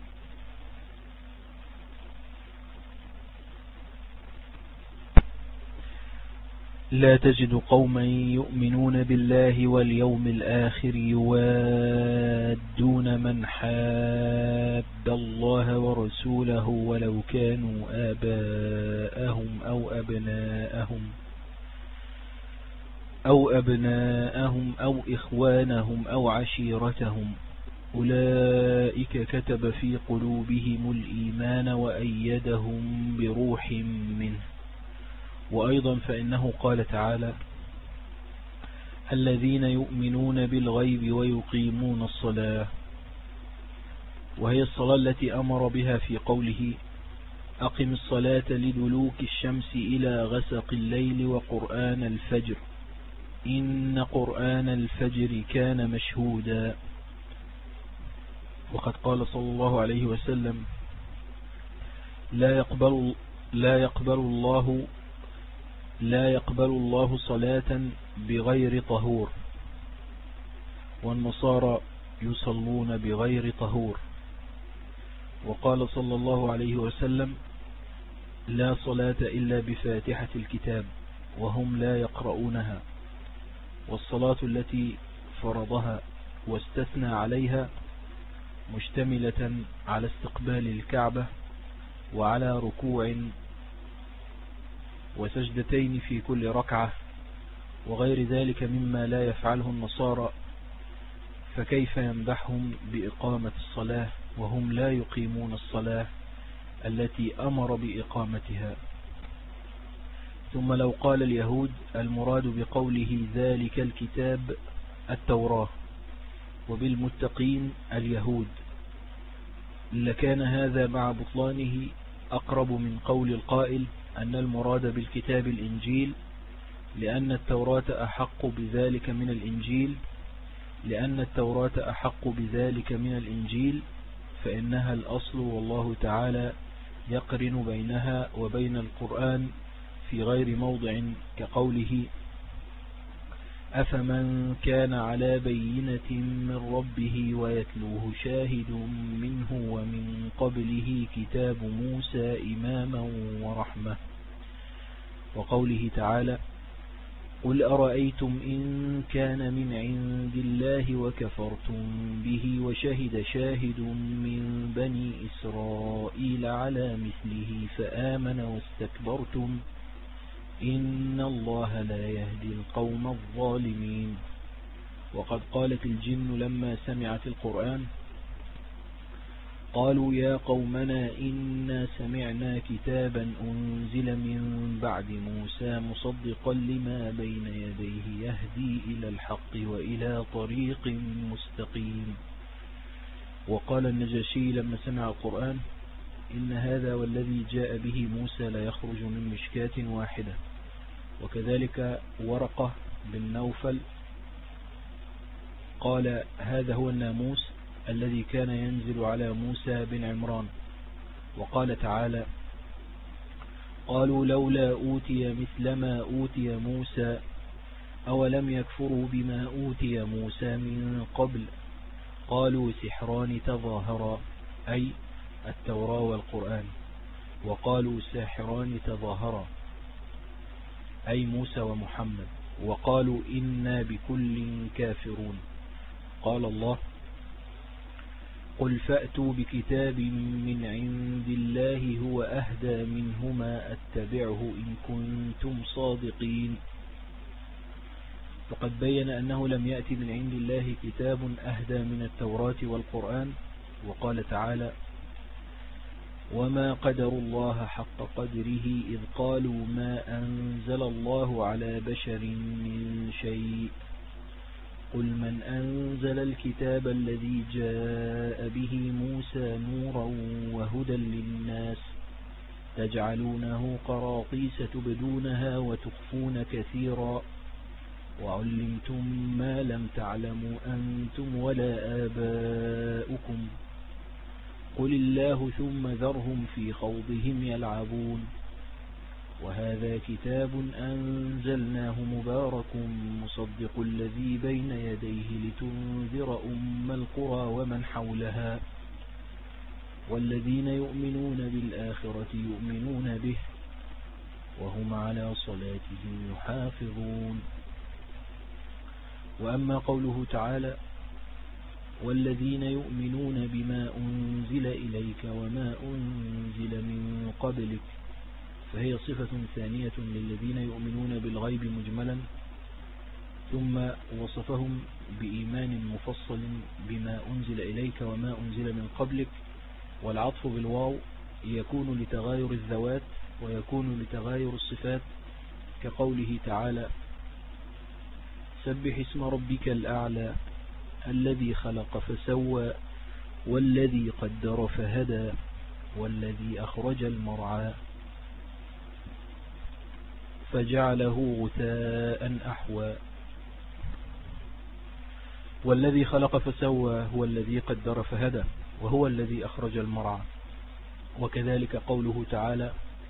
لا تجد قوما يؤمنون بالله واليوم الآخر يوادون من حاد الله ورسوله ولو كانوا آباءهم أو أبناءهم أو إخوانهم أو عشيرتهم أولئك كتب في قلوبهم الإيمان وأيدهم بروح منه. وأيضا فإنه قال تعالى الذين يؤمنون بالغيب ويقيمون الصلاة، وهي الصلاة التي أمر بها في قوله أقم الصلاة لدلوك الشمس إلى غسق الليل وقرآن الفجر إن قرآن الفجر كان مشهودا. وقد قال صلى الله عليه وسلم لا يقبل الله صلاة بغير طهور، والنصارى يصلون بغير طهور. وقال صلى الله عليه وسلم لا صلاة إلا بفاتحة الكتاب وهم لا يقرؤونها. والصلاة التي فرضها واستثنى عليها مشتملة على استقبال الكعبة وعلى ركوع وسجدتين في كل ركعة وغير ذلك مما لا يفعله النصارى، فكيف يمدحهم بإقامة الصلاة وهم لا يقيمون الصلاة التي أمر بإقامتها؟ ثم لو قال اليهود المراد بقوله ذلك الكتاب التوراة وبالمتقين اليهود، لكان هذا مع بطلانه أقرب من قول القائل أن المراد بالكتاب الإنجيل لأن التوراة أحق بذلك من الإنجيل فإنها الأصل، والله تعالى يقرن بينها وبين القرآن في غير موضع كقوله: أفمن كان على بينة من ربه ويتلوه شاهد منه ومن قبله كتاب موسى إماما ورحمة. وقوله تعالى: قل أرأيتم إن كان من عند الله وكفرتم به وشهد شاهد من بني إسرائيل على مثله فآمن واستكبرتم إن الله لا يهدي القوم الظالمين. وقد قالت الجن لما سمعت القرآن: قالوا يا قومنا إنا سمعنا كتابا أنزل من بعد موسى مصدقا لما بين يديه يهدي إلى الحق وإلى طريق مستقيم. وقال النجاشي لما سمع القرآن: إن هذا والذي جاء به موسى لا يخرج من مشكاة واحدة. وكذلك ورقة بن نوفل قال: هذا هو الناموس الذي كان ينزل على موسى بن عمران. وقال تعالى: قالوا لولا أوتي مثل ما أوتي موسى أولم يكفروا بما أوتي موسى من قبل قالوا سحران تظاهرا، أي التوراة والقرآن. وقالوا ساحران تظاهرا، أي موسى ومحمد. وقالوا إنا بكل كافرون. قال الله: قل فأتوا بكتاب من عند الله هو أهدى منهما أتبعه إن كنتم صادقين. فقد بين أنه لم يأتي من عند الله كتاب أهدى من التوراة والقرآن. وقال تعالى: وما قدر الله حق قدره إذ قالوا ما أنزل الله على بشر من شيء قل من أنزل الكتاب الذي جاء به موسى نورا وهدى للناس تجعلونه قراطيس تبدونها وتخفون كثيرا وعلمتم ما لم تعلموا أنتم ولا آباؤكم قل الله ثم ذرهم في خوضهم يلعبون. وهذا كتاب أنزلناه مبارك مصدق الذي بين يديه لتنذر أم القرى ومن حولها والذين يؤمنون بالآخرة يؤمنون به وهم على صلاتهم يحافظون. وأما قوله تعالى: والذين يؤمنون بما أنزل إليك وما أنزل من قبلك، فهي صفة ثانية للذين يؤمنون بالغيب مجملا، ثم وصفهم بإيمان مفصل بما أنزل إليك وما أنزل من قبلك. والعطف بالواو يكون لتغاير الذوات ويكون لتغاير الصفات، كقوله تعالى: سبح اسم ربك الأعلى الذي خلق فسوى والذي قدر فهدى والذي أخرج المرعى فجعله غثاء أحوى. والذي خلق فسوى هو الذي قدر فهدى وهو الذي أخرج المرعى. وكذلك قوله تعالى: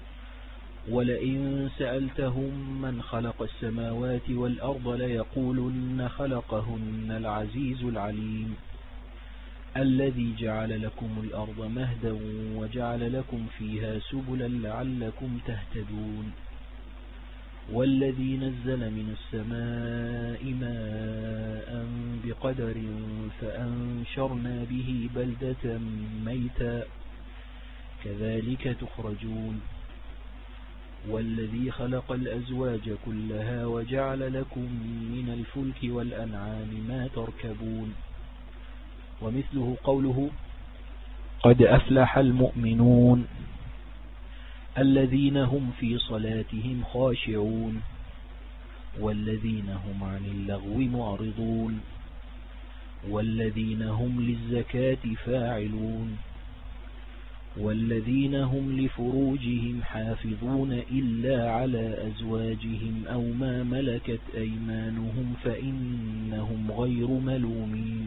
ولئن سألتهم من خلق السماوات والأرض ليقولن خلقهن العزيز العليم الذي جعل لكم الأرض مهدا وجعل لكم فيها سبلا لعلكم تهتدون والذي نزل من السماء ماء بقدر فأنشرنا به بلدة ميتا كذلك تخرجون والذي خلق الأزواج كلها وجعل لكم من الفلك والأنعام ما تركبون. ومثله قوله: قد أفلح المؤمنون الذين هم في صلاتهم خاشعون والذين هم عن اللغو معرضون والذين هم للزكاة فاعلون والذين هم لفروجهم حافظون إلا على أزواجهم أو ما ملكت أيمانهم فإنهم غير ملومين.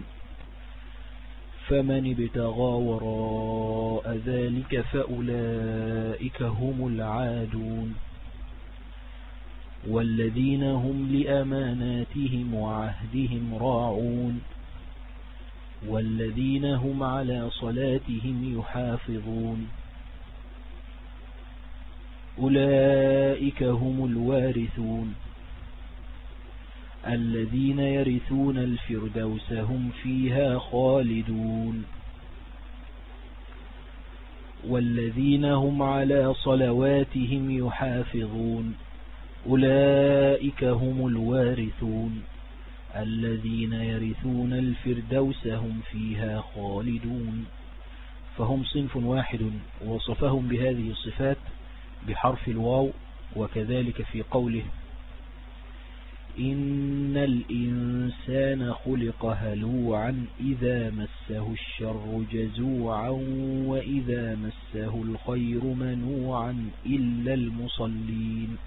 فمن ابتغى وراء ذلك فأولئك هم العادون. والذين هم لأماناتهم وعهدهم راعون. والذين هم على صلاتهم يحافظون. أولئك هم الوارثون الذين يرثون الفردوس هم فيها خالدون. والذين هم على صلواتهم يحافظون. أولئك هم الوارثون الذين يرثون الفردوس هم فيها خالدون. فهم صنف واحد وصفهم بهذه الصفات بحرف الواو. وكذلك في قوله إن الإنسان خلق هلوعا إذا مسه الشر جزوعا وإذا مسه الخير منوعا إلا المصلين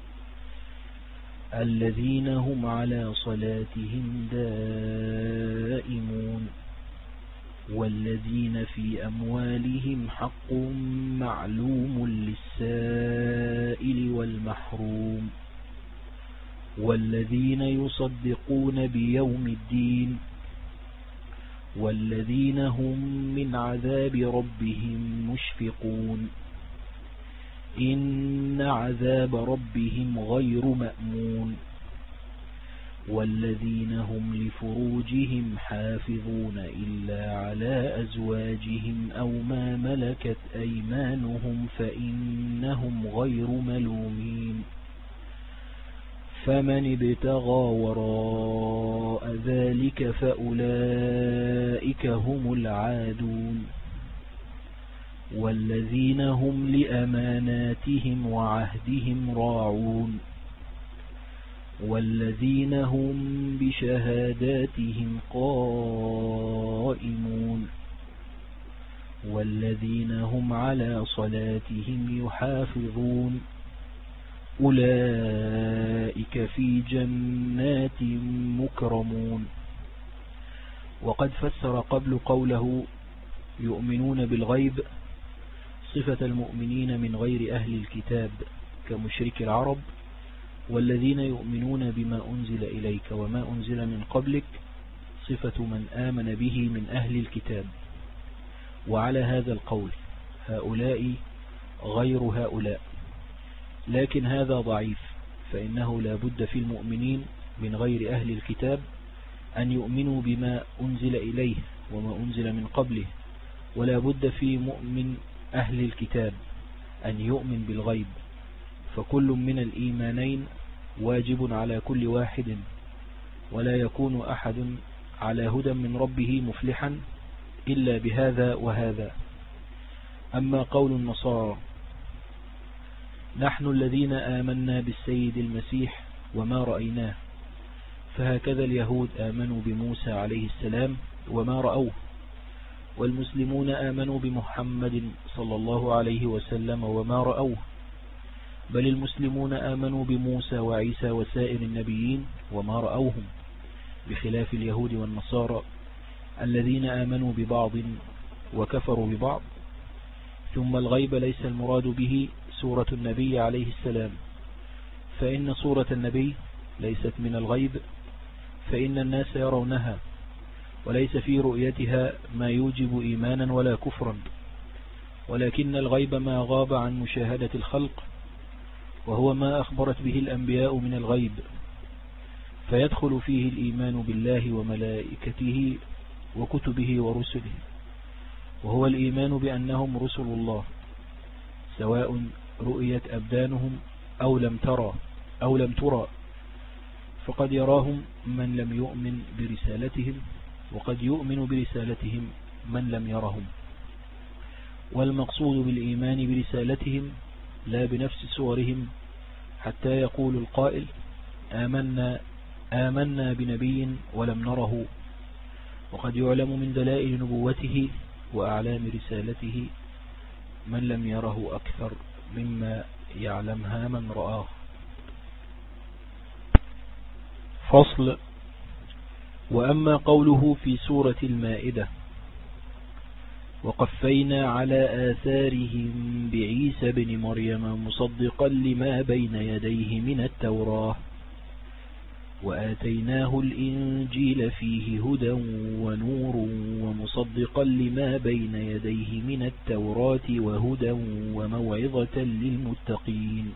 الذين هم على صلاتهم دائمون. والذين في أموالهم حق معلوم للسائل والمحروم. والذين يصدقون بيوم الدين. والذين هم من عذاب ربهم مشفقون. إن عذاب ربهم غير مأمون. والذين هم لفروجهم حافظون إلا على أزواجهم أو ما ملكت أيمانهم فإنهم غير ملومين. فمن ابتغى وراء ذلك فأولئك هم العادون. والذين هم لأماناتهم وعهدهم راعون. والذين هم بشهاداتهم قائمون. والذين هم على صلاتهم يحافظون. أولئك في جنات مكرمون. وقد فسر قبل قوله يؤمنون بالغيب صفة المؤمنين من غير أهل الكتاب كمشرك العرب. والذين يؤمنون بما أنزل إليك وما أنزل من قبلك صفة من آمن به من أهل الكتاب. وعلى هذا القول هؤلاء غير هؤلاء، لكن هذا ضعيف، فإنه لا بد في المؤمنين من غير أهل الكتاب أن يؤمنوا بما أنزل إليه وما أنزل من قبله، ولا بد في مؤمن أهل الكتاب أن يؤمن بالغيب. فكل من الإيمانين واجب على كل واحد، ولا يكون أحد على هدى من ربه مفلحا إلا بهذا وهذا. أما قول النصارى نحن الذين آمنا بالسيد المسيح وما رأيناه، فهكذا اليهود آمنوا بموسى عليه السلام وما رأوه، والمسلمون آمنوا بمحمد صلى الله عليه وسلم وما رأوه، بل المسلمون آمنوا بموسى وعيسى وسائر النبيين وما رأوهم، بخلاف اليهود والنصارى الذين آمنوا ببعض وكفروا ببعض. ثم الغيب ليس المراد به سورة النبي عليه السلام، فإن سورة النبي ليست من الغيب، فإن الناس يرونها وليس في رؤيتها ما يوجب إيمانا ولا كفرا، ولكن الغيب ما غاب عن مشاهدة الخلق، وهو ما أخبرت به الأنبياء من الغيب، فيدخل فيه الإيمان بالله وملائكته وكتبه ورسله، وهو الإيمان بأنهم رسل الله، سواء رؤيت أبدانهم أو لم ترى، فقد يراهم من لم يؤمن برسالتهم، وقد يؤمن برسالتهم من لم يرهم. والمقصود بالإيمان برسالتهم لا بنفس صورهم، حتى يقول القائل آمنا بنبي ولم نره. وقد يعلم من دلائل نبوته وأعلام رسالته من لم يره أكثر مما يعلمها من رآه. فصل. وأما قوله في سورة المائدة وقفينا على آثارهم بعيسى بن مريم مصدقا لما بين يديه من التوراة وآتيناه الإنجيل فيه هدى ونور ومصدقا لما بين يديه من التوراة وهدى وموعظة للمتقين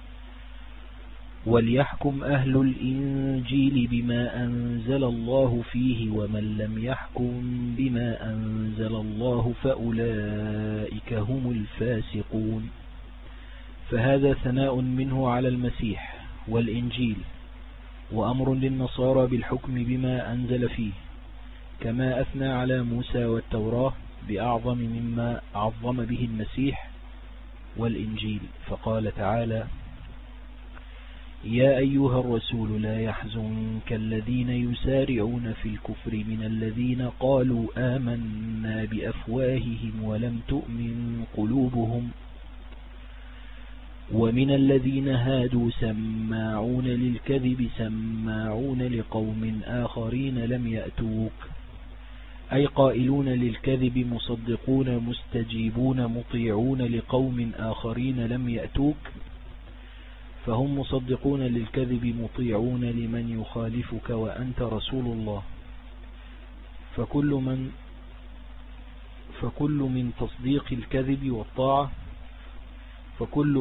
وليحكم أهل الإنجيل بما أنزل الله فيه ومن لم يحكم بما أنزل الله فأولئك هم الفاسقون. فهذا ثناء منه على المسيح والإنجيل وأمر للنصارى بالحكم بما أنزل فيه كما أثنى على موسى والتوراة بأعظم مما عظم به المسيح والإنجيل. فقال تعالى: يا أيها الرسول لا يحزنك الذين يسارعون في الكفر من الذين قالوا آمنا بأفواههم ولم تؤمن قلوبهم ومن الذين هادوا سماعون للكذب سماعون لقوم آخرين لم يأتوك أي قائلون للكذب مصدقون مستجيبون مطيعون لقوم آخرين لم يأتوك فهم مصدقون للكذب مطيعون لمن يخالفك وأنت رسول الله. فكل من تصديق الكذب والطاعة فكل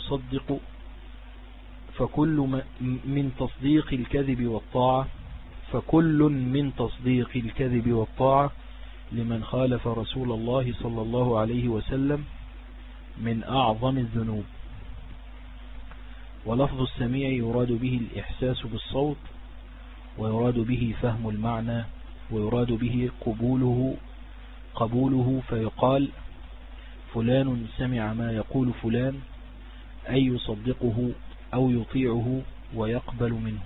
من تصديق الكذب والطاعة لمن خالف رسول الله صلى الله عليه وسلم من أعظم الذنوب. ولفظ السميع يراد به الإحساس بالصوت ويراد به فهم المعنى ويراد به قبوله فيقال فلان سمع ما يقول فلان أي يصدقه أو يطيعه ويقبل منه.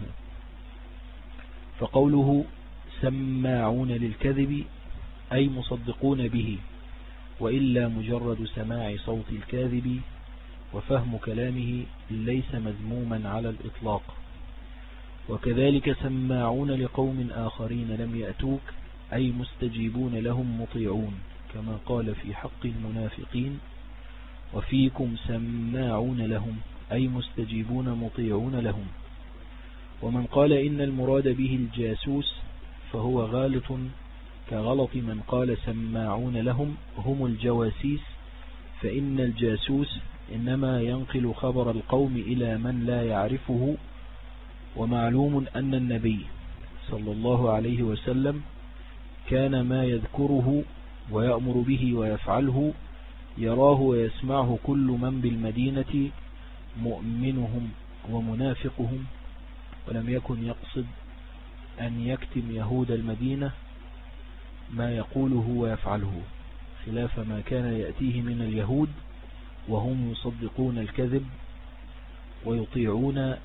فقوله سماعون للكذب أي مصدقون به وإلا مجرد سماع صوت الكاذب وفهم كلامه ليس مذموما على الإطلاق. وكذلك سماعون لقوم آخرين لم يأتوك أي مستجيبون لهم مطيعون كما قال في حق المنافقين وفيكم سماعون لهم أي مستجيبون مطيعون لهم. ومن قال إن المراد به الجاسوس فهو غالط كغلط من قال سماعون لهم هم الجواسيس فإن الجاسوس إنما ينقل خبر القوم إلى من لا يعرفه. ومعلوم أن النبي صلى الله عليه وسلم كان ما يذكره ويأمر به ويفعله يراه ويسمعه كل من بالمدينة مؤمنهم ومنافقهم ولم يكن يقصد أن يكتم يهود المدينة ما يقوله ويفعله خلاف ما كان يأتيه من اليهود وهم يصدقون الكذب ويطيعون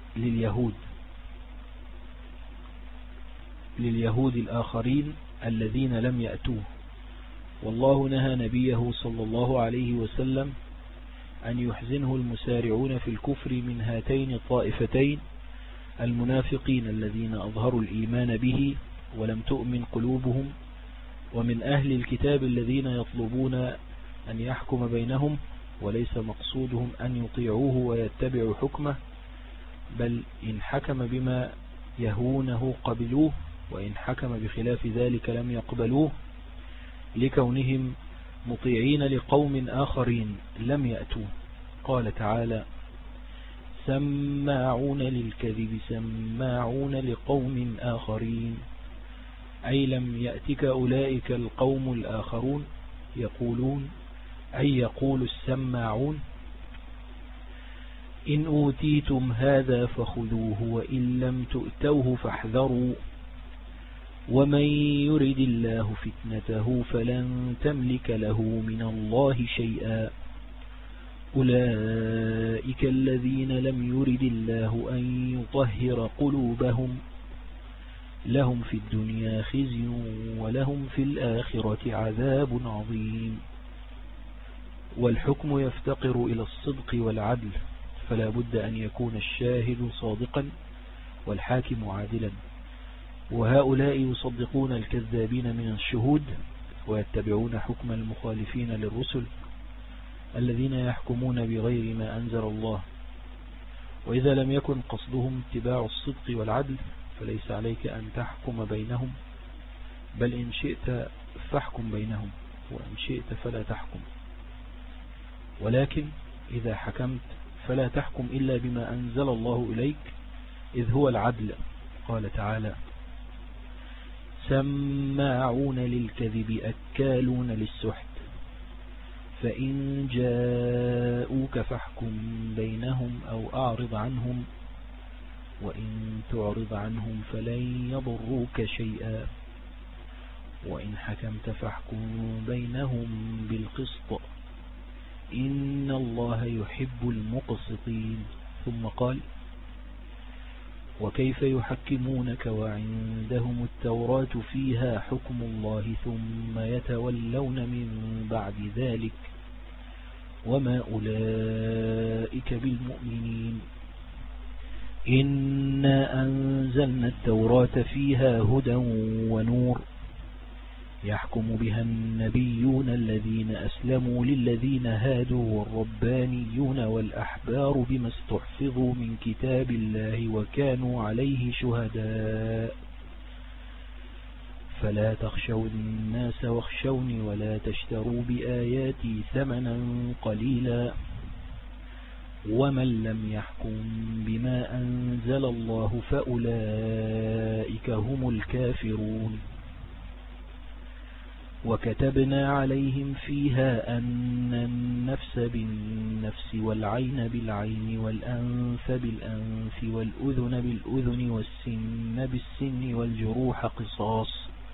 لليهود الآخرين الذين لم يأتوه. والله نهى نبيه صلى الله عليه وسلم أن يحزنه المسارعون في الكفر من هاتين الطائفتين المنافقين الذين أظهروا الإيمان به ولم تؤمن قلوبهم ومن أهل الكتاب الذين يطلبون أن يحكم بينهم وليس مقصودهم أن يطيعوه ويتبعوا حكمه بل إن حكم بما يهونه قبلوه وإن حكم بخلاف ذلك لم يقبلوه لكونهم مطيعين لقوم آخرين لم يأتوه. قال تعالى سماعون للكذب سماعون لقوم آخرين أي لم يأتك أولئك القوم الآخرون يقولون أي يقول السماعون إن أوتيتم هذا فخذوه وإن لم تؤتوه فاحذروا ومن يرد الله فتنته فلن تملك له من الله شيئا أولئك الذين لم يرد الله أن يطهر قلوبهم لهم في الدنيا خزي ولهم في الآخرة عذاب عظيم. والحكم يفتقر إلى الصدق والعدل، فلا بد أن يكون الشاهد صادقا والحاكم عادلا، وهؤلاء يصدقون الكذابين من الشهود ويتبعون حكم المخالفين للرسل الذين يحكمون بغير ما أنزل الله. وإذا لم يكن قصدهم اتباع الصدق والعدل فليس عليك أن تحكم بينهم، بل إن شئت فاحكم بينهم، وإن شئت فلا تحكم. ولكن إذا حكمت فلا تحكم إلا بما أنزل الله إليك، إذ هو العدل. قال تعالى: سماعون للكذب أكالون للسحت، فإن جاءوك فاحكم بينهم أو أعرض عنهم، وإن تعرض عنهم فلن يضروك شيئا، وإن حكمت فاحكم بينهم بالقسط، إن الله يحب المقسطين. ثم قال: وكيف يحكمونك وعندهم التوراة فيها حكم الله ثم يتولون من بعد ذلك وما أولئك بالمؤمنين. إنا أنزلنا التوراة فيها هدى ونور، يحكم بها النبيون الذين أسلموا للذين هادوا والربانيون والأحبار بما استحفظوا من كتاب الله وكانوا عليه شهداء، فلا تخشوا الناس واخشوني ولا تشتروا بآياتي ثمنا قليلا، ومن لم يحكم بما أنزل الله فأولئك هم الكافرون. وكتبنا عليهم فيها أن النفس بالنفس والعين بالعين والأنف بالأنف والأذن بالأذن والسن بالسن والجروح قصاص،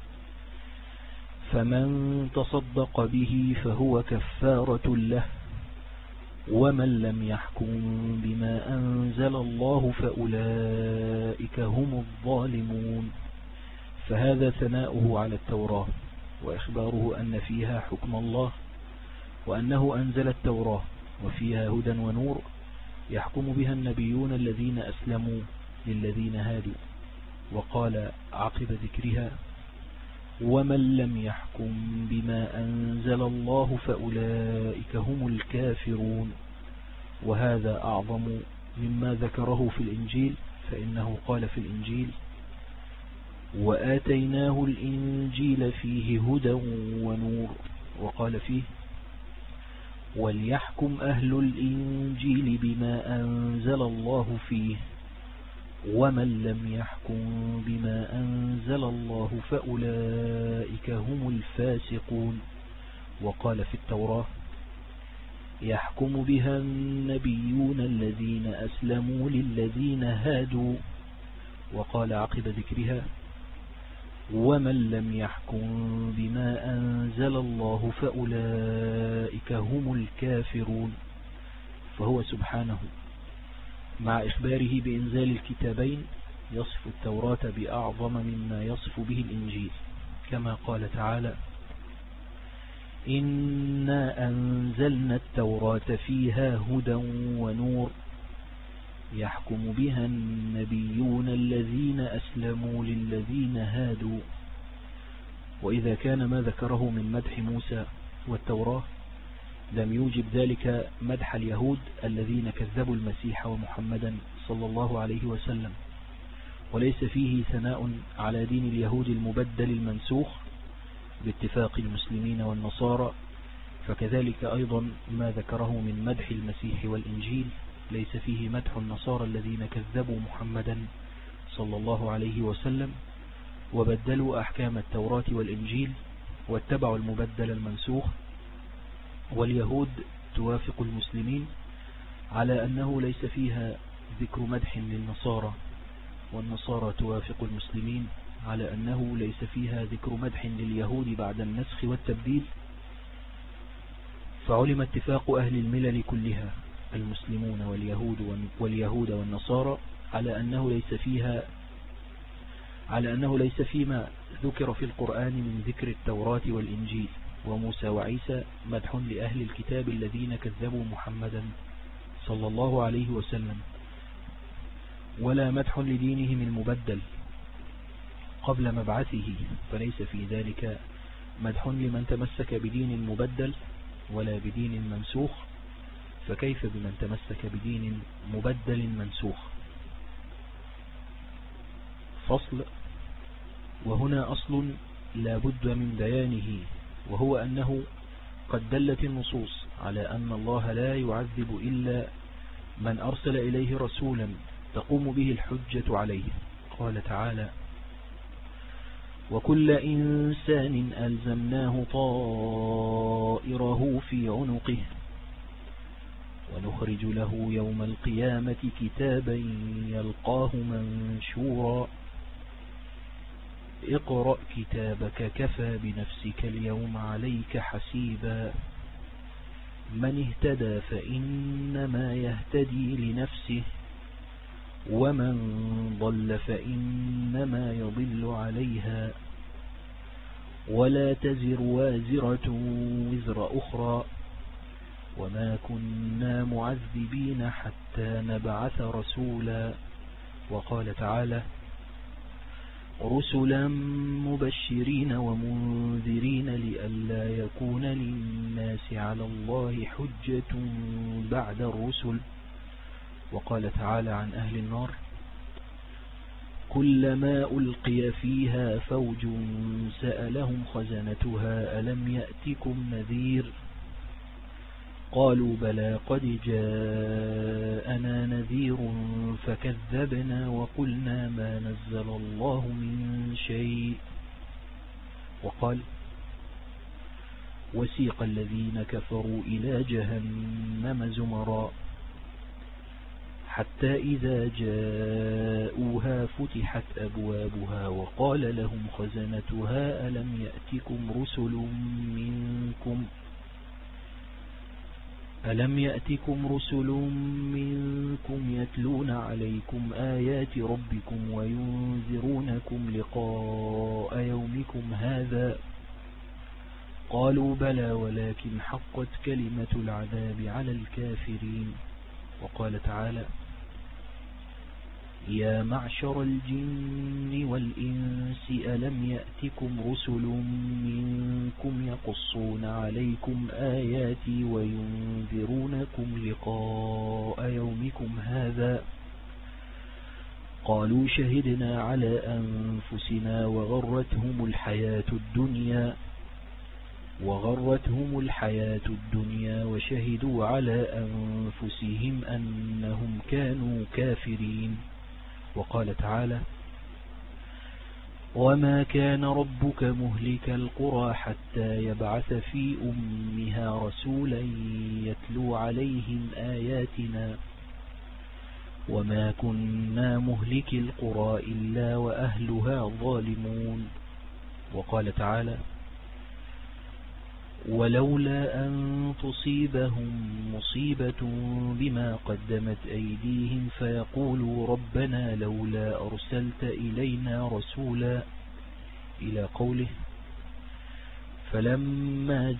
فمن تصدق به فهو كفارة له، ومن لم يحكم بما أنزل الله فأولئك هم الظالمون. فهذا ثناؤه على التوراة وإخباره أن فيها حكم الله، وأنه أنزل التوراة وفيها هدى ونور يحكم بها النبيون الذين أسلموا للذين هادوا. وقال عقب ذكرها: ومن لم يحكم بما أنزل الله فأولئك هم الكافرون. وهذا أعظم مما ذكره في الإنجيل، فإنه قال في الإنجيل: وآتيناه الإنجيل فيه هدى ونور. وقال فيه: وليحكم أهل الإنجيل بما أنزل الله فيه، ومن لم يحكم بما أنزل الله فأولئك هم الفاسقون. وقال في التوراة: يحكم بها النبيون الذين أسلموا للذين هادوا. وقال عقب ذكرها: ومن لم يحكم بما أنزل الله فأولئك هم الكافرون. فهو سبحانه مع إخباره بإنزال الكتابين يصف التوراة بأعظم مما يصف به الإنجيل، كما قال تعالى: إنا أنزلنا التوراة فيها هدى ونور، يحكم بها النبيون الذين أسلموا للذين هادوا. وإذا كان ما ذكره من مدح موسى والتوراة لم يوجب ذلك مدح اليهود الذين كذبوا المسيح ومحمدا صلى الله عليه وسلم، وليس فيه ثناء على دين اليهود المبدل المنسوخ باتفاق المسلمين والنصارى، فكذلك أيضا ما ذكره من مدح المسيح والإنجيل ليس فيه مدح النصارى الذين كذبوا محمدا صلى الله عليه وسلم وبدلوا أحكام التوراة والإنجيل واتبعوا المبدل المنسوخ. واليهود توافق المسلمين على أنه ليس فيها ذكر مدح للنصارى، والنصارى توافق المسلمين على أنه ليس فيها ذكر مدح لليهود بعد النسخ والتبديل. فعلم اتفاق أهل الملل كلها المسلمون واليهود والنصارى على أنه ليس فيما ذكر في القرآن من ذكر التوراة والإنجيل، وموسى وعيسى مدح لأهل الكتاب الذين كذبوا محمدا صلى الله عليه وسلم، ولا مدح لدينهم المبدل قبل مبعثه، فليس في ذلك مدح لمن تمسك بدين مبدل ولا بدين منسوخ، فكيف بمن تمسك بدين مبدل منسوخ؟ فصل. وهنا أصل لا بد من بيانه، وهو أنه قد دلت النصوص على أن الله لا يعذب إلا من أرسل إليه رسولا تقوم به الحجة عليه. قال تعالى: وكل إنسان ألزمناه طائره في عنقه ونخرج له يوم القيامة كتابا يلقاه منشورا اقرأ كتابك كفى بنفسك اليوم عليك حسيبا من اهتدى فإنما يهتدي لنفسه ومن ضل فإنما يضل عليها ولا تزر وازرة وزر أخرى وما كنا معذبين حتى نبعث رسولا. وقال تعالى: رسلا مبشرين ومنذرين لئلا يكون للناس على الله حجة بعد الرسل. وقال تعالى عن أهل النار: كلما ألقي فيها فوج سألهم خزنتها ألم يأتكم نذير قالوا بلى قد جاءنا نذير فكذبنا وقلنا ما نزل الله من شيء. وقال: وسيق الذين كفروا إلى جهنم زمرا حتى إذا جاءوها فتحت أبوابها وقال لهم خزنتها ألم يأتكم رسل منكم يتلون عليكم آيات ربكم وينذرونكم لقاء يومكم هذا قالوا بلى ولكن حقت كلمة العذاب على الكافرين. وقال تعالى: يا معشر الجن والإنس ألم يأتكم رسل منكم يقصون عليكم آياتي وينذرونكم لقاء يومكم هذا قالوا شهدنا على أنفسنا وغرتهم الحياة الدنيا وشهدوا على أنفسهم أنهم كانوا كافرين. وقال تعالى: وما كان ربك مهلك القرى حتى يبعث في أمها رسولا يتلو عليهم آياتنا وما كنا مهلك القرى إلا وأهلها ظالمون. وقال تعالى: ولولا أن تصيبهم مصيبة بما قدمت أيديهم فيقولوا ربنا لولا أرسلت إلينا رسولا إلى قوله: فلما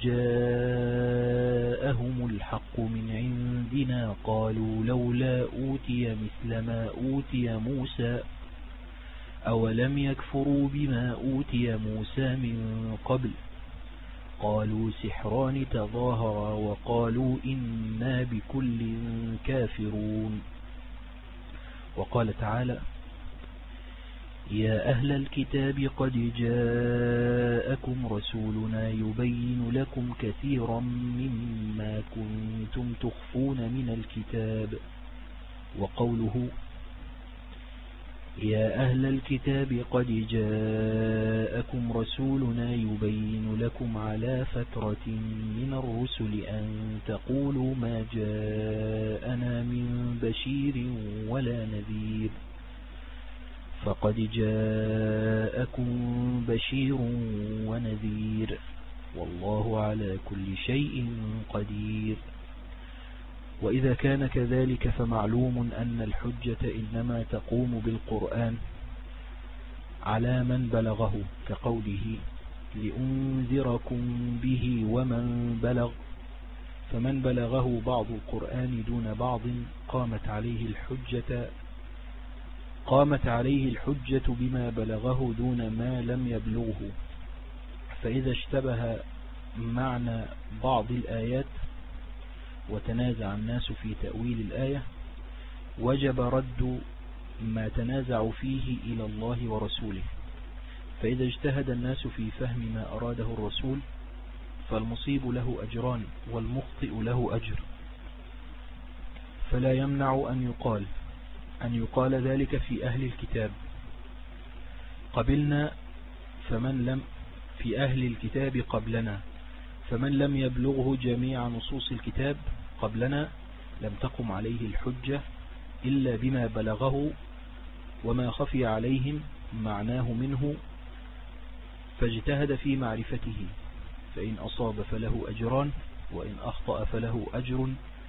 جاءهم الحق من عندنا قالوا لولا أوتي مثل ما أوتي موسى أولم يكفروا بما أوتي موسى من قبل قالوا سحران تظاهرا وقالوا إنا بكل كافرون. وقال تعالى: يا أهل الكتاب قد جاءكم رسولنا يبين لكم كثيرا مما كنتم تخفون من الكتاب. وقوله: يا أهل الكتاب قد جاءكم رسولنا يبين لكم على فترة من الرسل أن تقولوا ما جاءنا من بشير ولا نذير فقد جاءكم بشير ونذير والله على كل شيء قدير. وإذا كان كذلك فمعلوم أن الحجة إنما تقوم بالقرآن على من بلغه، كقوله: لأنذركم به ومن بلغ، فمن بلغه بعض القرآن دون بعض قامت عليه الحجة بما بلغه دون ما لم يبلغه. فإذا اشتبه معنى بعض الآيات وتنازع الناس في تأويل الآية وجب رد ما تنازعوا فيه إلى الله ورسوله. فإذا اجتهد الناس في فهم ما أراده الرسول فالمصيب له أجران والمخطئ له أجر، فلا يمنع أن يقال ذلك في أهل الكتاب قبلنا في أهل الكتاب قبلنا، فمن لم يبلغه جميع نصوص الكتاب قبلنا لم تقم عليه الحجة إلا بما بلغه وما خفي عليهم معناه منه فاجتهد في معرفته، فإن أصاب فله أجران وإن أخطأ فله أجر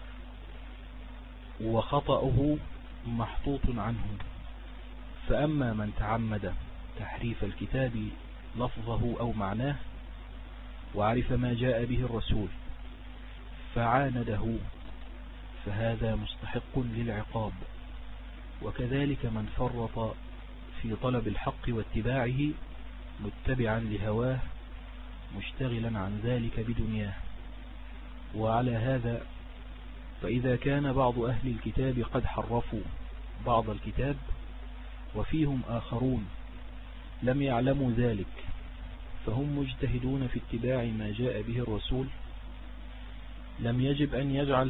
وخطأه محطوط عنه. فأما من تعمد تحريف الكتاب لفظه أو معناه وعرف ما جاء به الرسول فعانده فهذا مستحق للعقاب، وكذلك من فرط في طلب الحق واتباعه متبعا لهواه مشتغلا عن ذلك بدنياه. وعلى هذا فإذا كان بعض أهل الكتاب قد حرفوا بعض الكتاب وفيهم آخرون لم يعلموا ذلك فهم مجتهدون في اتباع ما جاء به الرسول، لم يجب أن يجعل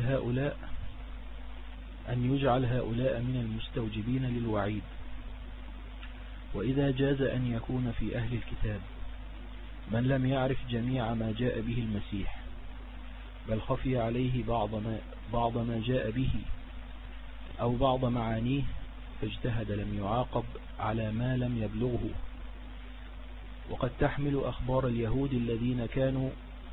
هؤلاء من المستوجبين للوعيد. وإذا جاز أن يكون في أهل الكتاب من لم يعرف جميع ما جاء به المسيح بل خفي عليه بعض ما جاء به أو بعض معانيه فاجتهد لم يعاقب على ما لم يبلغه. وقد تحمل أخبار اليهود الذين كانوا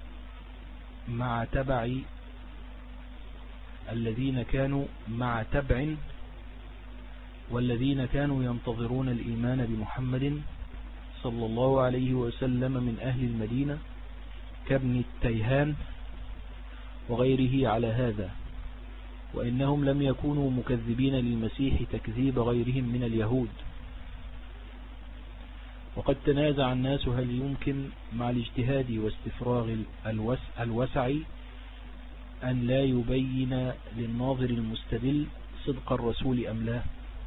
مع تبع والذين كانوا ينتظرون الإيمان بمحمد صلى الله عليه وسلم من أهل المدينة كابن التيهان وغيره على هذا، وإنهم لم يكونوا مكذبين للمسيح تكذيب غيرهم من اليهود. وقد تنازع الناس هل يمكن مع الاجتهاد واستفراغ الوسع أن لا يبين للناظر المستدل صدق الرسول أم لا؟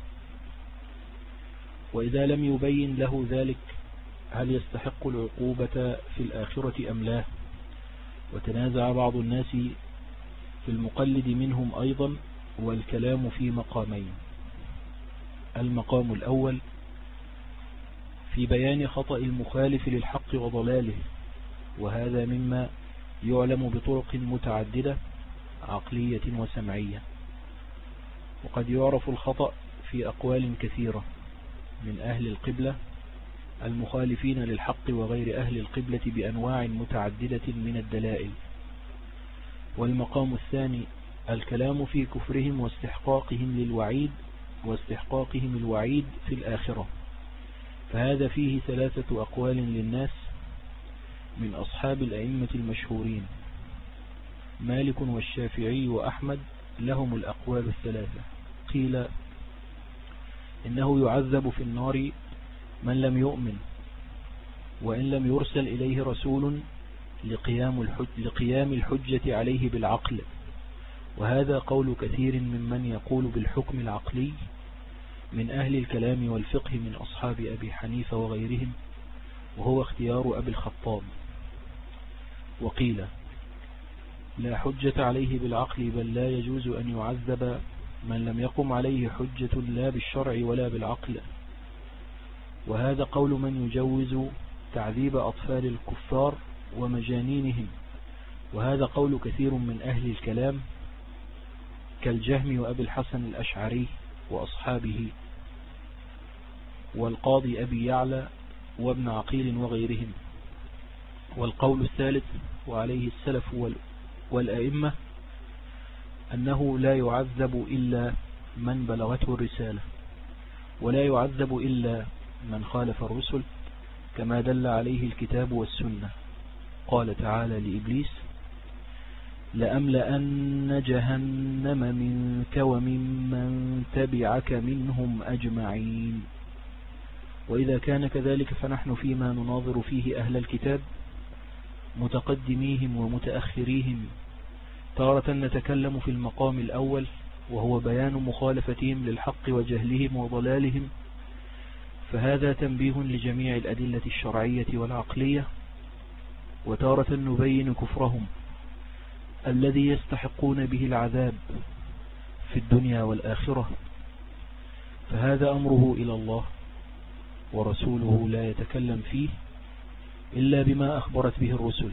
وإذا لم يبين له ذلك هل يستحق العقوبة في الآخرة أم لا؟ وتنازع بعض الناس في المقلد منهم أيضا، والكلام في مقامين: المقام الأول في بيان خطأ المخالف للحق وضلاله، وهذا مما يعلم بطرق متعددة عقلية وسمعية. وقد يعرف الخطأ في أقوال كثيرة من أهل القبلة المخالفين للحق وغير أهل القبلة بأنواع متعددة من الدلائل. والمقام الثاني الكلام في كفرهم واستحقاقهم الوعيد في الآخرة، فهذا فيه 3 أقوال للناس من أصحاب الأئمة المشهورين. مالك والشافعي وأحمد لهم الأقوال 3. قيل إنه يعذب في النار من لم يؤمن وإن لم يرسل إليه رسول لقيام الحجة عليه بالعقل، وهذا قول كثير ممن يقول بالحكم العقلي من أهل الكلام والفقه من أصحاب أبي حنيفة وغيرهم، وهو اختيار أبي الخطاب. وقيل لا حجة عليه بالعقل، بل لا يجوز أن يعذب من لم يقم عليه حجة لا بالشرع ولا بالعقل، وهذا قول من يجوز تعذيب أطفال الكفار ومجانينهم، وهذا قول كثير من أهل الكلام كالجهم وأبي الحسن الأشعري وأصحابه والقاضي أبي يعلى وابن عقيل وغيرهم. والقول الثالث وعليه السلف والأئمة أنه لا يعذب إلا من بلغته الرسالة، ولا يعذب إلا من خالف الرسل كما دل عليه الكتاب والسنة. قال تعالى لإبليس: لأملأن جهنم منك وممن تبعك منهم أجمعين. وإذا كان كذلك فنحن فيما نناظر فيه أهل الكتاب متقدميهم ومتأخريهم تارة نتكلم في المقام الأول وهو بيان مخالفتهم للحق وجهلهم وضلالهم، فهذا تنبيه لجميع الأدلة الشرعية والعقلية، وتارة نبين كفرهم الذي يستحقون به العذاب في الدنيا والآخرة، فهذا أمره إلى الله، ورسوله لا يتكلم فيه إلا بما أخبرت به الرسل.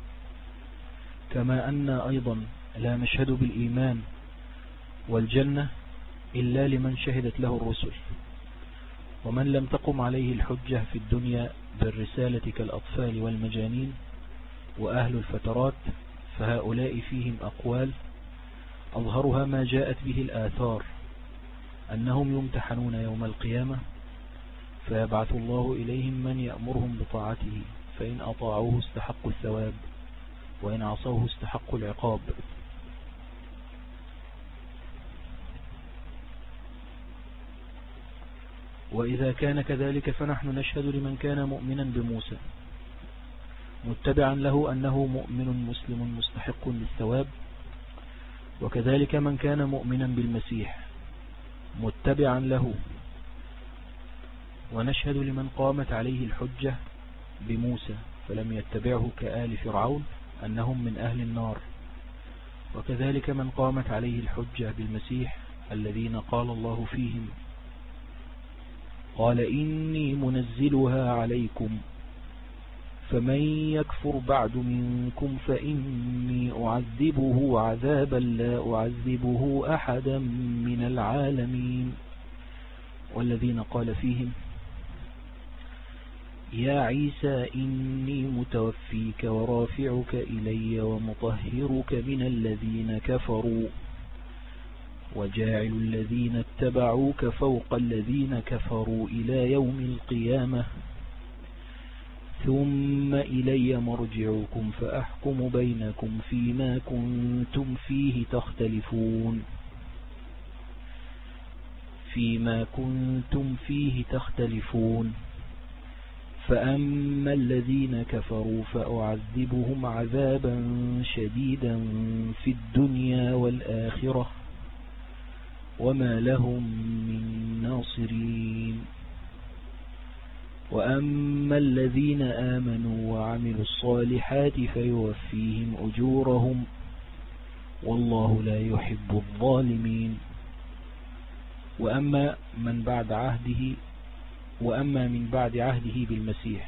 كما أن أيضا لا نشهد بالإيمان والجنة إلا لمن شهدت له الرسل، ومن لم تقم عليه الحجة في الدنيا بالرسالة كالأطفال والمجانين وأهل الفترات، فهؤلاء فيهم أقوال أظهرها ما جاءت به الآثار أنهم يمتحنون يوم القيامة، فيبعث الله إليهم من يأمرهم بطاعته، فإن أطاعوه استحقوا الثواب، وإن عصوه استحقوا العقاب. وإذا كان كذلك فنحن نشهد لمن كان مؤمنا بموسى متبعا له أنه مؤمن مسلم مستحق للثواب، وكذلك من كان مؤمنا بالمسيح متبعا له، ونشهد لمن قامت عليه الحجة بموسى فلم يتبعه كآل فرعون أنهم من أهل النار، وكذلك من قامت عليه الحجة بالمسيح الذين قال الله فيهم: قال إني منزلها عليكم فمن يكفر بعد منكم فإني أعذبه عذابا لا أعذبه أحدا من العالمين. والذين قال فيهم: يا عيسى إني متوفيك ورافعك إلي ومطهرك من الذين كفروا وجاعل الذين اتبعوك فوق الذين كفروا إلى يوم القيامة ثم إلي مرجعكم فأحكم بينكم فيما كنتم فيه تختلفون فأما الذين كفروا فأعذبهم عذابا شديدا في الدنيا والآخرة وما لهم من ناصرين، وأما الذين آمنوا وعملوا الصالحات فيوفيهم أجورهم والله لا يحب الظالمين. وأما من بعد عهده بالمسيح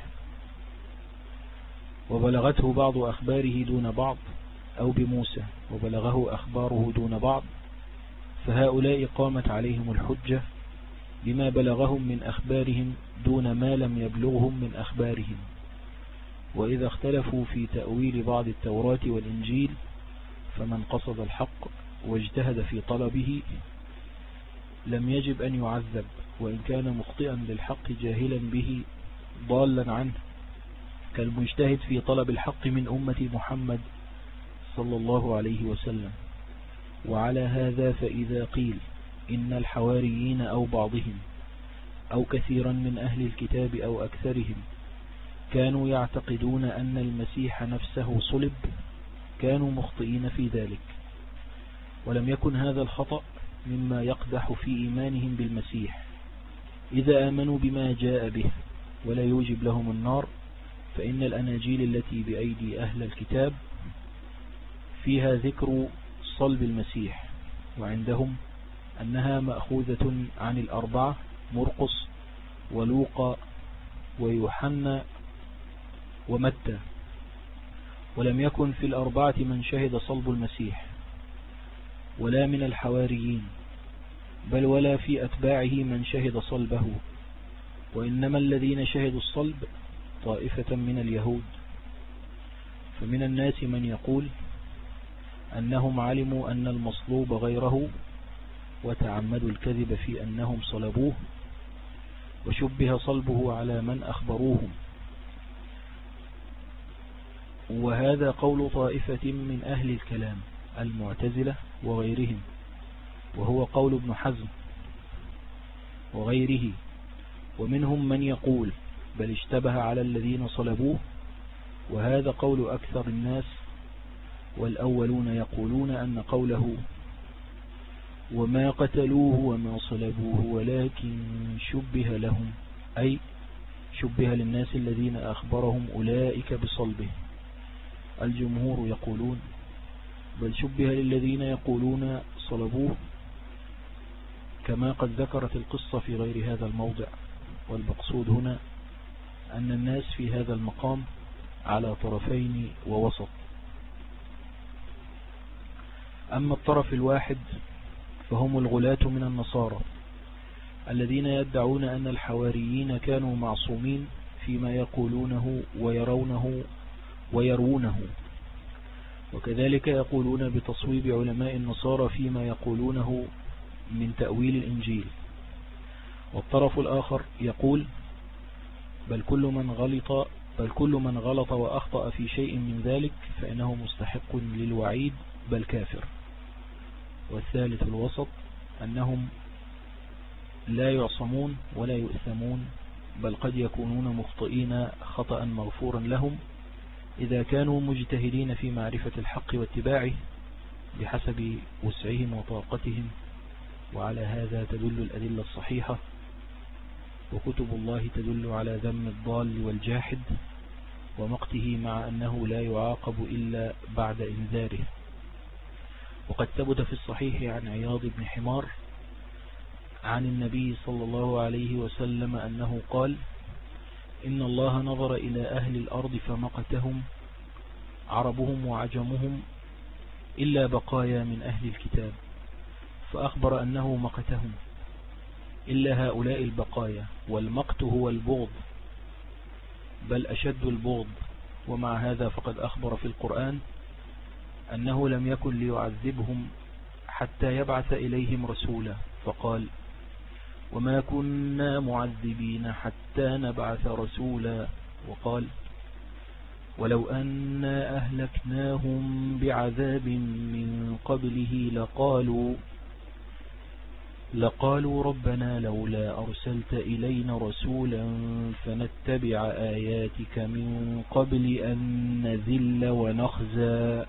وبلغته بعض أخباره دون بعض، أو بموسى وبلغه أخباره دون بعض، فهؤلاء قامت عليهم الحجة بما بلغهم من أخبارهم دون ما لم يبلغهم من أخبارهم. وإذا اختلفوا في تأويل بعض التوراة والإنجيل فمن قصد الحق واجتهد في طلبه لم يجب أن يعذب، وإن كان مخطئا للحق جاهلا به ضالا عنه، كالمجتهد في طلب الحق من أمة محمد صلى الله عليه وسلم. وعلى هذا فإذا قيل إن الحواريين أو بعضهم أو كثيرا من أهل الكتاب أو أكثرهم كانوا يعتقدون أن المسيح نفسه صلب، كانوا مخطئين في ذلك، ولم يكن هذا الخطأ مما يقدح في إيمانهم بالمسيح إذا آمنوا بما جاء به ولا يوجب لهم النار، فإن الأناجيل التي بأيدي أهل الكتاب فيها ذكر صلب المسيح، وعندهم أنها مأخوذة عن الأربعة مرقس ولوقا ويوحنا ومتى، ولم يكن في الأربعة من شهد صلب المسيح ولا من الحواريين، بل ولا في أتباعه من شهد صلبه، وإنما الذين شهدوا الصلب طائفة من اليهود. فمن الناس من يقول أنهم علموا أن المصلوب غيره وتعمدوا الكذب في أنهم صلبوه، وشبه صلبه على من أخبروهم وهذا قول طائفة من أهل الكلام المعتزلة وغيرهم، وهو قول ابن حزم وغيره. ومنهم من يقول بل اشتبه على الذين صلبوه، وهذا قول أكثر الناس. والأولون يقولون أن قوله وما قتلوه وما صلبوه ولكن شبه لهم، أي شبه للناس الذين أخبرهم أولئك بصلبه. الجمهور يقولون بل شبه للذين يقولون صلبوه، كما قد ذكرت القصة في غير هذا الموضع. والمقصود هنا أن الناس في هذا المقام على طرفين ووسط. أما الطرف الواحد فهم الغلاة من النصارى الذين يدعون أن الحواريين كانوا معصومين فيما يقولونه ويرونه، وكذلك يقولون بتصويب علماء النصارى فيما يقولونه من تأويل الإنجيل. والطرف الآخر يقول بل كل من غلط وأخطأ في شيء من ذلك فإنه مستحق للوعيد بل كافر. والثالث الوسط أنهم لا يعصمون ولا يؤثمون، بل قد يكونون مخطئين خطأ مغفورا لهم إذا كانوا مجتهدين في معرفة الحق واتباعه بحسب وسعهم وطاقتهم. وعلى هذا تدل الأدلة الصحيحة، وكتب الله تدل على ذم الضال والجاحد ومقته، مع أنه لا يعاقب إلا بعد إنذاره. وقد ثبت في الصحيح عن عياض بن حمار عن النبي صلى الله عليه وسلم أنه قال إن الله نظر إلى أهل الأرض فمقتهم عربهم وعجمهم إلا بقايا من أهل الكتاب، فأخبر أنه مقتهم إلا هؤلاء البقايا. والمقت هو البغض، بل أشد البغض. ومع هذا فقد أخبر في القرآن أنه لم يكن ليعذبهم حتى يبعث إليهم رسولا، فقال وما كنا معذبين حتى نبعث رسولا. وقال ولو أنا أهلكناهم بعذاب من قبله لقالوا ربنا لولا أرسلت إلينا رسولا فنتبع آياتك من قبل أن نذل ونخزى.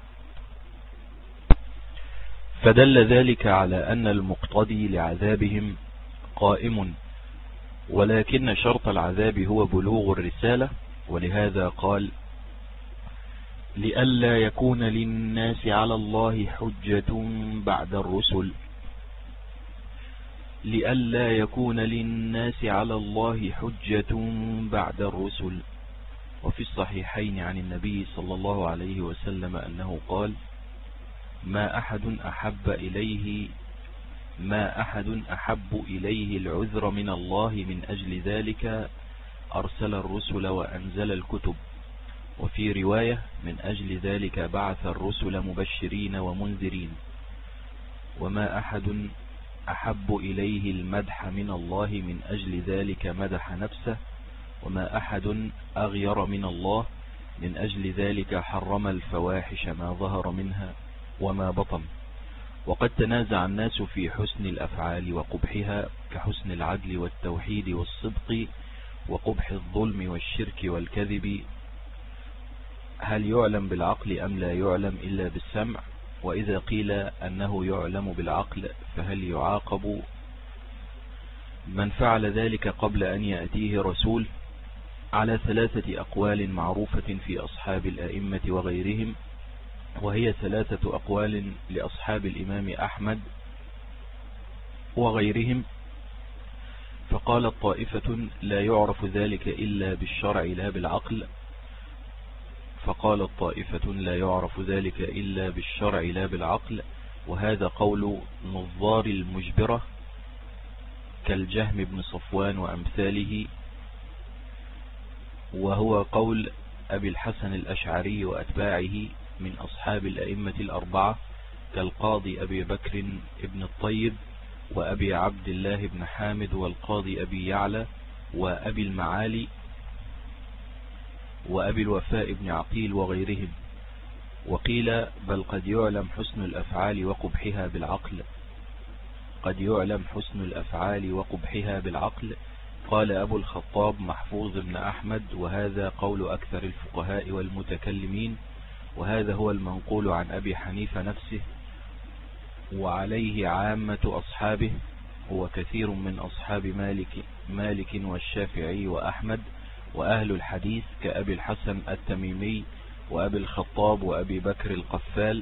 فدل ذلك على أن المقتضي لعذابهم قائم، ولكن شرط العذاب هو بلوغ الرسالة. ولهذا قال لئلا يكون للناس على الله حجة بعد الرسل، لئلا يكون للناس على الله حجة بعد الرسل. وفي الصحيحين عن النبي صلى الله عليه وسلم أنه قال ما أحد أحب إليه العذر من الله من أجل ذلك أرسل الرسل وأنزل الكتب. وفي رواية من أجل ذلك بعث الرسل مبشرين ومنذرين. وما أحد أحب إليه المدح من الله من أجل ذلك مدح نفسه. وما أحد أغير من الله من أجل ذلك حرم الفواحش ما ظهر منها وما بطن. وقد تنازع الناس في حسن الأفعال وقبحها، كحسن العدل والتوحيد والصدق، وقبح الظلم والشرك والكذب، هل يعلم بالعقل أم لا يعلم إلا بالسمع؟ وإذا قيل أنه يعلم بالعقل فهل يعاقب من فعل ذلك قبل أن يأتيه رسول؟ على 3 أقوال معروفة في أصحاب الأئمة وغيرهم، وهي 3 أقوال لأصحاب الإمام أحمد وغيرهم. فقال الطائفة لا يعرف ذلك إلا بالشرع لا بالعقل، وهذا قول نظار المجبرة كالجهم بن صفوان وأمثاله، وهو قول أبي الحسن الأشعري وأتباعه من أصحاب الأئمة الأربعة كالقاضي أبي بكر ابن الطيب وأبي عبد الله بن حامد والقاضي أبي يعلى وأبي المعالي وأبي الوفاء بن عقيل وغيرهم. وقيل بل قد يعلم حسن الأفعال وقبحها بالعقل، قد يعلم حسن الأفعال وقبحها بالعقل. قال أبو الخطاب محفوظ بن أحمد: وهذا قول أكثر الفقهاء والمتكلمين، وهذا هو المنقول عن أبي حنيفة نفسه، وعليه عامة أصحابه، هو كثير من أصحاب مالك والشافعي وأحمد وأهل الحديث كأبي الحسن التميمي وأبي الخطاب وأبي بكر القفال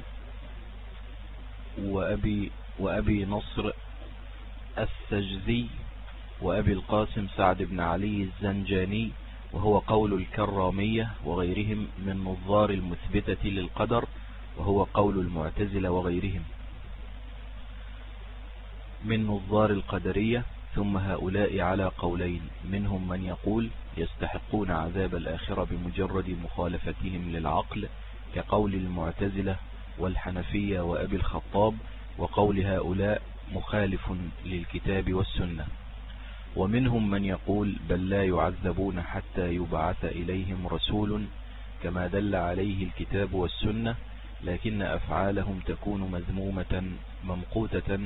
وأبي نصر السجزي وأبي القاسم سعد بن علي الزنجاني، وهو قول الكرامية وغيرهم من نظار المثبتة للقدر، وهو قول المعتزلة وغيرهم من نظار القدرية. ثم هؤلاء على قولين: منهم من يقول يستحقون عذاب الآخرة بمجرد مخالفتهم للعقل كقول المعتزلة والحنفية وأبي الخطاب، وقول هؤلاء مخالف للكتاب والسنة. ومنهم من يقول بل لا يعذبون حتى يبعث إليهم رسول كما دل عليه الكتاب والسنة، لكن أفعالهم تكون مذمومة ممقوتة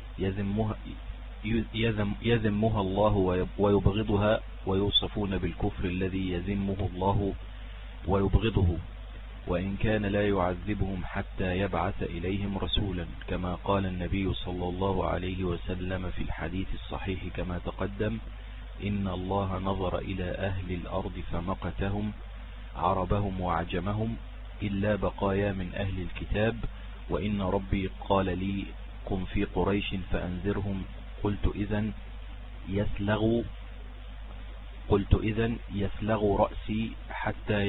يذمها الله ويبغضها، ويوصفون بالكفر الذي يذمه الله ويبغضه، وإن كان لا يعذبهم حتى يبعث إليهم رسولا، كما قال النبي صلى الله عليه وسلم في الحديث الصحيح كما تقدم: إن الله نظر إلى أهل الأرض فمقتهم عربهم وعجمهم إلا بقايا من أهل الكتاب، وإن ربي قال لي قم في قريش فأنذرهم، قلت إذن يسلغ رأسي حتى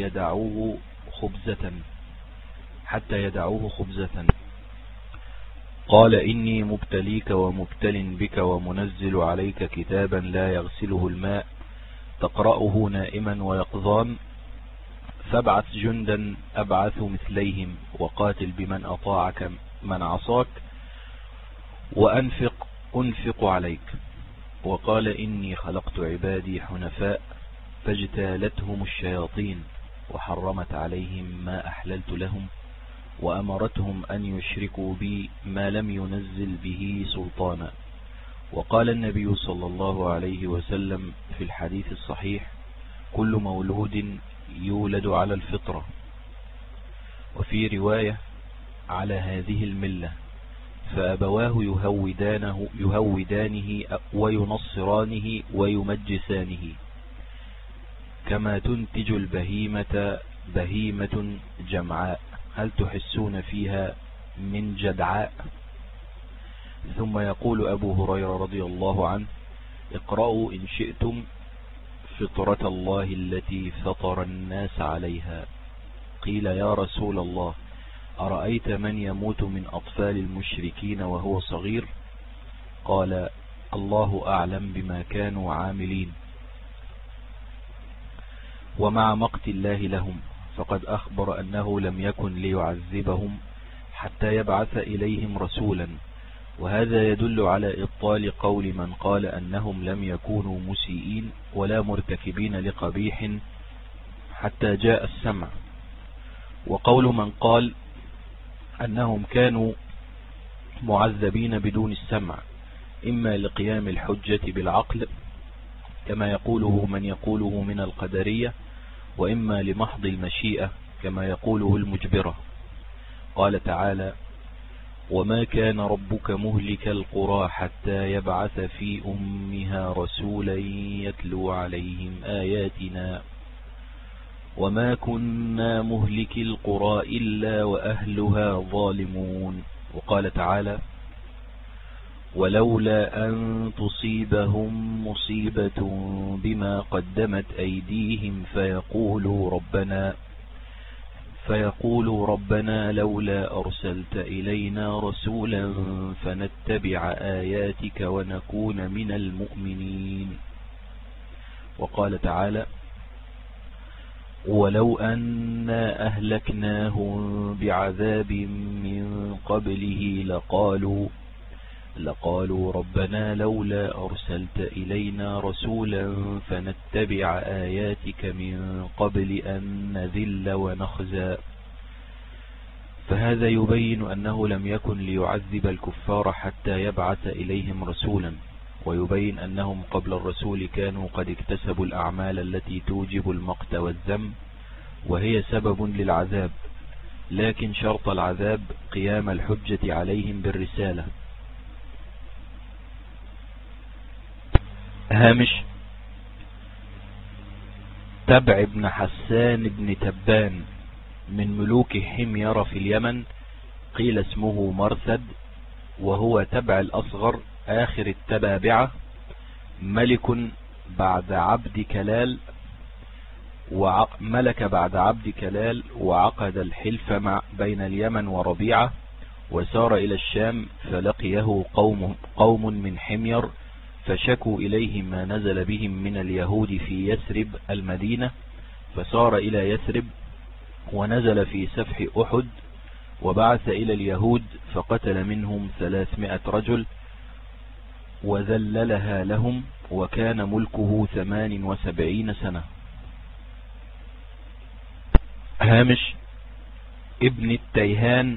يدعوه خبزة. قال إني مبتليك ومبتل بك ومنزل عليك كتابا لا يغسله الماء تقرأه نائما ويقظان، فابعث جندا أبعث مثليهم وقاتل بمن أطاعك من عصاك أنفق عليك. وقال إني خلقت عبادي حنفاء فاجتالتهم الشياطين وحرمت عليهم ما أحللت لهم وأمرتهم أن يشركوا بي ما لم ينزل به سلطانا. وقال النبي صلى الله عليه وسلم في الحديث الصحيح: كل مولود يولد على الفطرة، وفي رواية على هذه الملة، فأبواه يهودانه وينصرانه ويمجسانه، كما تنتج البهيمة بهيمة جمعاء، هل تحسون فيها من جدعاء؟ ثم يقول أبو هريرة رضي الله عنه: اقرأوا إن شئتم فطرة الله التي فطر الناس عليها. قيل يا رسول الله أرأيت من يموت من أطفال المشركين وهو صغير؟ قال الله أعلم بما كانوا عاملين. ومع مقت الله لهم، فقد أخبر أنه لم يكن ليعذبهم حتى يبعث إليهم رسولا، وهذا يدل على إبطال قول من قال أنهم لم يكونوا مسيئين ولا مرتكبين لقبيح حتى جاء السمع، وقول من قال أنهم كانوا معذبين بدون السمع، إما لقيام الحجة بالعقل كما يقوله من يقوله من القدرية، وإما لمحض المشيئة كما يقوله المجبرة. قال تعالى: وما كان ربك مهلك القرى حتى يبعث في أمها رسولا يتلو عليهم آياتنا وما كنا مهلك القرى إلا وأهلها ظالمون. وقال تعالى: ولولا أن تصيبهم مصيبة بما قدمت أيديهم فيقولوا ربنا لولا أرسلت إلينا رسولا فنتبع آياتك ونكون من المؤمنين. وقال تعالى: ولو أنا أهلكناهم بعذاب من قبله لقالوا ربنا لولا أرسلت إلينا رسولا فنتبع آياتك من قبل أن نذل ونخزى. فهذا يبين أنه لم يكن ليعذب الكفار حتى يبعث إليهم رسولا، ويبين أنهم قبل الرسول كانوا قد اكتسبوا الأعمال التي توجب المقت والذم وهي سبب للعذاب، لكن شرط العذاب قيام الحجة عليهم بالرسالة. هامش: تبع بن حسان بن تبان من ملوك حمير في اليمن، قيل اسمه مرثد، وهو تبع الأصغر آخر التبابعة، ملك بعد عبد كلال وعقد الحلف بين اليمن وربيعة، وسار إلى الشام فلقيه قوم من حمير فشكوا إليه ما نزل بهم من اليهود في يثرب المدينة، فسار إلى يثرب ونزل في سفح أحد وبعث إلى اليهود فقتل منهم 300 رجل وذللها لهم، وكان ملكه 78 سنة. هامش: ابن التيهان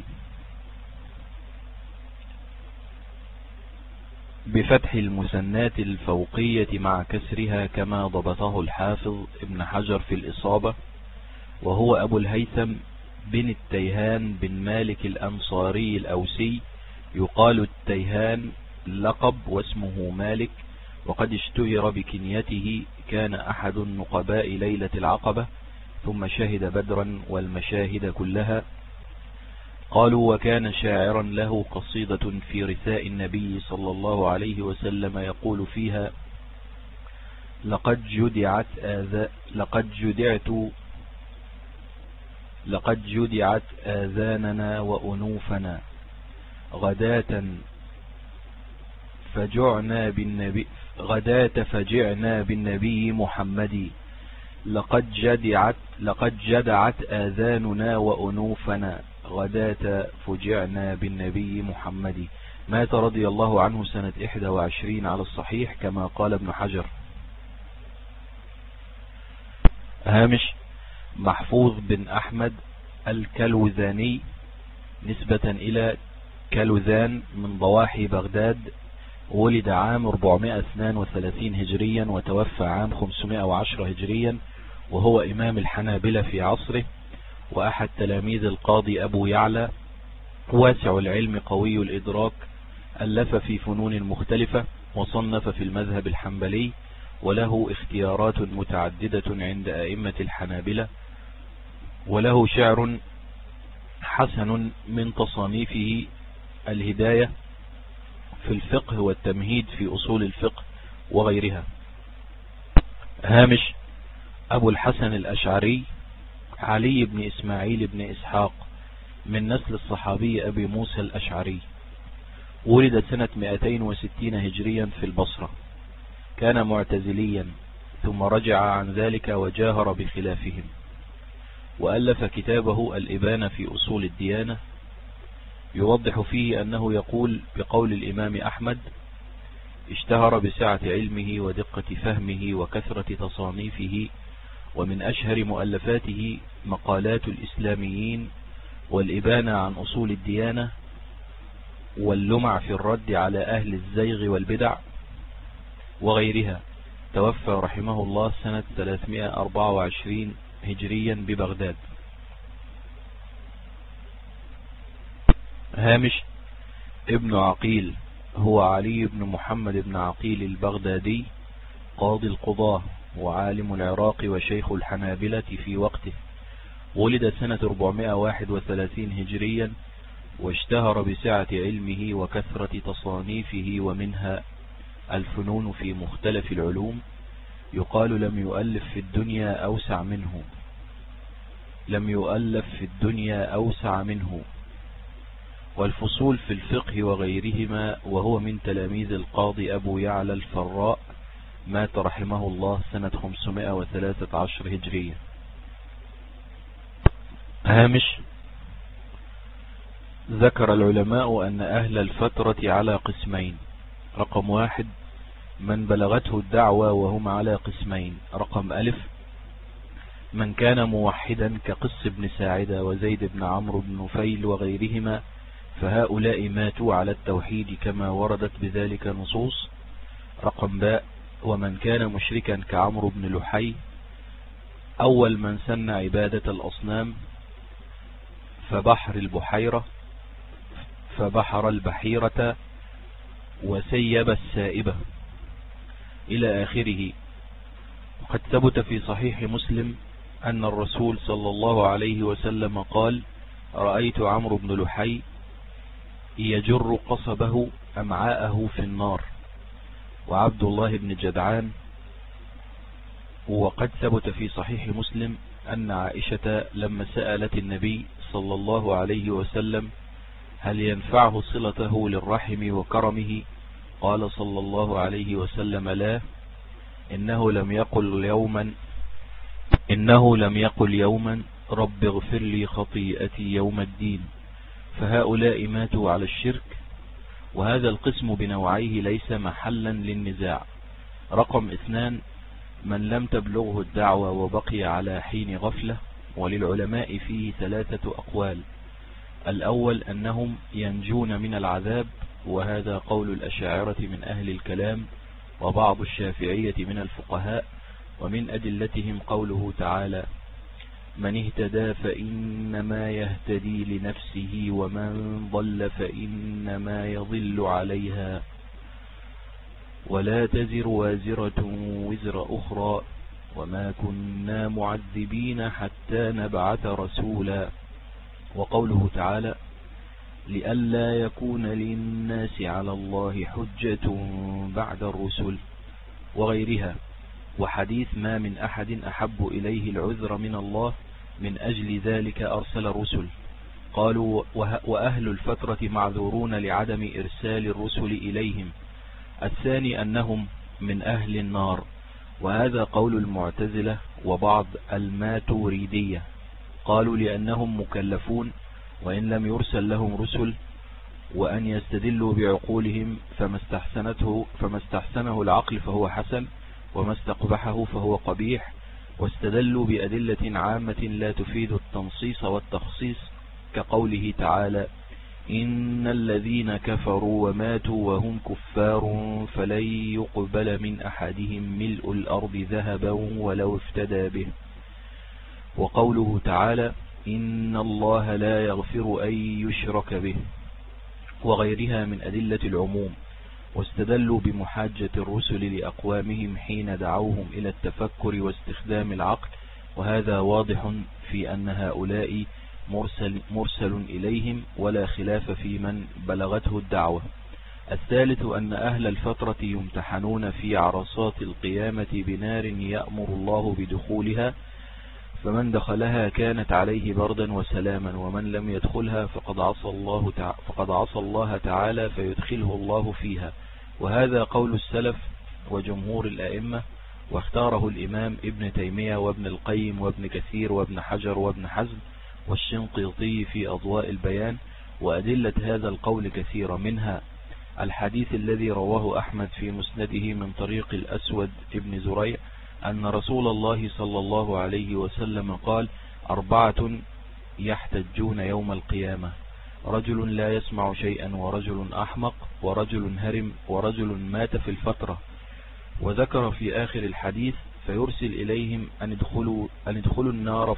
بفتح المثنات الفوقية مع كسرها كما ضبطه الحافظ ابن حجر في الإصابة، وهو أبو الهيثم بن التيهان بن مالك الأنصاري الأوسي، يقال التيهان لقب واسمه مالك، وقد اشتهر بكنيته. كان أحد النقباء ليلة العقبة، ثم شهد بدرا والمشاهد كلها. قالوا وكان شاعرا له قصيدة في رثاء النبي صلى الله عليه وسلم يقول فيها: لقد جدعت آذاننا وأنوفنا غداة فجعنا بالنبي محمد. لقد جدعت آذاننا وأنوفنا غداة فجعنا بالنبي محمد. مات رضي الله عنه سنة 21 على الصحيح كما قال ابن حجر. هامش: محفوظ بن أحمد الكلوذاني نسبة إلى كلوذان من ضواحي بغداد، ولد عام 432 هجريا وتوفى عام 510 هجريا، وهو إمام الحنابلة في عصره، وأحد تلاميذ القاضي أبو يعلى، واسع العلم قوي الإدراك، ألف في فنون مختلفة، وصنف في المذهب الحنبلي، وله اختيارات متعددة عند أئمة الحنابلة، وله شعر حسن من تصانيفه الهداية في الفقه والتمهيد في أصول الفقه وغيرها. هامش: أبو الحسن الأشعري علي بن إسماعيل بن إسحاق من نسل الصحابي أبي موسى الأشعري، ولد سنة 260 هجريا في البصرة، كان معتزليا ثم رجع عن ذلك وجاهر بخلافهم، وألف كتابه الإبانة في أصول الديانة، يوضح فيه أنه يقول بقول الإمام أحمد: اشتهر بسعة علمه ودقة فهمه وكثرة تصانيفه، ومن أشهر مؤلفاته مقالات الإسلاميين والإبانة عن أصول الديانة واللمع في الرد على أهل الزيغ والبدع وغيرها. توفى رحمه الله سنة 324 هجريا ببغداد. هامش: ابن عقيل هو علي بن محمد بن عقيل البغدادي، قاضي القضاة وعالم العراق وشيخ الحنابلة في وقته، ولد سنة 431 هجريا، واشتهر بسعة علمه وكثرة تصانيفه، ومنها الفنون في مختلف العلوم. يقال لم يؤلف في الدنيا أوسع منه، والفصول في الفقه وغيرهما، وهو من تلاميذ القاضي أبو يعلى الفراء، مات رحمه الله سنة 513 هجرية. هامش: ذكر العلماء أن أهل الفترة على قسمين. رقم 1 من بلغته الدعوة وهم على قسمين. رقم ألف من كان موحدا كقس بن ساعدة وزيد بن عمرو بن نفيل وغيرهما، فهؤلاء ماتوا على التوحيد كما وردت بذلك نصوص. رقم باء ومن كان مشركا كعمرو بن لحي أول من سن عبادة الأصنام فبحر البحيرة وسيب السائبة إلى آخره. وقد ثبت في صحيح مسلم أن الرسول صلى الله عليه وسلم قال: رأيت عمرو بن لحي يجر قصبه أمعاءه في النار. وعبد الله بن جدعان. وقد ثبت في صحيح مسلم أن عائشة لما سألت النبي صلى الله عليه وسلم هل ينفعه صلته للرحم وكرمه، قال صلى الله عليه وسلم: لا، إنه لم يقل يوما رب اغفر لي خطيئتي يوم الدين. فهؤلاء ماتوا على الشرك، وهذا القسم بنوعيه ليس محلا للنزاع. رقم 2 من لم تبلغه الدعوة وبقي على حين غفلة، وللعلماء فيه 3 أقوال. الأول أنهم ينجون من العذاب، وهذا قول الأشاعرة من أهل الكلام وبعض الشافعية من الفقهاء، ومن أدلتهم قوله تعالى: من اهتدى فإنما يهتدي لنفسه ومن ضل فإنما يضل عليها ولا تزر وازرة وزر أخرى وما كنا معذبين حتى نبعث رسولا. وقوله تعالى: لئلا يكون للناس على الله حجة بعد الرسل، وغيرها. وحديث ما من أحد أحب إليه العذر من الله من أجل ذلك أرسل الرسل. قالوا: وأهل الفترة معذورون لعدم إرسال الرسل إليهم. الثاني أنهم من أهل النار، وهذا قول المعتزلة وبعض الماتوريدية. قالوا لأنهم مكلفون وإن لم يرسل لهم رسل، وأن يستدلوا بعقولهم، فما استحسنه العقل فهو حسن، وما استقبحه فهو قبيح. واستدلوا بأدلة عامة لا تفيد التنصيص والتخصيص، كقوله تعالى: إن الذين كفروا وماتوا وهم كفار فلن يقبل من أحدهم ملء الأرض ذهبا ولو افتدى به. وقوله تعالى: إن الله لا يغفر أن يشرك به، وغيرها من أدلة العموم. واستدلوا بمحاجة الرسل لأقوامهم حين دعوهم إلى التفكر واستخدام العقل، وهذا واضح في أن هؤلاء مرسل إليهم، ولا خلاف في من بلغته الدعوة. الثالث أن أهل الفترة يمتحنون في عرصات القيامة بنار يأمر الله بدخولها، فمن دخلها كانت عليه بردا وسلاما، ومن لم يدخلها فقد عصى الله تعالى فيدخله الله فيها. وهذا قول السلف وجمهور الأئمة، واختاره الإمام ابن تيمية وابن القيم وابن كثير وابن حجر وابن حزم والشنقيطي في أضواء البيان. وأدلة هذا القول كثيرة، منها الحديث الذي رواه أحمد في مسنده من طريق الأسود ابن زريع أن رسول الله صلى الله عليه وسلم قال: 4 يحتجون يوم القيامة: رجل لا يسمع شيئا، ورجل أحمق، ورجل هرم، ورجل مات في الفترة. وذكر في آخر الحديث: فيرسل إليهم أن ادخلوا النار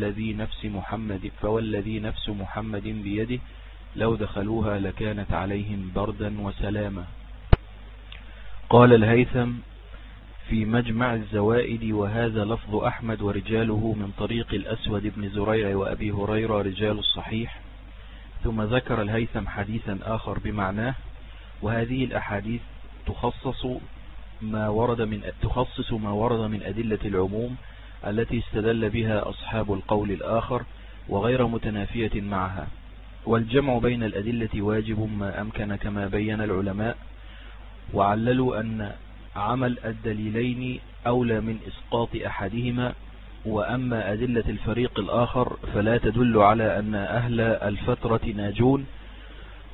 فوالذي نفس محمد بيده لو دخلوها لكانت عليهم بردا وسلاما. قال الهيثم في مجمع الزوائد: وهذا لفظ أحمد ورجاله من طريق الأسود بن زريع وأبي هريرة رجال الصحيح. ثم ذكر الهيثم حديثا آخر بمعناه. وهذه الأحاديث تخصص ما ورد من أدلة العموم التي استدل بها أصحاب القول الآخر، وغير متنافية معها. والجمع بين الأدلة واجب ما أمكن، كما بين العلماء، وعللوا أن عمل الدليلين أولى من إسقاط أحدهما. وأما أدلة الفريق الآخر فلا تدل على أن أهل الفترة ناجون،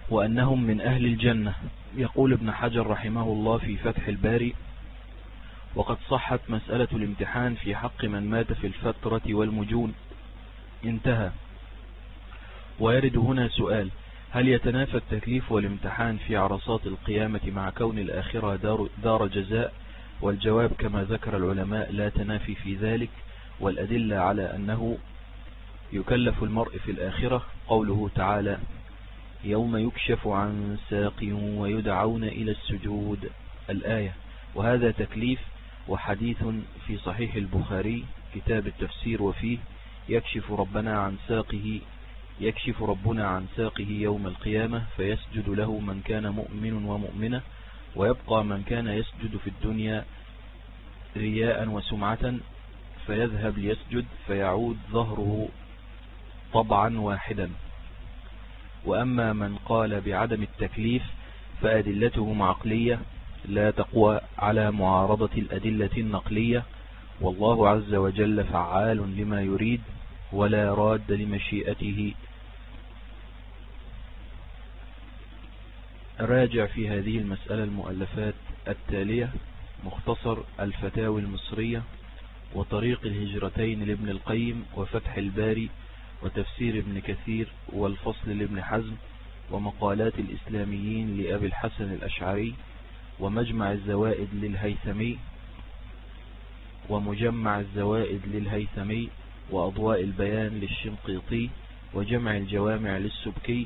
وأنهم من أهل الجنة. يقول ابن حجر رحمه الله في فتح الباري: وقد صحت مسألة الامتحان في حق من مات في الفترة والمجون. انتهى. ويرد هنا سؤال: هل يتنافى التكليف والامتحان في عرصات القيامة مع كون الآخرة دار جزاء؟ والجواب كما ذكر العلماء لا تنافي في ذلك، والأدلة على أنه يكلف المرء في الآخرة قوله تعالى: يوم يكشف عن ساق ويدعون إلى السجود، الآية. وهذا تكليف. وحديث في صحيح البخاري كتاب التفسير وفيه: يكشف ربنا عن ساقه يوم القيامة فيسجد له من كان مؤمن ومؤمنة، ويبقى من كان يسجد في الدنيا رياء وسمعة فيذهب ليسجد فيعود ظهره طبعا واحدا. وأما من قال بعدم التكليف فأدلتهم عقلية لا تقوى على معارضة الأدلة النقلية، والله عز وجل فعال لما يريد ولا راد لمشيئته. راجع في هذه المسألة المؤلفات التالية: مختصر الفتاوي المصرية، وطريق الهجرتين لابن القيم، وفتح الباري، وتفسير ابن كثير، والفصل لابن حزم، ومقالات الإسلاميين لأبي الحسن الأشعري، ومجمع الزوائد للهيثمي، ومجمع الزوائد للهيثمي، وأضواء البيان للشنقيطي، وجمع الجوامع للسبكي،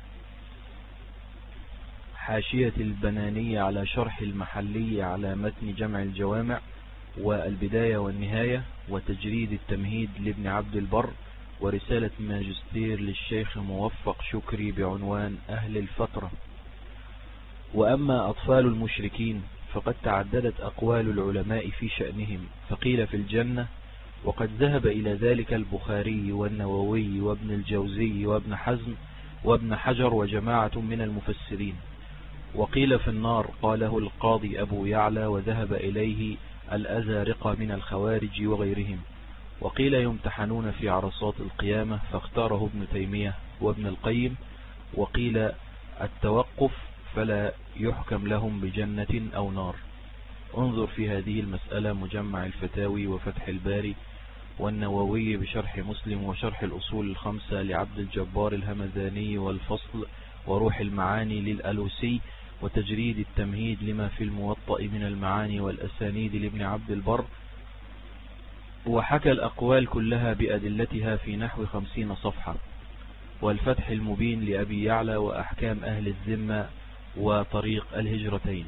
حاشية البنانية على شرح المحلي على متن جمع الجوامع، والبداية والنهاية، وتجريد التمهيد لابن عبد البر، ورسالة ماجستير للشيخ موفق شكري بعنوان أهل الفترة. وأما أطفال المشركين فقد تعددت أقوال العلماء في شأنهم، فقيل في الجنة، وقد ذهب إلى ذلك البخاري والنووي وابن الجوزي وابن حزم وابن حجر وجماعة من المفسرين. وقيل في النار، قاله القاضي أبو يعلى وذهب إليه الأزارقة من الخوارج وغيرهم. وقيل يمتحنون في عرصات القيامة، فاختاره ابن تيمية وابن القيم. وقيل التوقف، فلا يحكم لهم بجنة أو نار. انظر في هذه المسألة مجمع الفتاوي، وفتح الباري، والنووي بشرح مسلم، وشرح الأصول الخمسة لعبد الجبار الهمذاني، والفصل، وروح المعاني للألوسي، وتجريد التمهيد لما في الموطأ من المعاني والأسانيد لابن عبد البر. وحكى الأقوال كلها بأدلتها في نحو 50 صفحة. والفتح المبين لأبي يعلى، وأحكام أهل الذمة، وطريق الهجرتين.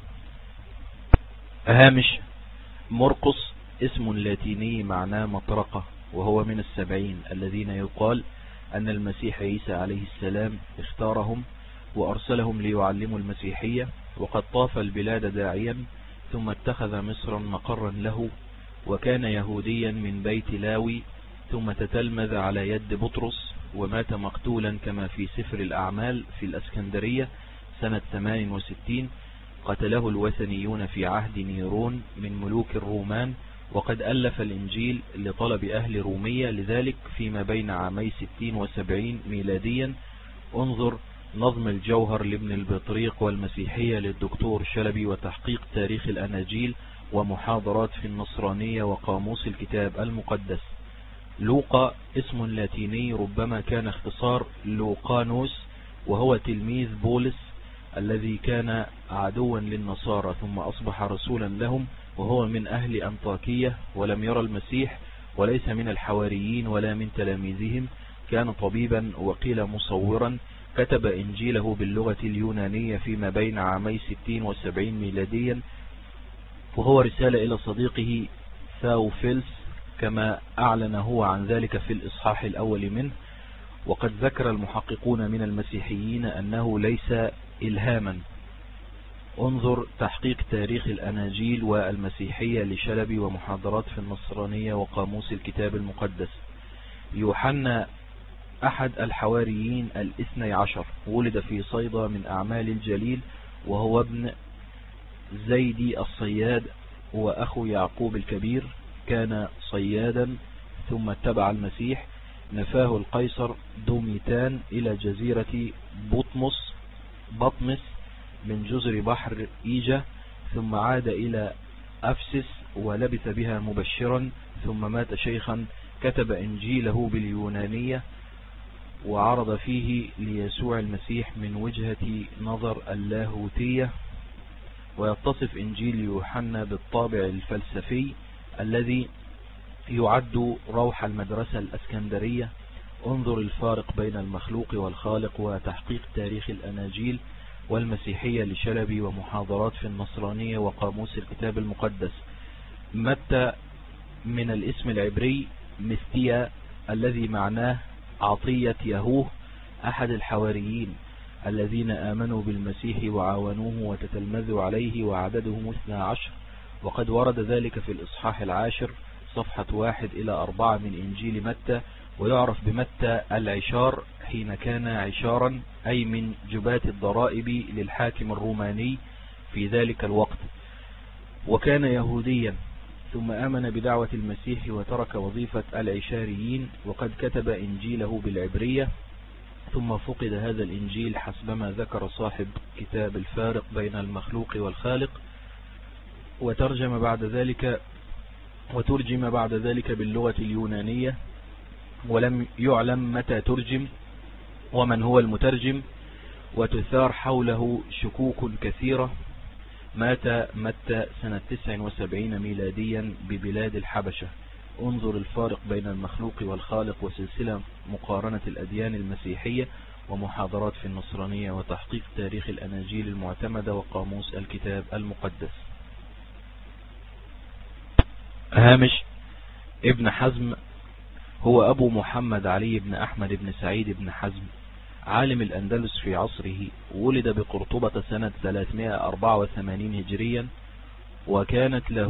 هامش: مرقس اسم لاتيني معناه مطرقة، وهو من 70 الذين يقال أن المسيح عيسى عليه السلام اختارهم وأرسلهم ليعلموا المسيحية، وقد طاف البلاد داعيا، ثم اتخذ مصرا مقرا له، وكان يهوديا من بيت لاوي، ثم تتلمذ على يد بطرس، ومات مقتولا كما في سفر الأعمال في الأسكندرية سنة 68. قتله الوثنيون في عهد نيرون من ملوك الرومان، وقد ألف الإنجيل لطلب أهل رومية لذلك فيما بين عامي 60 و70 ميلاديا. انظر نظم الجوهر لابن البطريق والمسيحية للدكتور شلبي، وتحقيق تاريخ الأناجيل، ومحاضرات في النصرانية، وقاموس الكتاب المقدس. لوقا اسم لاتيني ربما كان اختصار لوقانوس، وهو تلميذ بولس الذي كان عدوا للنصارى ثم أصبح رسولا لهم، وهو من أهل أنطاكية، ولم يرى المسيح، وليس من الحواريين ولا من تلاميذهم. كان طبيبا وقيل مصورا. كتب إنجيله باللغة اليونانية فيما بين عامي 60 و70 ميلاديا، وهو رسالة إلى صديقه ثاوفيلس، كما أعلن هو عن ذلك في الإصحاح الأول منه. وقد ذكر المحققون من المسيحيين أنه ليس إلهاما. انظر تحقيق تاريخ الأناجيل والمسيحية لشلبي، ومحاضرات في النصرانية، وقاموس الكتاب المقدس. يوحنا أحد الحواريين 12، ولد في صيدا من أعمال الجليل، وهو ابن زيدي الصياد وأخو يعقوب الكبير. كان صيادا ثم اتبع المسيح. نفاه القيصر دوميتان إلى جزيرة بطمس بطمس من جزر بحر إيجا، ثم عاد إلى أفسس ولبث بها مبشرا، ثم مات شيخا كتب إنجيله باليونانية وعرض فيه ليسوع المسيح من وجهة نظر اللاهوتية. ويتصف إنجيل يوحنا بالطابع الفلسفي الذي يعد روح المدرسة الأسكندرية. انظر الفارق بين المخلوق والخالق وتحقيق تاريخ الأناجيل والمسيحية لشلبي، ومحاضرات في النصرانية وقاموس الكتاب المقدس. متى من الاسم العبري مستيا الذي معناه عطية يهوه، أحد الحواريين الذين آمنوا بالمسيح وعاونوه وتتلمذوا عليه، وعددهم 12. وقد ورد ذلك في الإصحاح 10 صفحة 1 إلى 4 من إنجيل متى. ويعرف بمتى العشار حين كان عشارا أي من جبات الضرائب للحاكم الروماني في ذلك الوقت، وكان يهوديا، ثم آمن بدعوة المسيح وترك وظيفة العشاريين، وقد كتب إنجيله بالعبرية. ثم فقد هذا الإنجيل حسبما ذكر صاحب كتاب الفارق بين المخلوق والخالق، وترجم بعد ذلك باللغة اليونانية، ولم يعلم متى ترجم ومن هو المترجم، وتثار حوله شكوك كثيرة. مات متى سنة 79 ميلاديا ببلاد الحبشة. انظر الفارق بين المخلوق والخالق، وسلسلة مقارنة الأديان المسيحية، ومحاضرات في النصرانية، وتحقيق تاريخ الأناجيل المعتمدة، وقاموس الكتاب المقدس. هامش: ابن حزم هو أبو محمد علي بن أحمد بن سعيد بن حزم، عالم الأندلس في عصره. ولد بقرطبة سنة 384 هجريا، وكانت له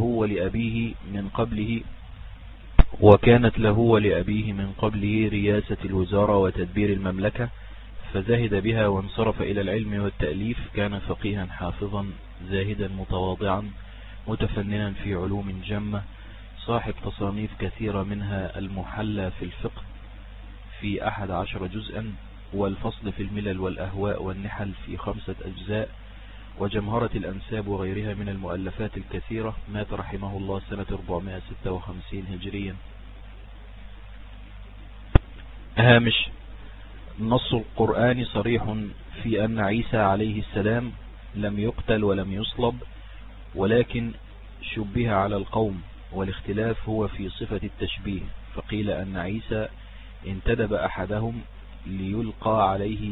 ولأبيه من قبله رياسة الوزارة وتدبير المملكة، فزهد بها وانصرف إلى العلم والتأليف. كان فقيها حافظا زاهدا متواضعا متفننا في علوم جمة، صاحب تصانيف كثيرة، منها المحلى في الفقه في 11 جزءا، والفصل في الملل والأهواء والنحل في 5 أجزاء، وجمهرة الأنساب وغيرها من المؤلفات الكثيرة. مات رحمه الله سنة 456 هجريا. هامش: نص القرآن صريح في أن عيسى عليه السلام لم يقتل ولم يصلب، ولكن شبه على القوم، والاختلاف هو في صفة التشبيه. فقيل أن عيسى انتدب أحدهم ليلقي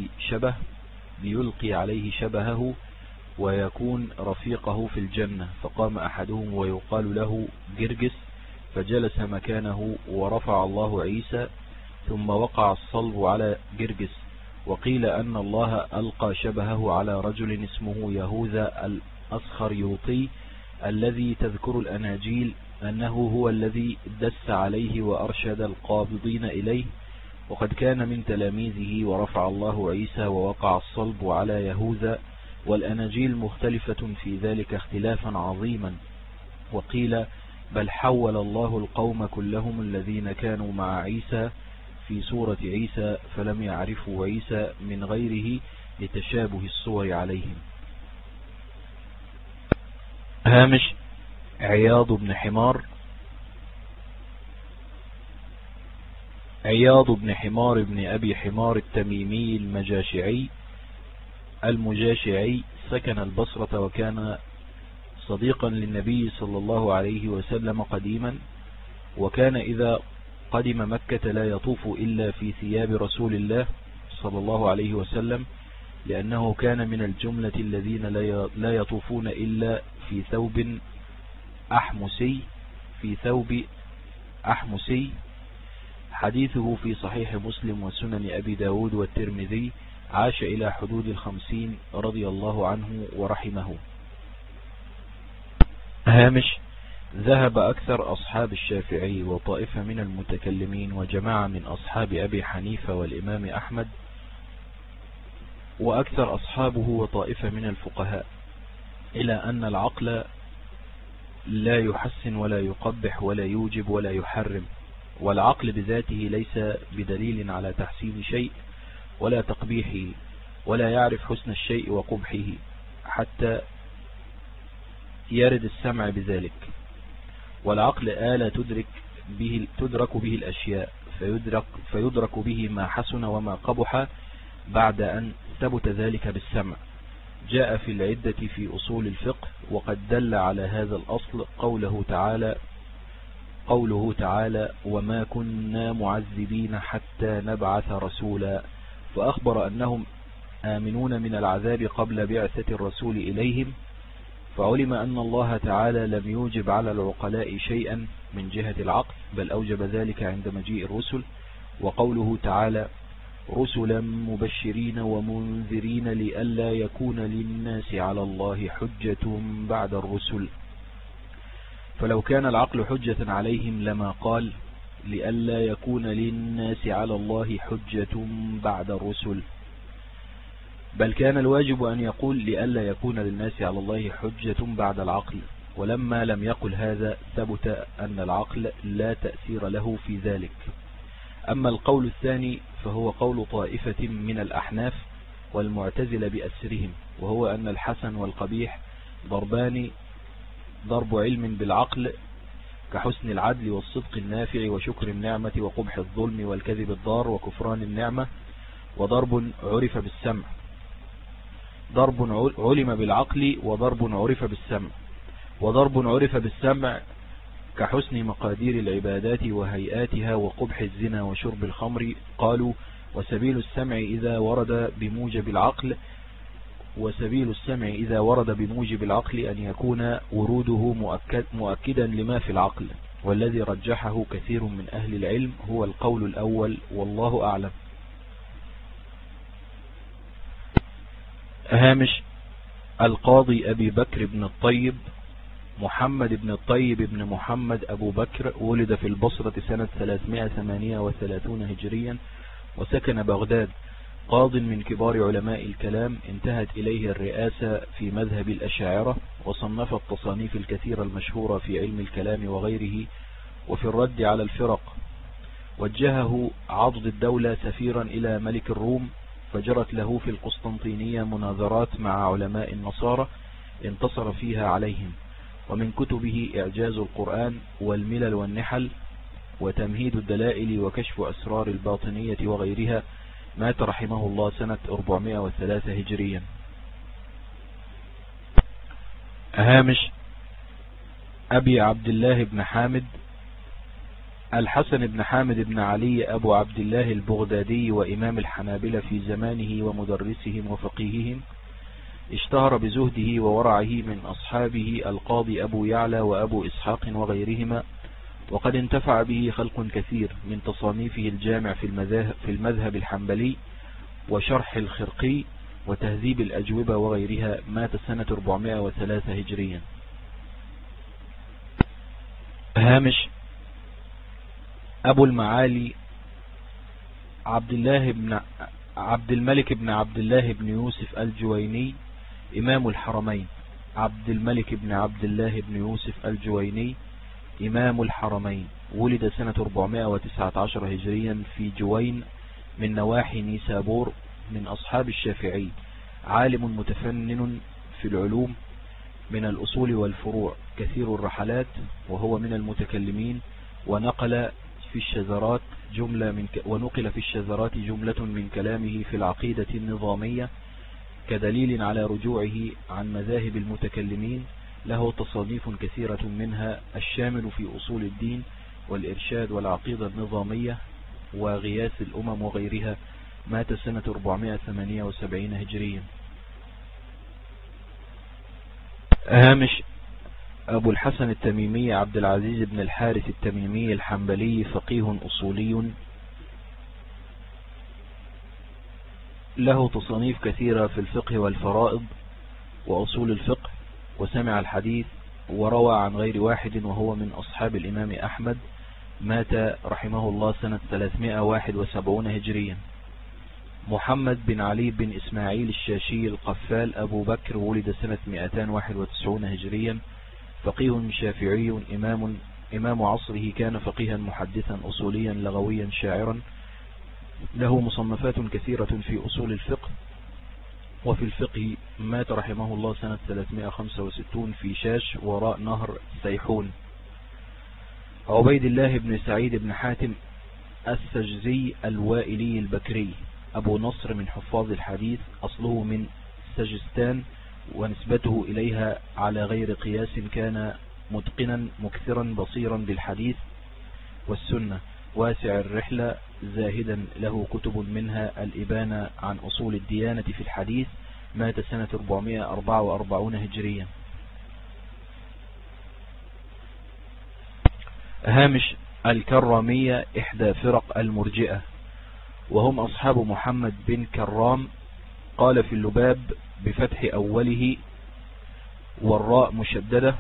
عليه شبهه ويكون رفيقه في الجنة، فقام أحدهم ويقال له جرجس فجلس مكانه، ورفع الله عيسى، ثم وقع الصلب على جرجس. وقيل أن الله ألقى شبهه على رجل اسمه يهوذا الأسخريوطي الذي تذكر الأناجيل أنه هو الذي دس عليه وأرشد القابضين إليه، وقد كان من تلاميذه. ورفع الله عيسى ووقع الصلب على يهوذا، والأناجيل مختلفة في ذلك اختلافا عظيما. وقيل بل حول الله القوم كلهم الذين كانوا مع عيسى في سورة عيسى، فلم يعرفوا عيسى من غيره لتشابه الصور عليهم. هامش: عياض بن حمار بن أبي حمار التميمي المجاشعي سكن البصرة، وكان صديقا للنبي صلى الله عليه وسلم قديما، وكان إذا قدم مكة لا يطوف إلا في ثياب رسول الله صلى الله عليه وسلم، لأنه كان من الجملة الذين لا يطوفون إلا في ثوب أحمسي. حديثه في صحيح مسلم وسنن أبي داود والترمذي. عاش إلى حدود 50 رضي الله عنه ورحمه. هامش: ذهب أكثر أصحاب الشافعي وطائفة من المتكلمين وجماعة من أصحاب أبي حنيفة والإمام أحمد، وأكثر أصحابه وطائفة من الفقهاء، إلى أن العقل لا يحسن ولا يقبح ولا يوجب ولا يحرم، والعقل بذاته ليس بدليل على تحسين شيء ولا تقبيحه، ولا يعرف حسن الشيء وقبحه حتى يرد السمع بذلك. والعقل آلة تدرك به الأشياء، فيدرك به ما حسن وما قبح بعد أن ثبت ذلك بالسمع. جاء في العدة في أصول الفقه، وقد دل على هذا الأصل قوله تعالى وما كنا معذبين حتى نبعث رسولا، فأخبر أنهم آمنون من العذاب قبل بعثة الرسول إليهم، فعلم أن الله تعالى لم يوجب على العقلاء شيئا من جهة العقل، بل أوجب ذلك عند مجيء الرسل. وقوله تعالى رسلا مبشرين ومنذرين لئلا يكون للناس على الله حجة بعد الرسل، فلو كان العقل حجة عليهم لما قال لئلا يكون للناس على الله حجة بعد الرسل، بل كان الواجب أن يقول لئلا يكون للناس على الله حجة بعد العقل. ولما لم يقل هذا ثبت أن العقل لا تأثير له في ذلك. أما القول الثاني فهو قول طائفة من الأحناف والمعتزلة بأسرهم، وهو أن الحسن والقبيح ضربان: ضرب علم بالعقل كحسن العدل والصدق النافع وشكر النعمة وقبح الظلم والكذب الضار وكفران النعمة، وضرب عرف بالسمع. ضرب علم بالعقل وضرب عرف بالسمع. وضرب عرف بالسمع كحسن مقادير العبادات وهيئاتها وقبح الزنا وشرب الخمر. قالوا وسبيل السمع إذا ورد بموجب العقل أن يكون وروده مؤكدا لما في العقل، والذي رجحه كثير من أهل العلم هو القول الأول، والله أعلم. هامش: القاضي أبي بكر بن الطيب محمد بن الطيب بن محمد أبو بكر ولد في البصرة سنة 338 هجريا، وسكن بغداد. قاض من كبار علماء الكلام، انتهت إليه الرئاسة في مذهب الأشاعرة، وصنف التصانيف الكثيرة المشهورة في علم الكلام وغيره وفي الرد على الفرق. وجهه عضد الدولة سفيرا إلى ملك الروم، فجرت له في القسطنطينية مناظرات مع علماء النصارى انتصر فيها عليهم. ومن كتبه إعجاز القرآن والملل والنحل وتمهيد الدلائل وكشف أسرار الباطنية وغيرها. مات رحمه الله سنة 403 هجريا. هامش: أبي عبد الله بن حامد الحسن بن حامد بن علي أبو عبد الله البغدادي، وإمام الحنابلة في زمانه ومدرسهم وفقيههم، اشتهر بزهده وورعه من أصحابه القاضي أبو يعلى وأبو إسحاق وغيرهما، وقد انتفع به خلق كثير من تصانيفه الجامع في المذهب الحنبلي وشرح الخرقي وتهذيب الأجوبة وغيرها. مات سنة 403 هجريا. هامش: أبو المعالي عبد الملك بن عبد الله بن يوسف الجويني، إمام الحرمين. عبد الملك بن عبد الله بن يوسف الجويني إمام الحرمين، ولد سنة 419 هجريا في جوين من نواحي نيسابور، من أصحاب الشافعي. عالم متفنن في العلوم من الأصول والفروع، كثير الرحلات، وهو من المتكلمين. ونقل في الشذرات جملة من كلامه في العقيدة النظامية كدليل على رجوعه عن مذاهب المتكلمين. له تصانيف كثيرة منها الشامل في أصول الدين والإرشاد والعقيدة النظامية وغياث الأمم وغيرها. مات سنة 478 هجريا. هامش: أبو الحسن التميمي عبد العزيز بن الحارث التميمي الحنبلي، فقيه أصولي، له تصانيف كثيرة في الفقه والفرائض وأصول الفقه، وسمع الحديث وروى عن غير واحد، وهو من أصحاب الإمام أحمد. مات رحمه الله سنة 371 هجريا. محمد بن علي بن إسماعيل الشاشي القفال أبو بكر، ولد سنة 291 هجريا، فقيه شافعي، إمام عصره. كان فقيها محدثا أصوليا لغويا شاعرا، له مصنفات كثيرة في أصول الفقه وفي الفقه مات رحمه الله سنة 365 في شاش وراء نهر سيحون. عبيد الله بن سعيد بن حاتم السجزي الوائلي البكري أبو نصر من حفاظ الحديث، أصله من سجستان ونسبته إليها على غير قياس، كان متقنا مكثرا بصيرا بالحديث والسنة، واسع الرحلة، زاهدا، له كتب منها الإبانة عن أصول الديانة في الحديث، مات سنة 444 هجريا. هامش: الكرامية إحدى فرق المرجئة، وهم أصحاب محمد بن كرام. قال في اللباب بفتح أوله والراء مشددة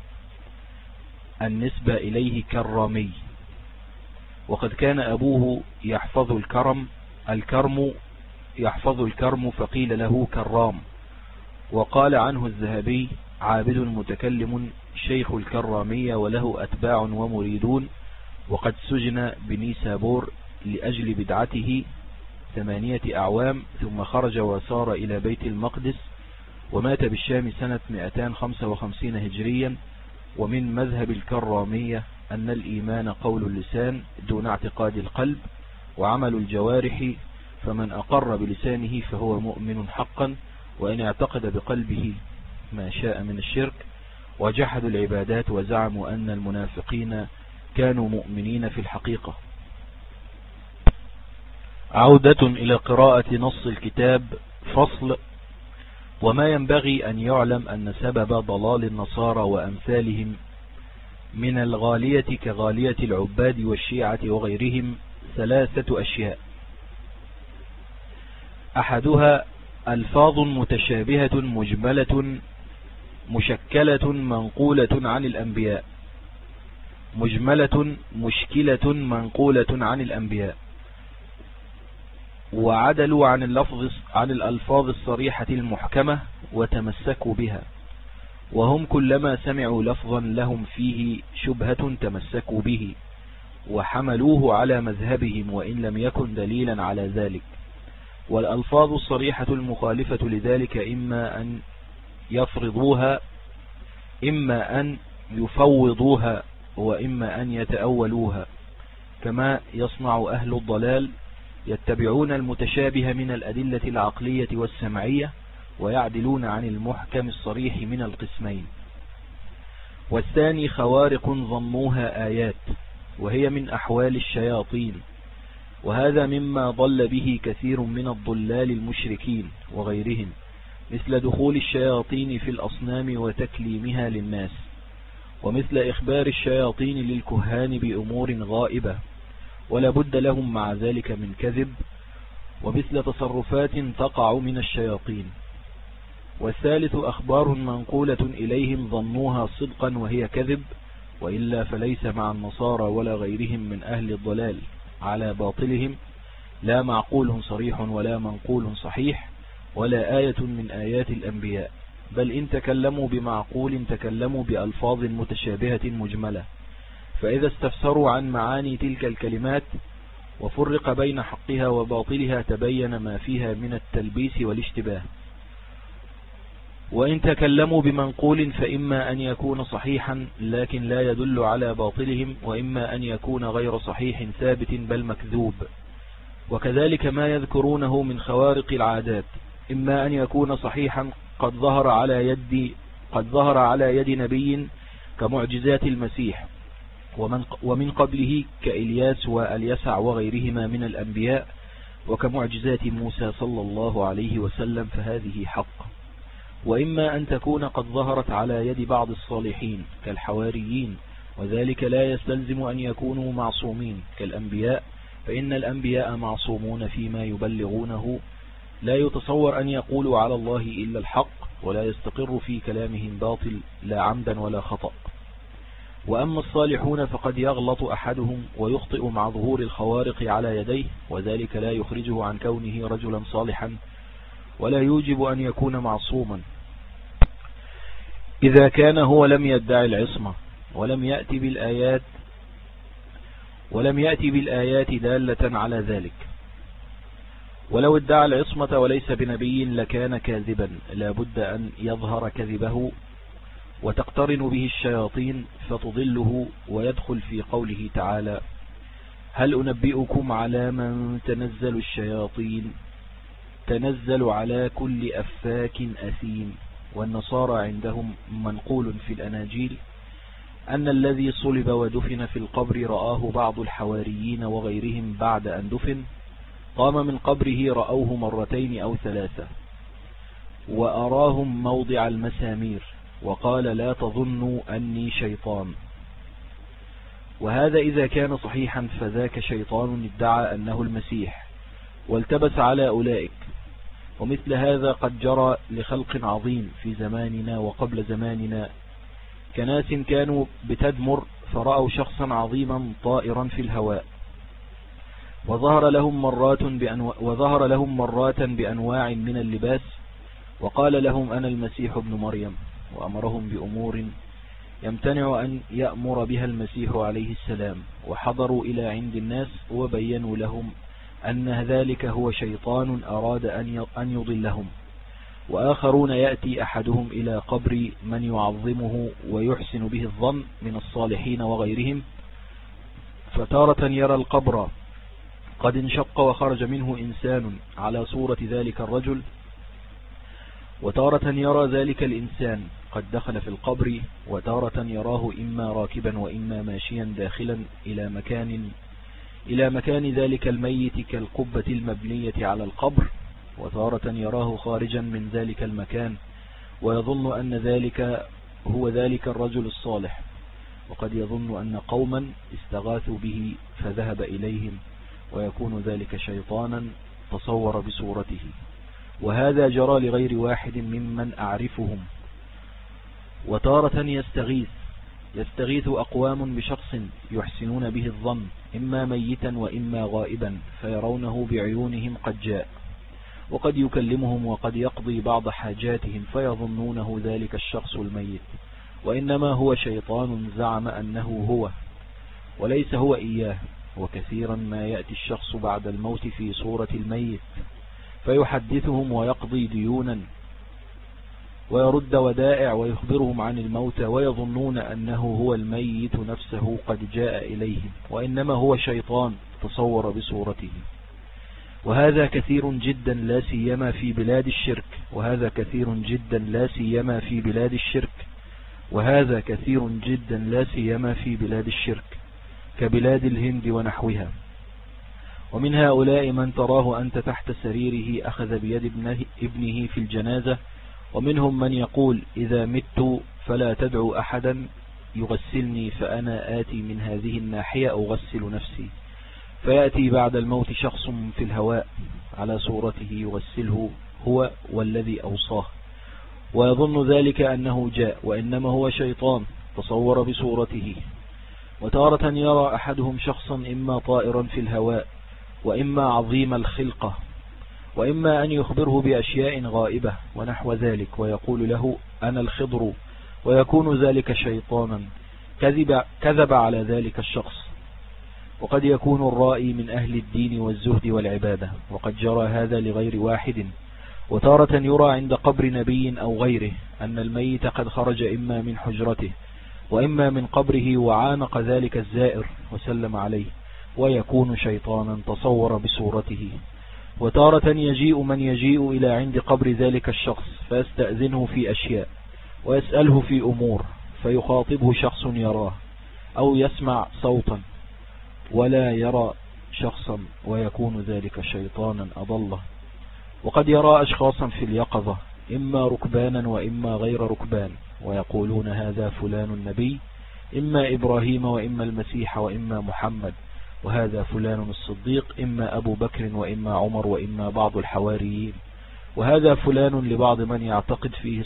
النسبة إليه كرامي، وقد كان أبوه يحفظ الكرم فقيل له كرام. وقال عنه الذهبي: عابد متكلم شيخ الكرامية، وله أتباع ومريدون، وقد سجن بنيسابور لأجل بدعته 8 أعوام، ثم خرج وسار إلى بيت المقدس، ومات بالشام سنة 255 هجريا. ومن مذهب الكرامية أن الإيمان قول اللسان دون اعتقاد القلب وعمل الجوارح، فمن أقر بلسانه فهو مؤمن حقا، وإن اعتقد بقلبه ما شاء من الشرك. وجحدوا العبادات وزعموا أن المنافقين كانوا مؤمنين في الحقيقة. عودة إلى قراءة نص الكتاب. فصل: وما ينبغي أن يعلم أن سبب ضلال النصارى وأمثالهم من الغالية كغالية العباد والشيعة وغيرهم 3 أشياء: أحدها ألفاظ متشابهة مجملة مشكلة منقولة عن الأنبياء، مجملة مشكلة منقولة عن الأنبياء، وعدلوا عن الألفاظ الصريحة المحكمة وتمسكوا بها، وهم كلما سمعوا لفظا لهم فيه شبهة تمسكوا به وحملوه على مذهبهم وإن لم يكن دليلا على ذلك. والألفاظ الصريحة المخالفة لذلك إما أن يفرضوها، إما أن يفوضوها، وإما أن يتأولوها، كما يصنع أهل الضلال، يتبعون المتشابه من الأدلة العقلية والسمعية ويعدلون عن المحكم الصريح من القسمين. والثاني خوارق ظنوها آيات، وهي من أحوال الشياطين، وهذا مما ضل به كثير من الضلال المشركين وغيرهم، مثل دخول الشياطين في الأصنام وتكليمها للناس، ومثل إخبار الشياطين للكهان بأمور غائبة ولا بد لهم مع ذلك من كذب، ومثل تصرفات تقع من الشياطين. والثالث أخبار منقولة إليهم ظنوها صدقا وهي كذب، وإلا فليس مع النصارى ولا غيرهم من أهل الضلال على باطلهم لا معقول صريح ولا منقول صحيح ولا آية من آيات الأنبياء، بل إن تكلموا بمعقول تكلموا بألفاظ متشابهة مجملة، فإذا استفسروا عن معاني تلك الكلمات وفرق بين حقها وباطلها تبين ما فيها من التلبيس والاشتباه. وإن تكلموا بمنقول فإما أن يكون صحيحا لكن لا يدل على باطلهم، وإما أن يكون غير صحيح ثابت بل مكذوب. وكذلك ما يذكرونه من خوارق العادات، إما أن يكون صحيحا قد ظهر على يد نبي كمعجزات المسيح ومن قبله كإلياس واليسع وغيرهما من الأنبياء، وكمعجزات موسى صلى الله عليه وسلم، فهذه حق. وإما أن تكون قد ظهرت على يد بعض الصالحين كالحواريين، وذلك لا يستلزم أن يكونوا معصومين كالأنبياء، فإن الأنبياء معصومون فيما يبلغونه، لا يتصور أن يقولوا على الله إلا الحق، ولا يستقر في كلامهم باطل لا عمدا ولا خطأ. وأما الصالحون فقد يغلط أحدهم ويخطئ مع ظهور الخوارق على يديه، وذلك لا يخرجه عن كونه رجلا صالحا ولا يوجب أن يكون معصوما إذا كان هو لم يدعي العصمة ولم يأتي بالآيات دالة على ذلك. ولو ادعى العصمة وليس بنبي لكان كاذبا، لا بد أن يظهر كذبه وتقترن به الشياطين فتضله ويدخل في قوله تعالى: هل أنبئكم على من تنزل الشياطين؟ تنزل على كل أفاك أثيم. والنصارى عندهم منقول في الأناجيل أن الذي صلب ودفن في القبر رآه بعض الحواريين وغيرهم بعد أن دفن، قام من قبره رأوه مرتين أو ثلاثة، وأراهم موضع المسامير، وقال: لا تظنوا أني شيطان. وهذا إذا كان صحيحا فذاك شيطان ادعى أنه المسيح والتبس على أولئك. ومثل هذا قد جرى لخلق عظيم في زماننا وقبل زماننا، كناس كانوا بتدمر فرأوا شخصا عظيما طائرا في الهواء، وظهر لهم مرات بأنواع من اللباس، وقال لهم: أنا المسيح ابن مريم، وأمرهم بأمور يمتنع أن يأمر بها المسيح عليه السلام، وحضروا إلى عند الناس وبينوا لهم أن ذلك هو شيطان أراد أن يضلهم. وآخرون يأتي أحدهم إلى قبر من يعظمه ويحسن به الظن من الصالحين وغيرهم، فتارة يرى القبر قد انشق وخرج منه إنسان على صورة ذلك الرجل، وتارة يرى ذلك الإنسان قد دخل في القبر، وتارة يراه إما راكبا وإما ماشيا داخلا إلى مكان ذلك الميت كالقبة المبنية على القبر، وتارة يراه خارجا من ذلك المكان ويظن أن ذلك هو ذلك الرجل الصالح، وقد يظن أن قوما استغاثوا به فذهب إليهم، ويكون ذلك شيطانا تصور بصورته. وهذا جرى لغير واحد ممن أعرفهم. وتارة يستغيث أقوام بشخص يحسنون به الظن، إما ميتا وإما غائبا، فيرونه بعيونهم قد جاء، وقد يكلمهم وقد يقضي بعض حاجاتهم، فيظنونه ذلك الشخص الميت، وإنما هو شيطان زعم أنه هو وليس هو إياه. وكثيرا ما يأتي الشخص بعد الموت في صورة الميت فيحدثهم ويقضي ديونا ويرد ودائع ويخبرهم عن الموتى، ويظنون أنه هو الميت نفسه قد جاء إليهم، وإنما هو شيطان تصور بصورته. وهذا كثير جدا لا سيما في بلاد الشرك، وهذا كثير جدا لا سيما في بلاد الشرك، وهذا كثير جدا لا سيما في بلاد الشرك كبلاد الهند ونحوها. ومن هؤلاء من تراه أنت تحت سريره أخذ بيد ابنه في الجنازة، ومنهم من يقول: إذا مت فلا تدعو أحدا يغسلني، فأنا آتي من هذه الناحية أغسل نفسي. فيأتي بعد الموت شخص في الهواء على صورته يغسله هو والذي أوصاه، ويظن ذلك أنه جاء، وإنما هو شيطان تصور بصورته. وتارة يرى أحدهم شخصا إما طائرا في الهواء، وإما عظيم الخلقة، وإما أن يخبره بأشياء غائبة ونحو ذلك، ويقول له: أنا الخضر، ويكون ذلك شيطانا كذب على ذلك الشخص. وقد يكون الرائي من أهل الدين والزهد والعبادة، وقد جرى هذا لغير واحد. وتارة يرى عند قبر نبي أو غيره أن الميت قد خرج إما من حجرته وإما من قبره وعانق ذلك الزائر وسلم عليه، ويكون شيطانا تصور بصورته. وتارة يجيء من يجيء إلى عند قبر ذلك الشخص فيستأذنه في أشياء ويسأله في أمور، فيخاطبه شخص يراه أو يسمع صوتا ولا يرى شخصا، ويكون ذلك شيطانا أضله. وقد يرى أشخاصا في اليقظة إما ركبانا وإما غير ركبان، ويقولون: هذا فلان النبي، إما إبراهيم وإما المسيح وإما محمد، وهذا فلان الصديق، إما أبو بكر وإما عمر وإما بعض الحواريين، وهذا فلان لبعض من يعتقد فيه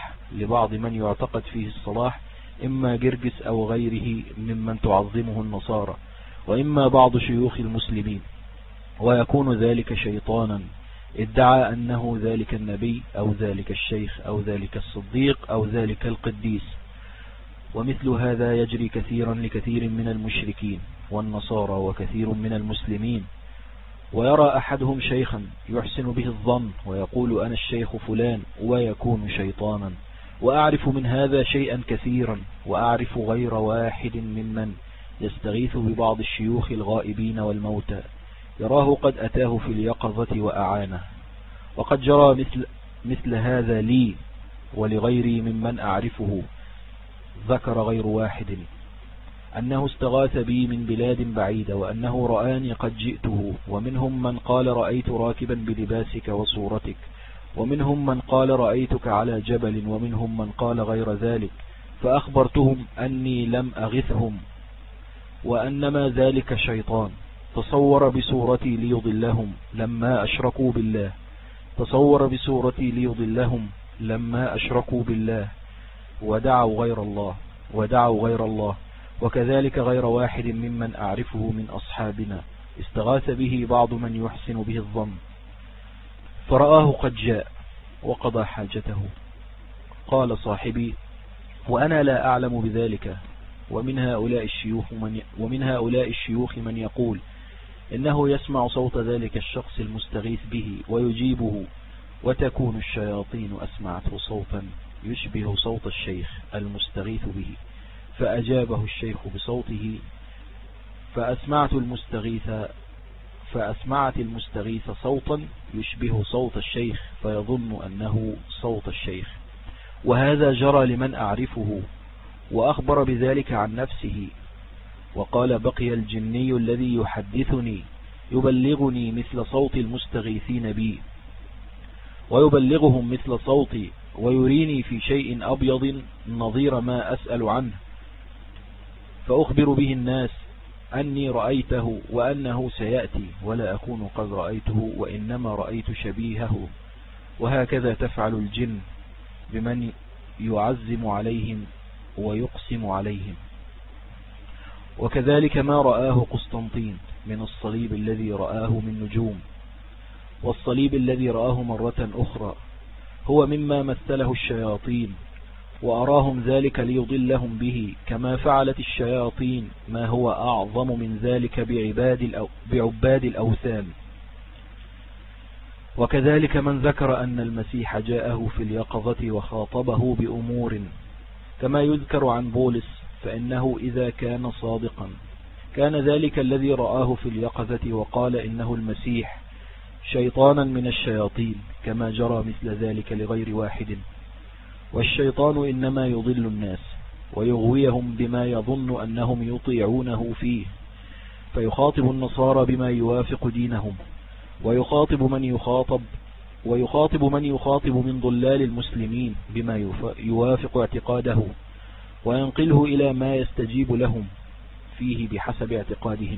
الصلاح، إما جرجس أو غيره ممن تعظمه النصارى، وإما بعض شيوخ المسلمين. ويكون ذلك شيطانا ادعى أنه ذلك النبي أو ذلك الشيخ أو ذلك الصديق أو ذلك القديس. ومثل هذا يجري كثيرا لكثير من المشركين والنصارى وكثير من المسلمين. ويرى أحدهم شيخا يحسن به الظن ويقول أنا الشيخ فلان ويكون شيطانا. وأعرف من هذا شيئا كثيرا، وأعرف غير واحد ممن يستغيث ببعض الشيوخ الغائبين والموتى يراه قد أتاه في اليقظة وأعانه. وقد جرى مثل هذا لي ولغيري ممن أعرفه. ذكر غير واحد أنه استغاث بي من بلاد بعيدة، وأنه رآني قد جئته. ومنهم من قال رأيت راكبا بلباسك وصورتك، ومنهم من قال رأيتك على جبل، ومنهم من قال غير ذلك. فأخبرتهم أني لم أغثهم، وأنما ذلك شيطان تصور بصورتي ليضلهم لما أشركوا بالله. تصور بصورتي ليضلهم لما أشركوا بالله ودعوا غير الله. وكذلك غير واحد ممن أعرفه من أصحابنا استغاث به بعض من يحسن به الظن، فرآه قد جاء وقضى حاجته. قال صاحبي: وأنا لا أعلم بذلك. ومن هؤلاء الشيوخ من يقول إنه يسمع صوت ذلك الشخص المستغيث به ويجيبه، وتكون الشياطين أسمعته صوتا يشبه صوت الشيخ المستغيث به، فأجابه الشيخ بصوته، فأسمعت المستغيث صوتا يشبه صوت الشيخ فيظن أنه صوت الشيخ. وهذا جرى لمن أعرفه، وأخبر بذلك عن نفسه. وقال: بقي الجني الذي يحدثني يبلغني مثل صوت المستغيثين بي، ويبلغهم مثل صوتي، ويريني في شيء أبيض نظير ما أسأل عنه، فأخبر به الناس أني رأيته وأنه سيأتي، ولا أكون قد رأيته، وإنما رأيت شبيهه. وهكذا تفعل الجن بمن يعزم عليهم ويقسم عليهم. وكذلك ما رآه قسطنطين من الصليب الذي رآه من نجوم، والصليب الذي رآه مرة أخرى هو مما مثله الشياطين، وأراهم ذلك ليضلهم به، كما فعلت الشياطين ما هو أعظم من ذلك بعباد الأوثان. وكذلك من ذكر أن المسيح جاءه في اليقظة وخاطبه بأمور، كما يذكر عن بولس، فإنه إذا كان صادقا كان ذلك الذي رآه في اليقظة وقال إنه المسيح شيطانا من الشياطين، كما جرى مثل ذلك لغير واحد. والشيطان إنما يضل الناس ويغويهم بما يظن أنهم يطيعونه فيه، فيخاطب النصارى بما يوافق دينهم، ويخاطب من يخاطب من ضلال المسلمين بما يوافق اعتقاده، وينقله إلى ما يستجيب لهم فيه بحسب اعتقادهم.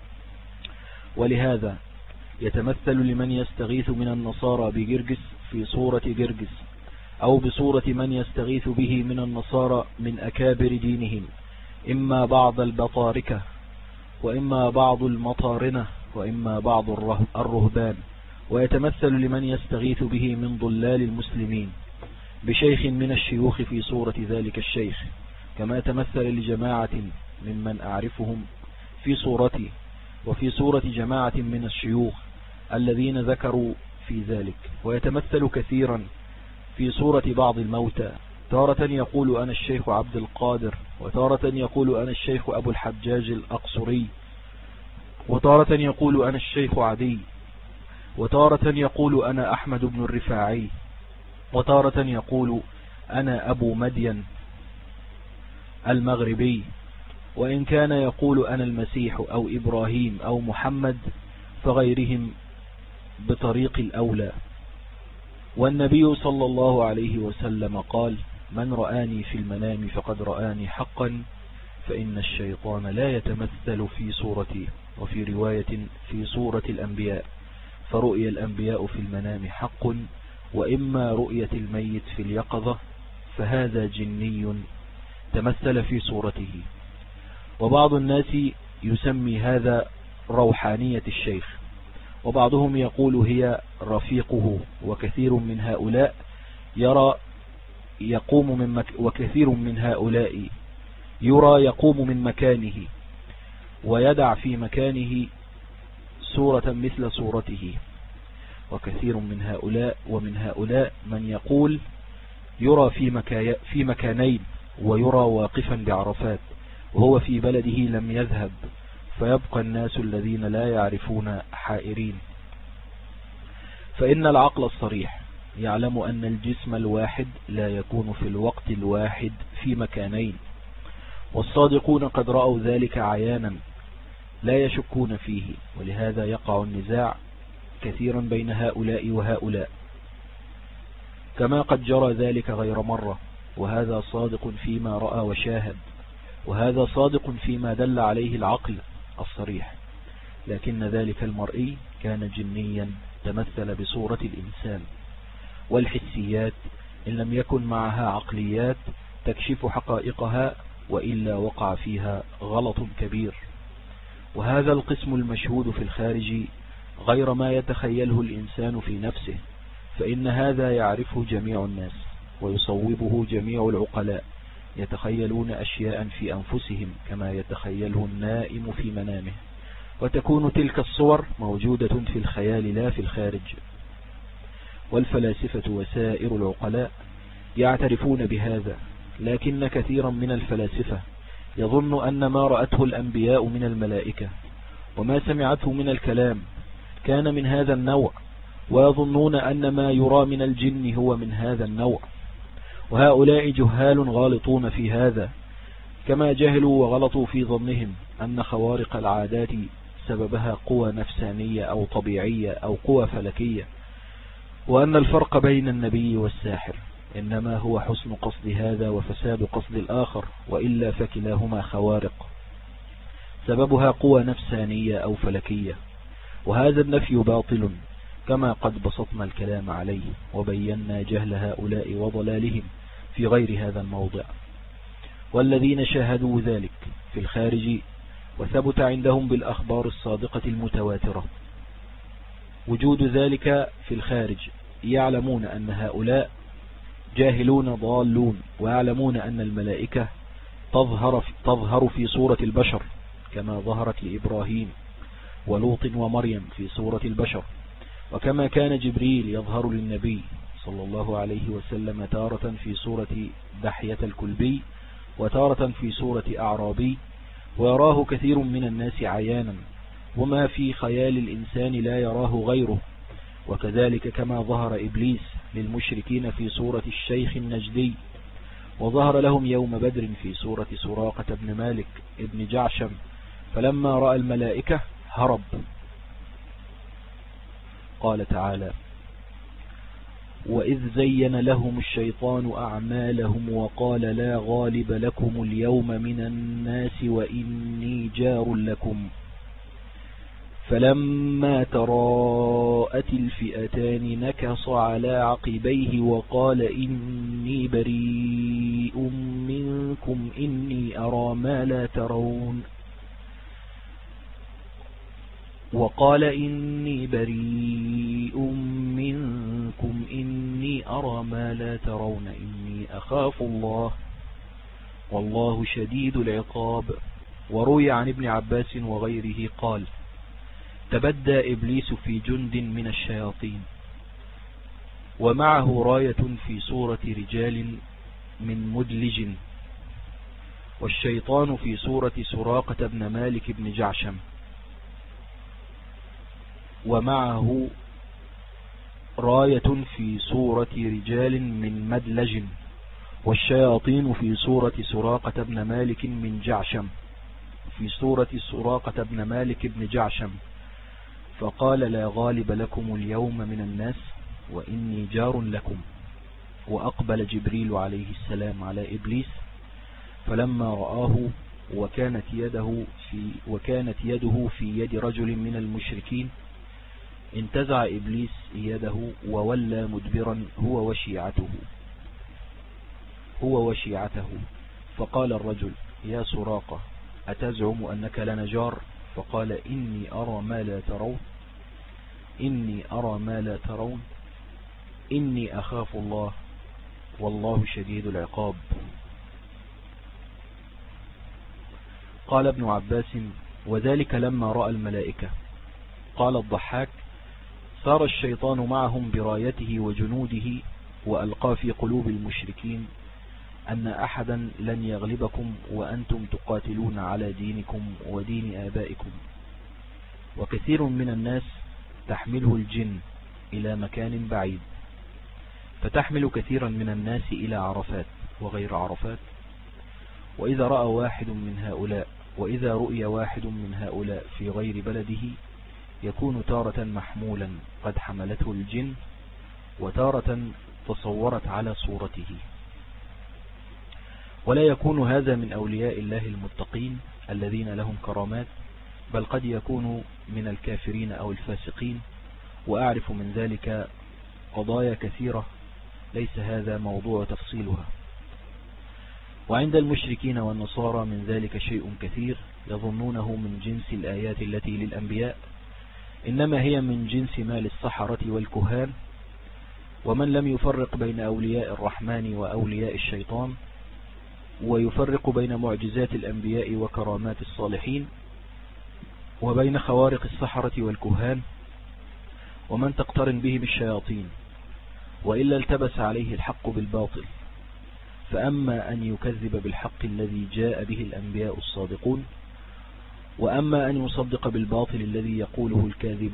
ولهذا يتمثل لمن يستغيث من النصارى بجرجس في صورة جرجس، أو بصورة من يستغيث به من النصارى من أكابر دينهم، إما بعض البطاركة، وإما بعض المطارنة، وإما بعض الرهبان. ويتمثل لمن يستغيث به من ضلال المسلمين بشيخ من الشيوخ في صورة ذلك الشيخ، كما تمثل لجماعة ممن أعرفهم في صورتي وفي صورة جماعة من الشيوخ الذين ذكروا في ذلك. ويتمثل كثيرا في صورة بعض الموتى، تارة يقول أنا الشيخ عبد القادر، وتارة يقول أنا الشيخ أبو الحجاج الأقصري، وتارة يقول أنا الشيخ عدي، وتارة يقول أنا أحمد بن الرفاعي، وتارة يقول أنا أبو مدين المغربي. وإن كان يقول أنا المسيح أو إبراهيم أو محمد فغيرهم بطريق الأولى. والنبي صلى الله عليه وسلم قال: من رآني في المنام فقد رآني حقا، فإن الشيطان لا يتمثل في صورتي. وفي رواية في صورة الأنبياء، فرؤيا الأنبياء في المنام حق، وإما رؤية الميت في اليقظة فهذا جني تمثل في صورته. وبعض الناس يسمي هذا روحانية الشيخ، وبعضهم يقول هي رفيقه. وكثير من هؤلاء يرى يقوم من مكانه ويدع في مكانه سورة مثل صورته. وكثير من هؤلاء من يقول يرى في مكانين، ويرى واقفا بعرفات وهو في بلده لم يذهب، فيبقى الناس الذين لا يعرفون حائرين. فإن العقل الصريح يعلم أن الجسم الواحد لا يكون في الوقت الواحد في مكانين، والصادقون قد رأوا ذلك عيانا لا يشكون فيه، ولهذا يقع النزاع كثيرا بين هؤلاء وهؤلاء، كما قد جرى ذلك غير مرة. وهذا صادق فيما رأى وشاهد، وهذا صادق فيما دل عليه العقل الصريح، لكن ذلك المرئي كان جنيا تمثل بصورة الإنسان. والحسيات إن لم يكن معها عقليات تكشف حقائقها، وإلا وقع فيها غلط كبير. وهذا القسم المشهود في الخارج غير ما يتخيله الإنسان في نفسه، فإن هذا يعرفه جميع الناس ويصوبه جميع العقلاء، يتخيلون أشياء في أنفسهم كما يتخيله النائم في منامه، وتكون تلك الصور موجودة في الخيال لا في الخارج. والفلاسفة وسائر العقلاء يعترفون بهذا، لكن كثيرا من الفلاسفة يظن أن ما رأته الأنبياء من الملائكة وما سمعته من الكلام كان من هذا النوع، ويظنون أن ما يرى من الجن هو من هذا النوع. وهؤلاء جهال غالطون في هذا، كما جهلوا وغلطوا في ظنهم أن خوارق العادات سببها قوى نفسانية أو طبيعية أو قوى فلكية، وأن الفرق بين النبي والساحر إنما هو حسن قصد هذا وفساد قصد الآخر، وإلا فكلاهما خوارق سببها قوى نفسانية أو فلكية. وهذا النفي باطل، كما قد بسطنا الكلام عليه وبينا جهل هؤلاء وضلالهم في غير هذا الموضع. والذين شاهدوا ذلك في الخارج وثبت عندهم بالأخبار الصادقة المتواترة وجود ذلك في الخارج يعلمون أن هؤلاء جاهلون ضالون، ويعلمون أن الملائكة تظهر في صورة البشر كما ظهرت لإبراهيم ولوط ومريم في صورة البشر، وكما كان جبريل يظهر للنبي صلى الله عليه وسلم تارة في صورة دحية الكلبي وتارة في صورة أعرابي، ويراه كثير من الناس عيانا، وما في خيال الإنسان لا يراه غيره. وكذلك كما ظهر إبليس للمشركين في صورة الشيخ النجدي، وظهر لهم يوم بدر في صورة سراقة بن مالك ابن جعشم، فلما رأى الملائكة هرب. قال تعالى: وإذ زين لهم الشيطان أعمالهم وقال لا غالب لكم اليوم من الناس وإني جار لكم، فلما تراءت الفئتان نكص على عقبيه وقال إني بريء منكم إني أرى ما لا ترون إني أخاف الله والله شديد العقاب. وروي عن ابن عباس وغيره قال: تبدى إبليس في جند من الشياطين ومعه راية في صورة رجال من مدلج، والشيطان في صورة سراقة بن مالك بن جعشم، ومعه راية في صورة رجال من مدلج، والشياطين في صورة سراقة بن مالك من جعشم فقال لا غالب لكم اليوم من الناس وإني جار لكم. وأقبل جبريل عليه السلام على إبليس فلما رآه وكانت يده في يد رجل من المشركين انتزع إبليس يده وولى مدبرا هو وشيعته. فقال الرجل: يا سراقة أتزعم أنك لنا جار؟ فقال: إني أرى ما لا ترون إني أخاف الله والله شديد العقاب. قال ابن عباس: وذلك لما رأى الملائكة قال الضحاك: سار الشيطان معهم برايته وجنوده، وألقى في قلوب المشركين أن أحدا لن يغلبكم وأنتم تقاتلون على دينكم ودين آبائكم. وكثير من الناس تحمله الجن إلى مكان بعيد، فتحمل كثيرا من الناس إلى عرفات وغير عرفات. وإذا رؤي واحد من هؤلاء في غير بلده يكون تارة محمولا قد حملته الجن، وتارة تصورت على صورته. ولا يكون هذا من أولياء الله المتقين الذين لهم كرامات، بل قد يكون من الكافرين أو الفاسقين. وأعرف من ذلك قضايا كثيرة ليس هذا موضوع تفصيلها. وعند المشركين والنصارى من ذلك شيء كثير يظنونه من جنس الآيات التي للأنبياء، إنما هي من جنس ما للسحرة والكهان. ومن لم يفرق بين أولياء الرحمن وأولياء الشيطان، ويفرق بين معجزات الأنبياء وكرامات الصالحين، وبين خوارق السحرة والكهان، ومن تقترن بهم الشياطين، وإلا التبس عليه الحق بالباطل. فأما أن يكذب بالحق الذي جاء به الأنبياء الصادقون، وأما أن يصدق بالباطل الذي يقوله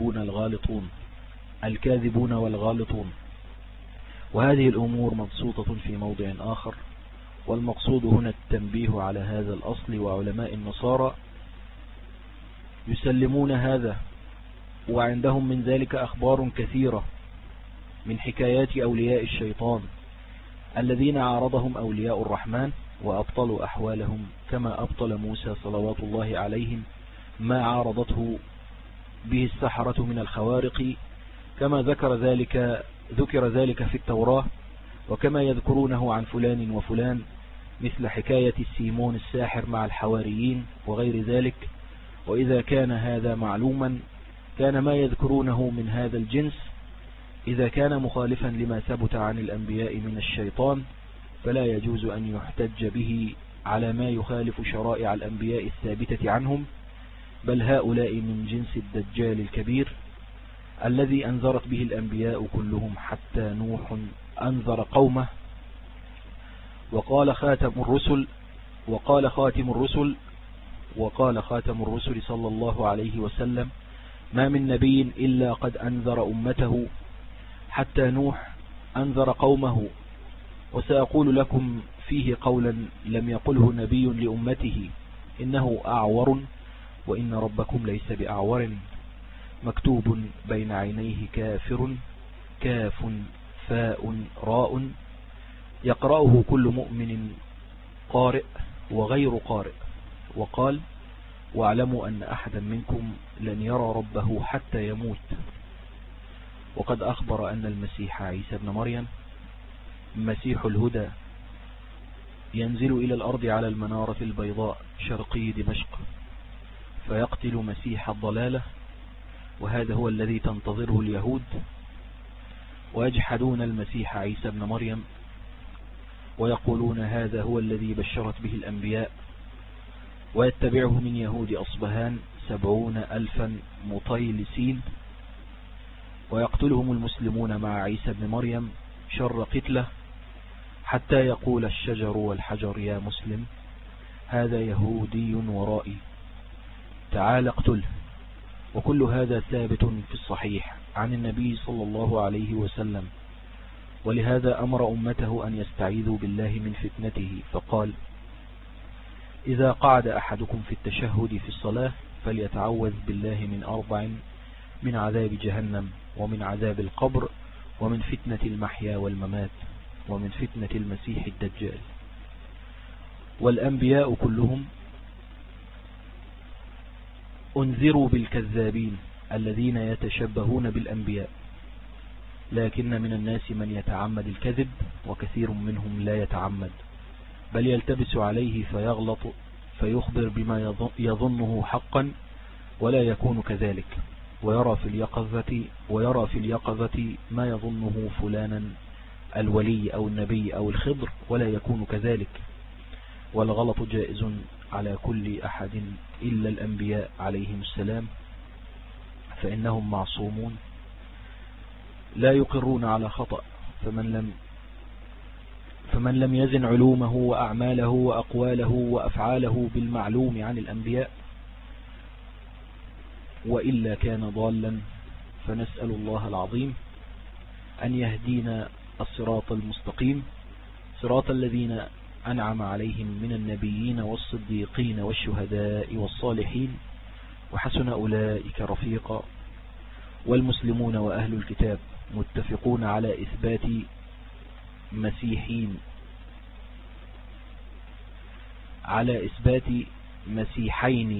الكاذبون والغالطون. وهذه الأمور مبسوطة في موضع آخر، والمقصود هنا التنبيه على هذا الأصل. وعلماء النصارى يسلمون هذا، وعندهم من ذلك أخبار كثيرة من حكايات أولياء الشيطان الذين عارضهم أولياء الرحمن وأبطلوا أحوالهم، كما أبطل موسى صلوات الله عليهم ما عارضته به السحرة من الخوارق، كما ذكر ذلك في التوراة، وكما يذكرونه عن فلان وفلان، مثل حكاية سيمون الساحر مع الحواريين وغير ذلك. وإذا كان هذا معلوما، كان ما يذكرونه من هذا الجنس. إذا كان مخالفا لما ثبت عن الأنبياء من الشيطان، فلا يجوز أن يحتج به على ما يخالف شرائع الأنبياء الثابتة عنهم، بل هؤلاء من جنس الدجال الكبير الذي أنذرت به الأنبياء كلهم، حتى نوح أنذر قومه وقال خاتم الرسل صلى الله عليه وسلم: ما من نبي إلا قد أنذر أمته، حتى نوح أنذر قومه. وسأقول لكم فيه قولا لم يقله نبي لأمته: إنه أعور، وإن ربكم ليس بأعور، مكتوب بين عينيه كافر، كاف فاء راء، يقرأه كل مؤمن قارئ وغير قارئ. وقال: واعلموا أن أحدا منكم لن يرى ربه حتى يموت. وقد أخبر أن المسيح عيسى بن مريم مسيح الهدى ينزل إلى الأرض على المنارة البيضاء شرقي دمشق، فيقتل مسيح الضلالة، وهذا هو الذي تنتظره اليهود. ويجحدون المسيح عيسى بن مريم، ويقولون هذا هو الذي بشرت به الأنبياء. ويتبعه من يهود أصبهان 70,000 مطيلسين، ويقتلهم المسلمون مع عيسى بن مريم شر قتله، حتى يقول الشجر والحجر: يا مسلم، هذا يهودي ورائي، تعال اقتله. وكل هذا ثابت في الصحيح عن النبي صلى الله عليه وسلم. ولهذا أمر أمته أن يستعيذوا بالله من فتنته، فقال: إذا قعد أحدكم في التشهد في الصلاة فليتعوذ بالله من 4: من عذاب جهنم، ومن عذاب القبر، ومن فتنة المحيا والممات، ومن فتنة المسيح الدجال. والأنبياء كلهم أنذروا بالكذابين الذين يتشبهون بالأنبياء، لكن من الناس من يتعمد الكذب، وكثير منهم لا يتعمد، بل يلتبس عليه فيغلط، فيخبر بما يظنه حقا ولا يكون كذلك، ويرى في اليقظة ما يظنه فلانا الولي أو النبي أو الخضر، ولا يكون كذلك. والغلط جائز على كل أحد إلا الأنبياء عليهم السلام، فإنهم معصومون لا يقرون على خطأ، فمن لم يزن علومه وأعماله وأقواله وأفعاله بالمعلوم عن الأنبياء وإلا كان ضالا. فنسأل الله العظيم أن يهدينا الصراط المستقيم، صراط الذين أنعم عليهم من النبيين والصديقين والشهداء والصالحين وحسن أولئك رفيقا. والمسلمون وأهل الكتاب متفقون على إثبات مسيحين،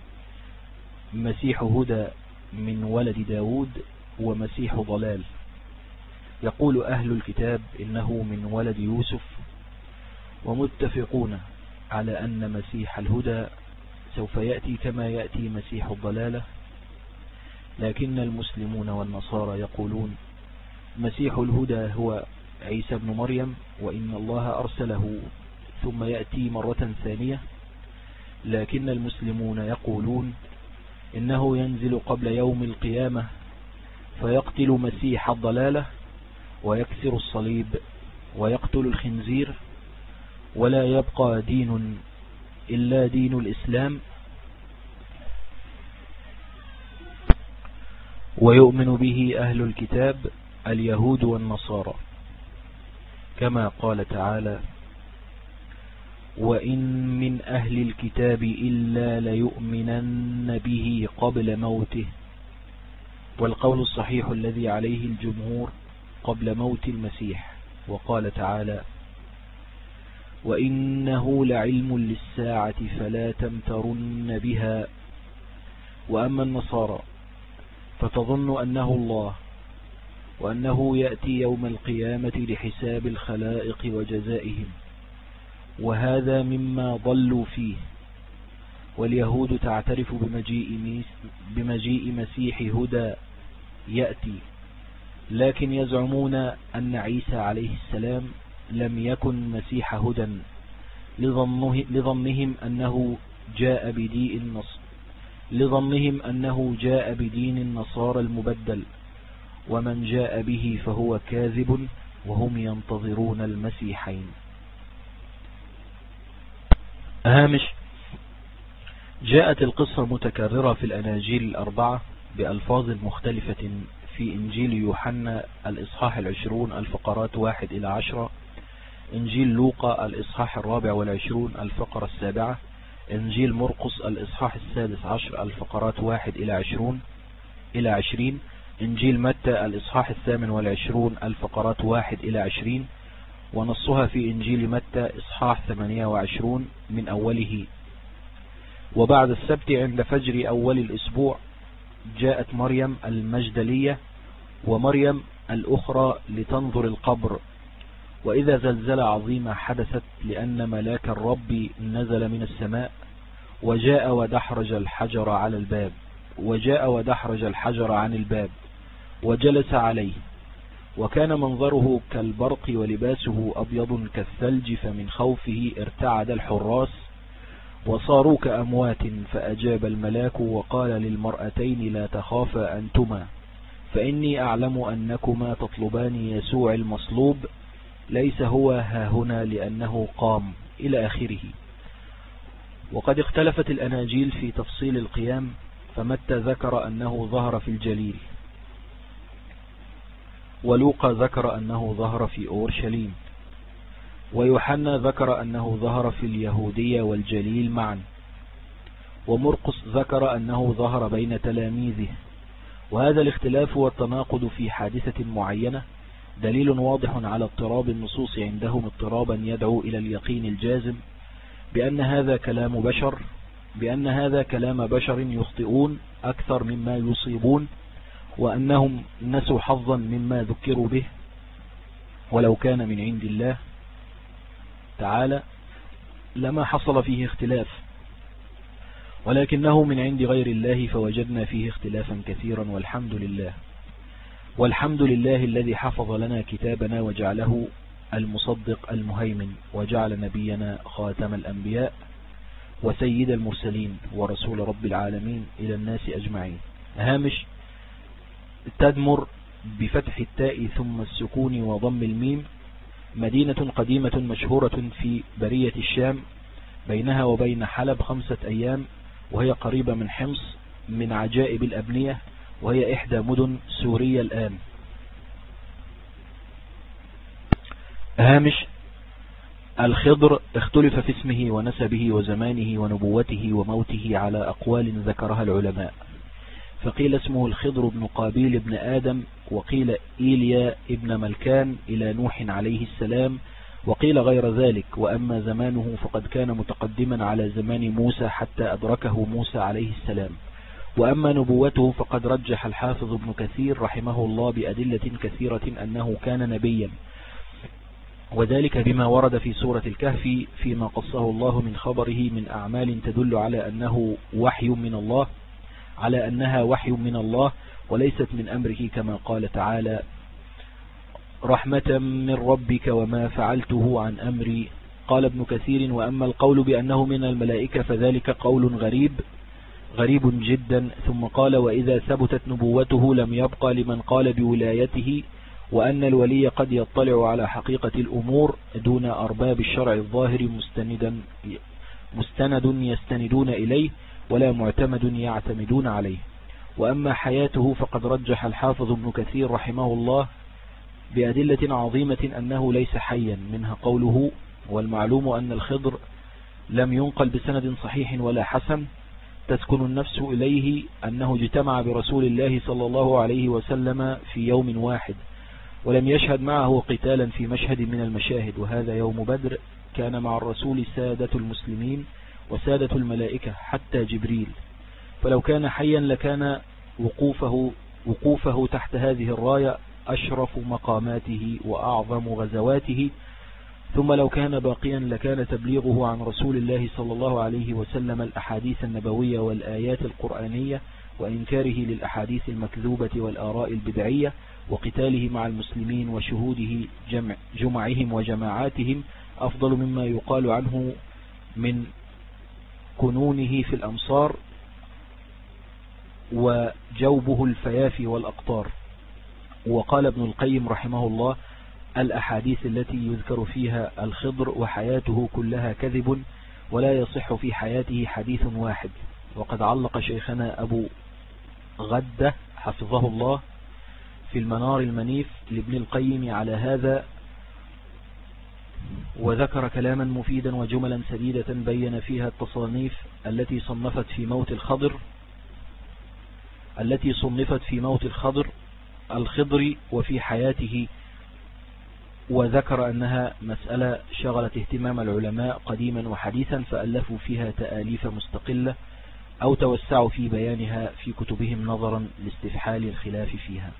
مسيح هدى من ولد داود ومسيح ضلال. يقول أهل الكتاب إنه من ولد يوسف، ومتفقون على أن مسيح الهدى سوف يأتي كما يأتي مسيح الضلالة. لكن المسلمون والنصارى يقولون مسيح الهدى هو عيسى بن مريم، وإن الله أرسله ثم يأتي مرة ثانية. لكن المسلمون يقولون إنه ينزل قبل يوم القيامة فيقتل مسيح الضلالة ويكسر الصليب ويقتل الخنزير، ولا يبقى دين إلا دين الإسلام. ويؤمن به أهل الكتاب اليهود والنصارى، كما قال تعالى: وإن من أهل الكتاب إلا ليؤمنن به قبل موته. والقول الصحيح الذي عليه الجمهور قبل موت المسيح. وقال تعالى: وإنه لعلم للساعة فلا تمترن بها. وأما النصارى فتظن أنه الله، وأنه يأتي يوم القيامة لحساب الخلائق وجزائهم، وهذا مما ضلوا فيه. واليهود تعترف بمجيء مسيح هدى يأتي، لكن يزعمون أن عيسى عليه السلام لم يكن مسيح هدى لظنهم أنه جاء بدين النصارى المبدل، ومن جاء به فهو كاذب، وهم ينتظرون المسيحين. هامش: جاءت القصة متكررة في الأناجيل الأربعة بألفاظ مختلفة في إنجيل يوحنا الإصحاح 20 الفقرات 1-10، إنجيل لوقا الإصحاح 24 الفقرة 7، إنجيل مرقس الإصحاح 16 الفقرات 1-20، إنجيل متى الإصحاح 28 الفقرات 1-20، ونصها في إنجيل متى إصحاح 28 من أوله. وبعد السبت عند فجر أول الأسبوع جاءت مريم المجدلية ومريم الأخرى لتنظر القبر، وإذا زلزلة عظيمة حدثت، لأن ملاك الرب نزل من السماء وجاء ودحرج الحجر عن الباب وجلس عليه، وكان منظره كالبرق ولباسه أبيض كالثلج، فمن خوفه ارتعد الحراس وصاروا كأموات. فأجاب الملاك وقال للمرأتين: لا تخافا أنتما، فإني أعلم أنكما تطلبان يسوع المصلوب، ليس هو هاهنا لأنه قام، إلى آخره. وقد اختلفت الأناجيل في تفصيل القيام، فمتى ذكر أنه ظهر في الجليل، ولوقا ذكر أنه ظهر في أورشليم، ويوحنا ذكر أنه ظهر في اليهودية والجليل معا، ومرقس ذكر أنه ظهر بين تلاميذه. وهذا الاختلاف والتناقض في حادثة معينة دليل واضح على اضطراب النصوص عندهم، اضطرابا يدعو إلى اليقين الجازم بأن هذا كلام بشر يخطئون أكثر مما يصيبون، وأنهم نسوا حظا مما ذكروا به، ولو كان من عند الله تعالى لما حصل فيه اختلاف، ولكنه من عند غير الله فوجدنا فيه اختلافا كثيرا. والحمد لله الذي حفظ لنا كتابنا وجعله المصدق المهيمن، وجعل نبينا خاتم الأنبياء وسيد المرسلين ورسول رب العالمين إلى الناس أجمعين. هامش: تدمر بفتح التاء ثم السكون وضم الميم، مدينة قديمة مشهورة في برية الشام، بينها وبين حلب 5 أيام، وهي قريبة من حمص، من عجائب الأبنية، وهي إحدى مدن سوريا الآن. هامش: الخضر اختلف في اسمه ونسبه وزمانه ونبوته وموته على أقوال ذكرها العلماء، فقيل اسمه الخضر بن قابيل بن آدم، وقيل إيليا ابن ملكان إلى نوح عليه السلام، وقيل غير ذلك. وأما زمانه فقد كان متقدما على زمان موسى حتى أدركه موسى عليه السلام. وأما نبوته فقد رجح الحافظ ابن كثير رحمه الله بأدلة كثيرة أنه كان نبيا، وذلك بما ورد في سورة الكهف فيما قصه الله من خبره من أعمال تدل على أنها وحي من الله وليست من أمره، كما قال تعالى: رحمة من ربك وما فعلته عن أمري. قال ابن كثير: وأما القول بأنه من الملائكة فذلك قول غريب جدا. ثم قال: وإذا ثبتت نبوته لم يبقى لمن قال بولايته، وأن الولي قد يطلع على حقيقة الأمور دون أرباب الشرع الظاهر مستند يستندون إليه ولا معتمد يعتمدون عليه. وأما حياته فقد رجح الحافظ ابن كثير رحمه الله بأدلة عظيمة أنه ليس حيا، منها قوله: والمعلوم أن الخضر لم ينقل بسند صحيح ولا حسن تسكن النفس إليه أنه اجتمع برسول الله صلى الله عليه وسلم في يوم واحد، ولم يشهد معه قتالا في مشهد من المشاهد، وهذا يوم بدر. كان مع الرسول سادة المسلمين وسادة الملائكة حتى جبريل، فلو كان حيا لكان وقوفه تحت هذه الراية أشرف مقاماته وأعظم غزواته. ثم لو كان باقيا لكان تبليغه عن رسول الله صلى الله عليه وسلم الأحاديث النبوية والآيات القرآنية، وإنكاره للأحاديث المكذوبة والآراء البدعية، وقتاله مع المسلمين وشهوده جمعهم وجماعاتهم أفضل مما يقال عنه من كنونه في الأمصار وجوبه الفيافي والأقطار. وقال ابن القيم رحمه الله: الأحاديث التي يذكر فيها الخضر وحياته كلها كذب، ولا يصح في حياته حديث واحد. وقد علق شيخنا أبو غدة حفظه الله في المنار المنيف لابن القيم على هذا، وذكر كلاما مفيدا وجملا سديدة بين فيها التصانيف التي صنفت في موت الخضر وفي حياته، وذكر أنها مسألة شغلت اهتمام العلماء قديما وحديثا، فألفوا فيها تآليف مستقلة أو توسعوا في بيانها في كتبهم نظرا لاستفحال الخلاف فيها.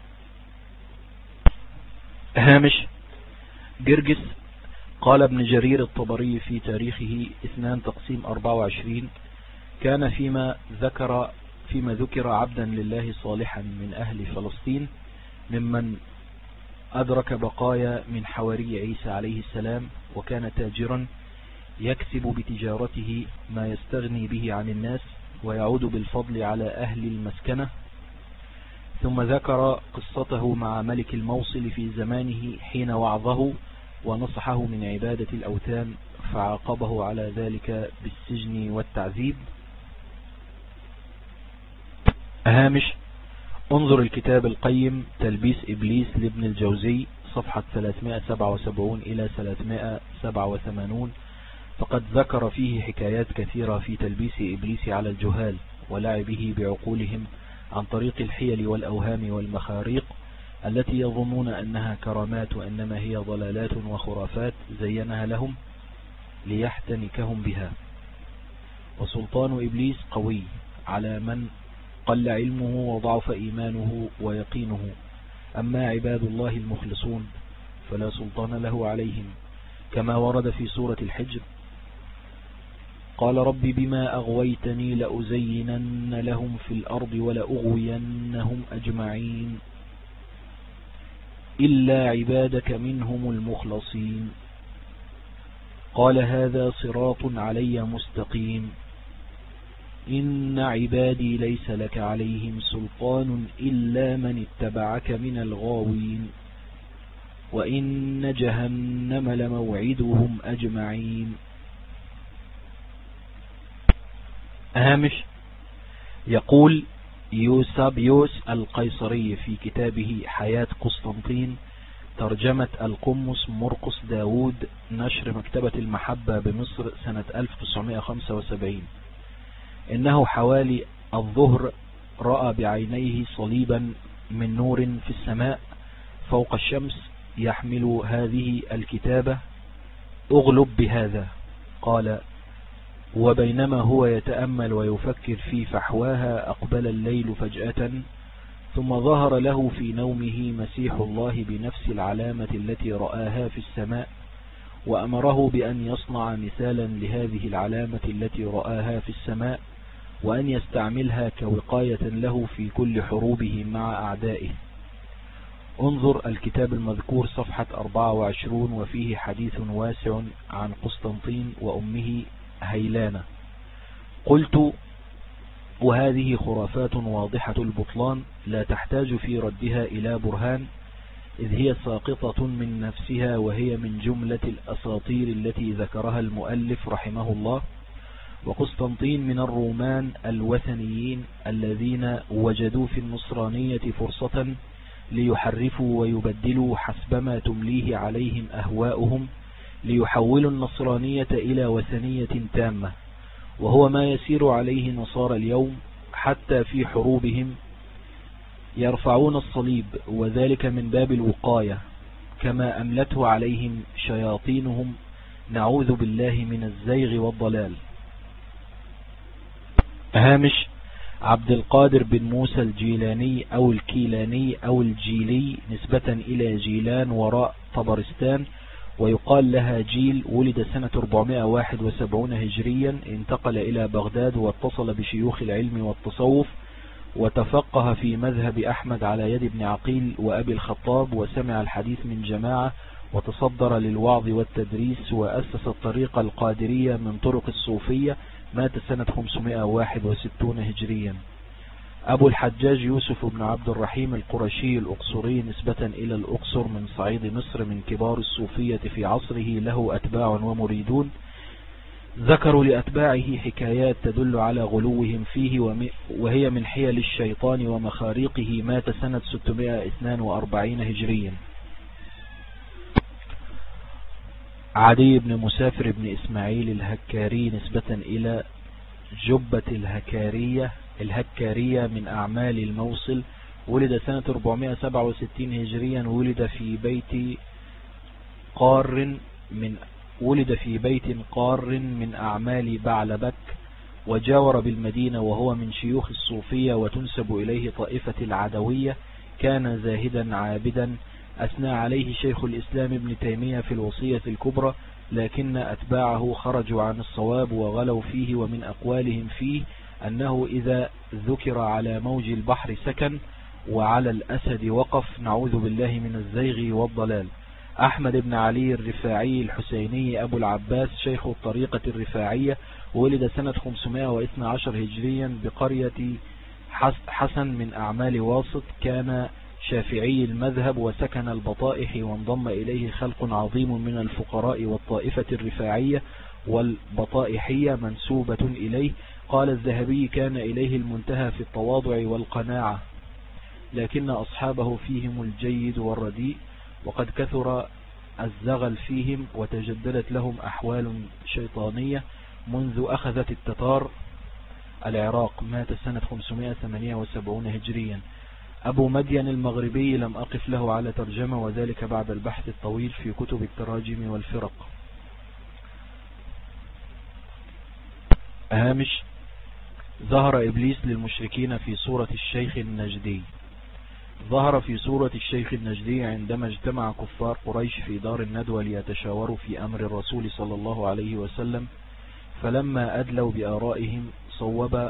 هامش: جرجس. قال ابن جرير الطبري في تاريخه 2/24: كان فيما ذكر عبدا لله صالحا من أهل فلسطين ممن أدرك بقايا من حواري عيسى عليه السلام، وكان تاجرا يكسب بتجارته ما يستغني به عن الناس ويعود بالفضل على أهل المسكنة. ثم ذكر قصته مع ملك الموصل في زمانه حين وعظه ونصحه من عبادة الأوثان، فعاقبه على ذلك بالسجن والتعذيب. هامش: انظر الكتاب القيم تلبيس إبليس لابن الجوزي صفحة 377 إلى 387، فقد ذكر فيه حكايات كثيرة في تلبيس إبليس على الجهال ولعبه بعقولهم عن طريق الحيل والأوهام والمخاريق التي يظنون أنها كرامات، وإنما هي ضلالات وخرافات زينها لهم ليحتنكهم بها. وسلطان إبليس قوي على من قل علمه وضعف إيمانه ويقينه. أما عباد الله المخلصون فلا سلطان له عليهم، كما ورد في سورة الحجر: قال رب بما أغويتني لأزينن لهم في الأرض ولأغوينهم أجمعين إلا عبادك منهم المخلصين. قال هذا صراط علي مستقيم. إن عبادي ليس لك عليهم سلطان إلا من اتبعك من الغاوين وإن جهنم لموعدهم أجمعين. هامش. يقول يوسابيوس القيصري في كتابه حياة قسطنطين ترجمة القمص مرقس داود نشر مكتبة المحبة بمصر سنة 1975: إنه حوالي الظهر رأى بعينيه صليبا من نور في السماء فوق الشمس يحمل هذه الكتابة أغلب بهذا. قال: وبينما هو يتأمل ويفكر في فحواها أقبل الليل فجأة، ثم ظهر له في نومه مسيح الله بنفس العلامة التي رآها في السماء، وأمره بأن يصنع مثالا لهذه العلامة التي رآها في السماء، وأن يستعملها كوقاية له في كل حروبه مع أعدائه. انظر الكتاب المذكور صفحة 24، وفيه حديث واسع عن قسطنطين وأمه هيلانة. قلت: وهذه خرافات واضحة البطلان لا تحتاج في ردها إلى برهان، إذ هي ساقطة من نفسها، وهي من جملة الأساطير التي ذكرها المؤلف رحمه الله. وقسطنطين من الرومان الوثنيين الذين وجدوا في النصرانية فرصة ليحرفوا ويبدلوا حسبما تمليه عليهم أهواؤهم، ليحولوا النصرانية إلى وثنية تامة، وهو ما يسير عليه نصارى اليوم، حتى في حروبهم يرفعون الصليب، وذلك من باب الوقاية، كما أملته عليهم شياطينهم، نعوذ بالله من الزيغ والضلال. هامش. عبد القادر بن موسى الجيلاني أو الكيلاني أو الجيلي نسبة إلى جيلان وراء طبرستان، ويقال لها جيل، ولد سنة 471 هجريا، انتقل إلى بغداد واتصل بشيوخ العلم والتصوف، وتفقه في مذهب أحمد على يد ابن عقيل وأبي الخطاب، وسمع الحديث من جماعة، وتصدر للوعظ والتدريس، وأسس الطريقة القادرية من طرق الصوفية. مات سنة 561 هجريا. أبو الحجاج يوسف بن عبد الرحيم القرشي الأقصري نسبة إلى الأقصر من صعيد مصر، من كبار الصوفية في عصره، له أتباع ومريدون. ذكروا لأتباعه حكايات تدل على غلوهم فيه، وهي من حيل الشيطان ومخاريقه. مات سنة 642 هجريا. عدي بن مسافر بن إسماعيل الهكاري نسبة إلى جبة الهكارية من أعمال الموصل، ولد سنة 467 هجريا. ولد في بيت قار من أعمال بعلبك، وجاور بالمدينة، وهو من شيوخ الصوفية، وتنسب إليه طائفة العدوية. كان زاهدا عابدا، أثنى عليه شيخ الإسلام ابن تيمية في الوصية الكبرى، لكن أتباعه خرجوا عن الصواب وغلوا فيه. ومن أقوالهم فيه أنه إذا ذكر على موج البحر سكن، وعلى الأسد وقف، نعوذ بالله من الزيغ والضلال. أحمد بن علي الرفاعي الحسيني أبو العباس شيخ الطريقة الرفاعية، ولد سنة 512 هجريا بقرية حسن من أعمال واسط. كان شافعي المذهب، وسكن البطائح، وانضم إليه خلق عظيم من الفقراء، والطائفة الرفاعية والبطائحية منسوبة إليه. قال الذهبي: كان إليه المنتهى في التواضع والقناعة، لكن أصحابه فيهم الجيد والرديء، وقد كثر الزغل فيهم، وتجددت لهم أحوال شيطانية منذ أخذت التتار العراق. مات سنة 578 هجريا. أبو مدين المغربي لم أقف له على ترجمة، وذلك بعد البحث الطويل في كتب التراجم والفرق. هامش. ظهر إبليس للمشركين في صورة الشيخ النجدي. ظهر في صورة الشيخ النجدي عندما اجتمع كفار قريش في دار الندوة ليتشاوروا في أمر الرسول صلى الله عليه وسلم، فلما أدلوا بآرائهم صوب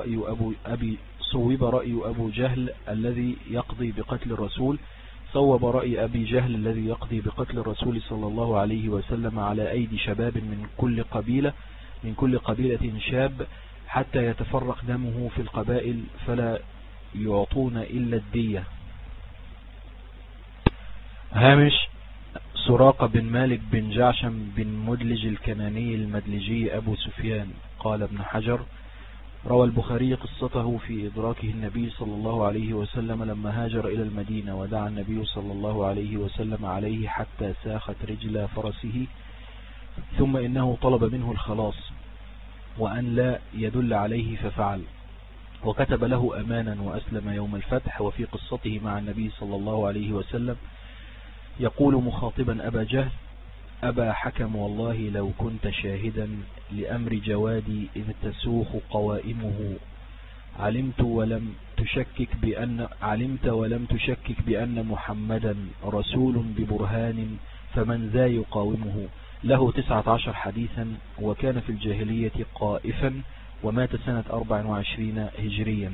رأي أبو جهل الذي يقضي بقتل الرسول، صوب رأي أبي جهل الذي يقضي بقتل الرسول صلى الله عليه وسلم على أيدي شباب من كل قبيلة شاب. حتى يتفرق دمه في القبائل فلا يعطون إلا الدية. هامش: سراقة بن مالك بن جعشم بن مدلج الكناني المدلجي أبو سفيان. قال ابن حجر: روى البخاري قصته في إدراكه النبي صلى الله عليه وسلم لما هاجر إلى المدينة، ودعا النبي صلى الله عليه وسلم عليه حتى ساخت رجل فرسه، ثم إنه طلب منه الخلاص وأن لا يدل عليه ففعل، وكتب له أمانا وأسلم يوم الفتح. وفي قصته مع النبي صلى الله عليه وسلم يقول مخاطبا أبا جهل: أبا حكم، والله لو كنت شاهدا لأمر جوادي إذ تسوخ قوائمه، علمت ولم تشكك بأن محمدا رسول ببرهان، فمن ذا يقاومه. له 19 حديثا، وكان في الجاهلية قائفا، ومات سنة 24 هجريا.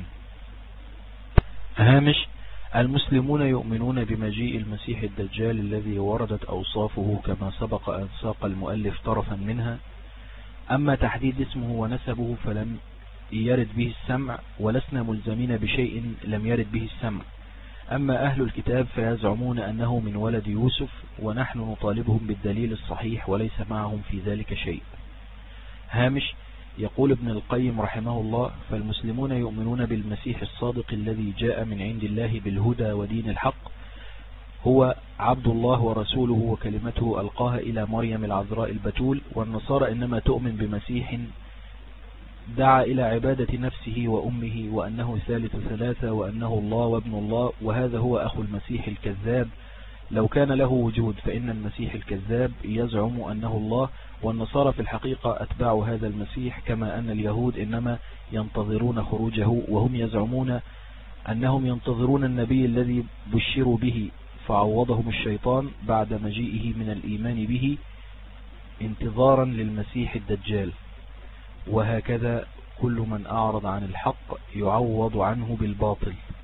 هامش: المسلمون يؤمنون بمجيء المسيح الدجال الذي وردت أوصافه كما سبق أن ساق المؤلف طرفا منها. أما تحديد اسمه ونسبه فلم يرد به السمع، ولسنا ملزمين بشيء لم يرد به السمع. أما أهل الكتاب فيزعمون أنه من ولد يوسف، ونحن نطالبهم بالدليل الصحيح وليس معهم في ذلك شيء. هامش: يقول ابن القيم رحمه الله: فالمسلمون يؤمنون بالمسيح الصادق الذي جاء من عند الله بالهدى ودين الحق، هو عبد الله ورسوله وكلمته ألقاها إلى مريم العذراء البتول. والنصارى إنما تؤمن بمسيح دعا إلى عبادة نفسه وأمه، وأنه ثالث ثلاثة، وأنه الله وابن الله، وهذا هو أخو المسيح الكذاب لو كان له وجود، فإن المسيح الكذاب يزعم أنه الله، والنصارى في الحقيقة أتباع هذا المسيح، كما أن اليهود إنما ينتظرون خروجه، وهم يزعمون أنهم ينتظرون النبي الذي بشروا به، فعوضهم الشيطان بعد مجيئه من الإيمان به انتظارا للمسيح الدجال. وهكذا كل من أعرض عن الحق يعوض عنه بالباطل.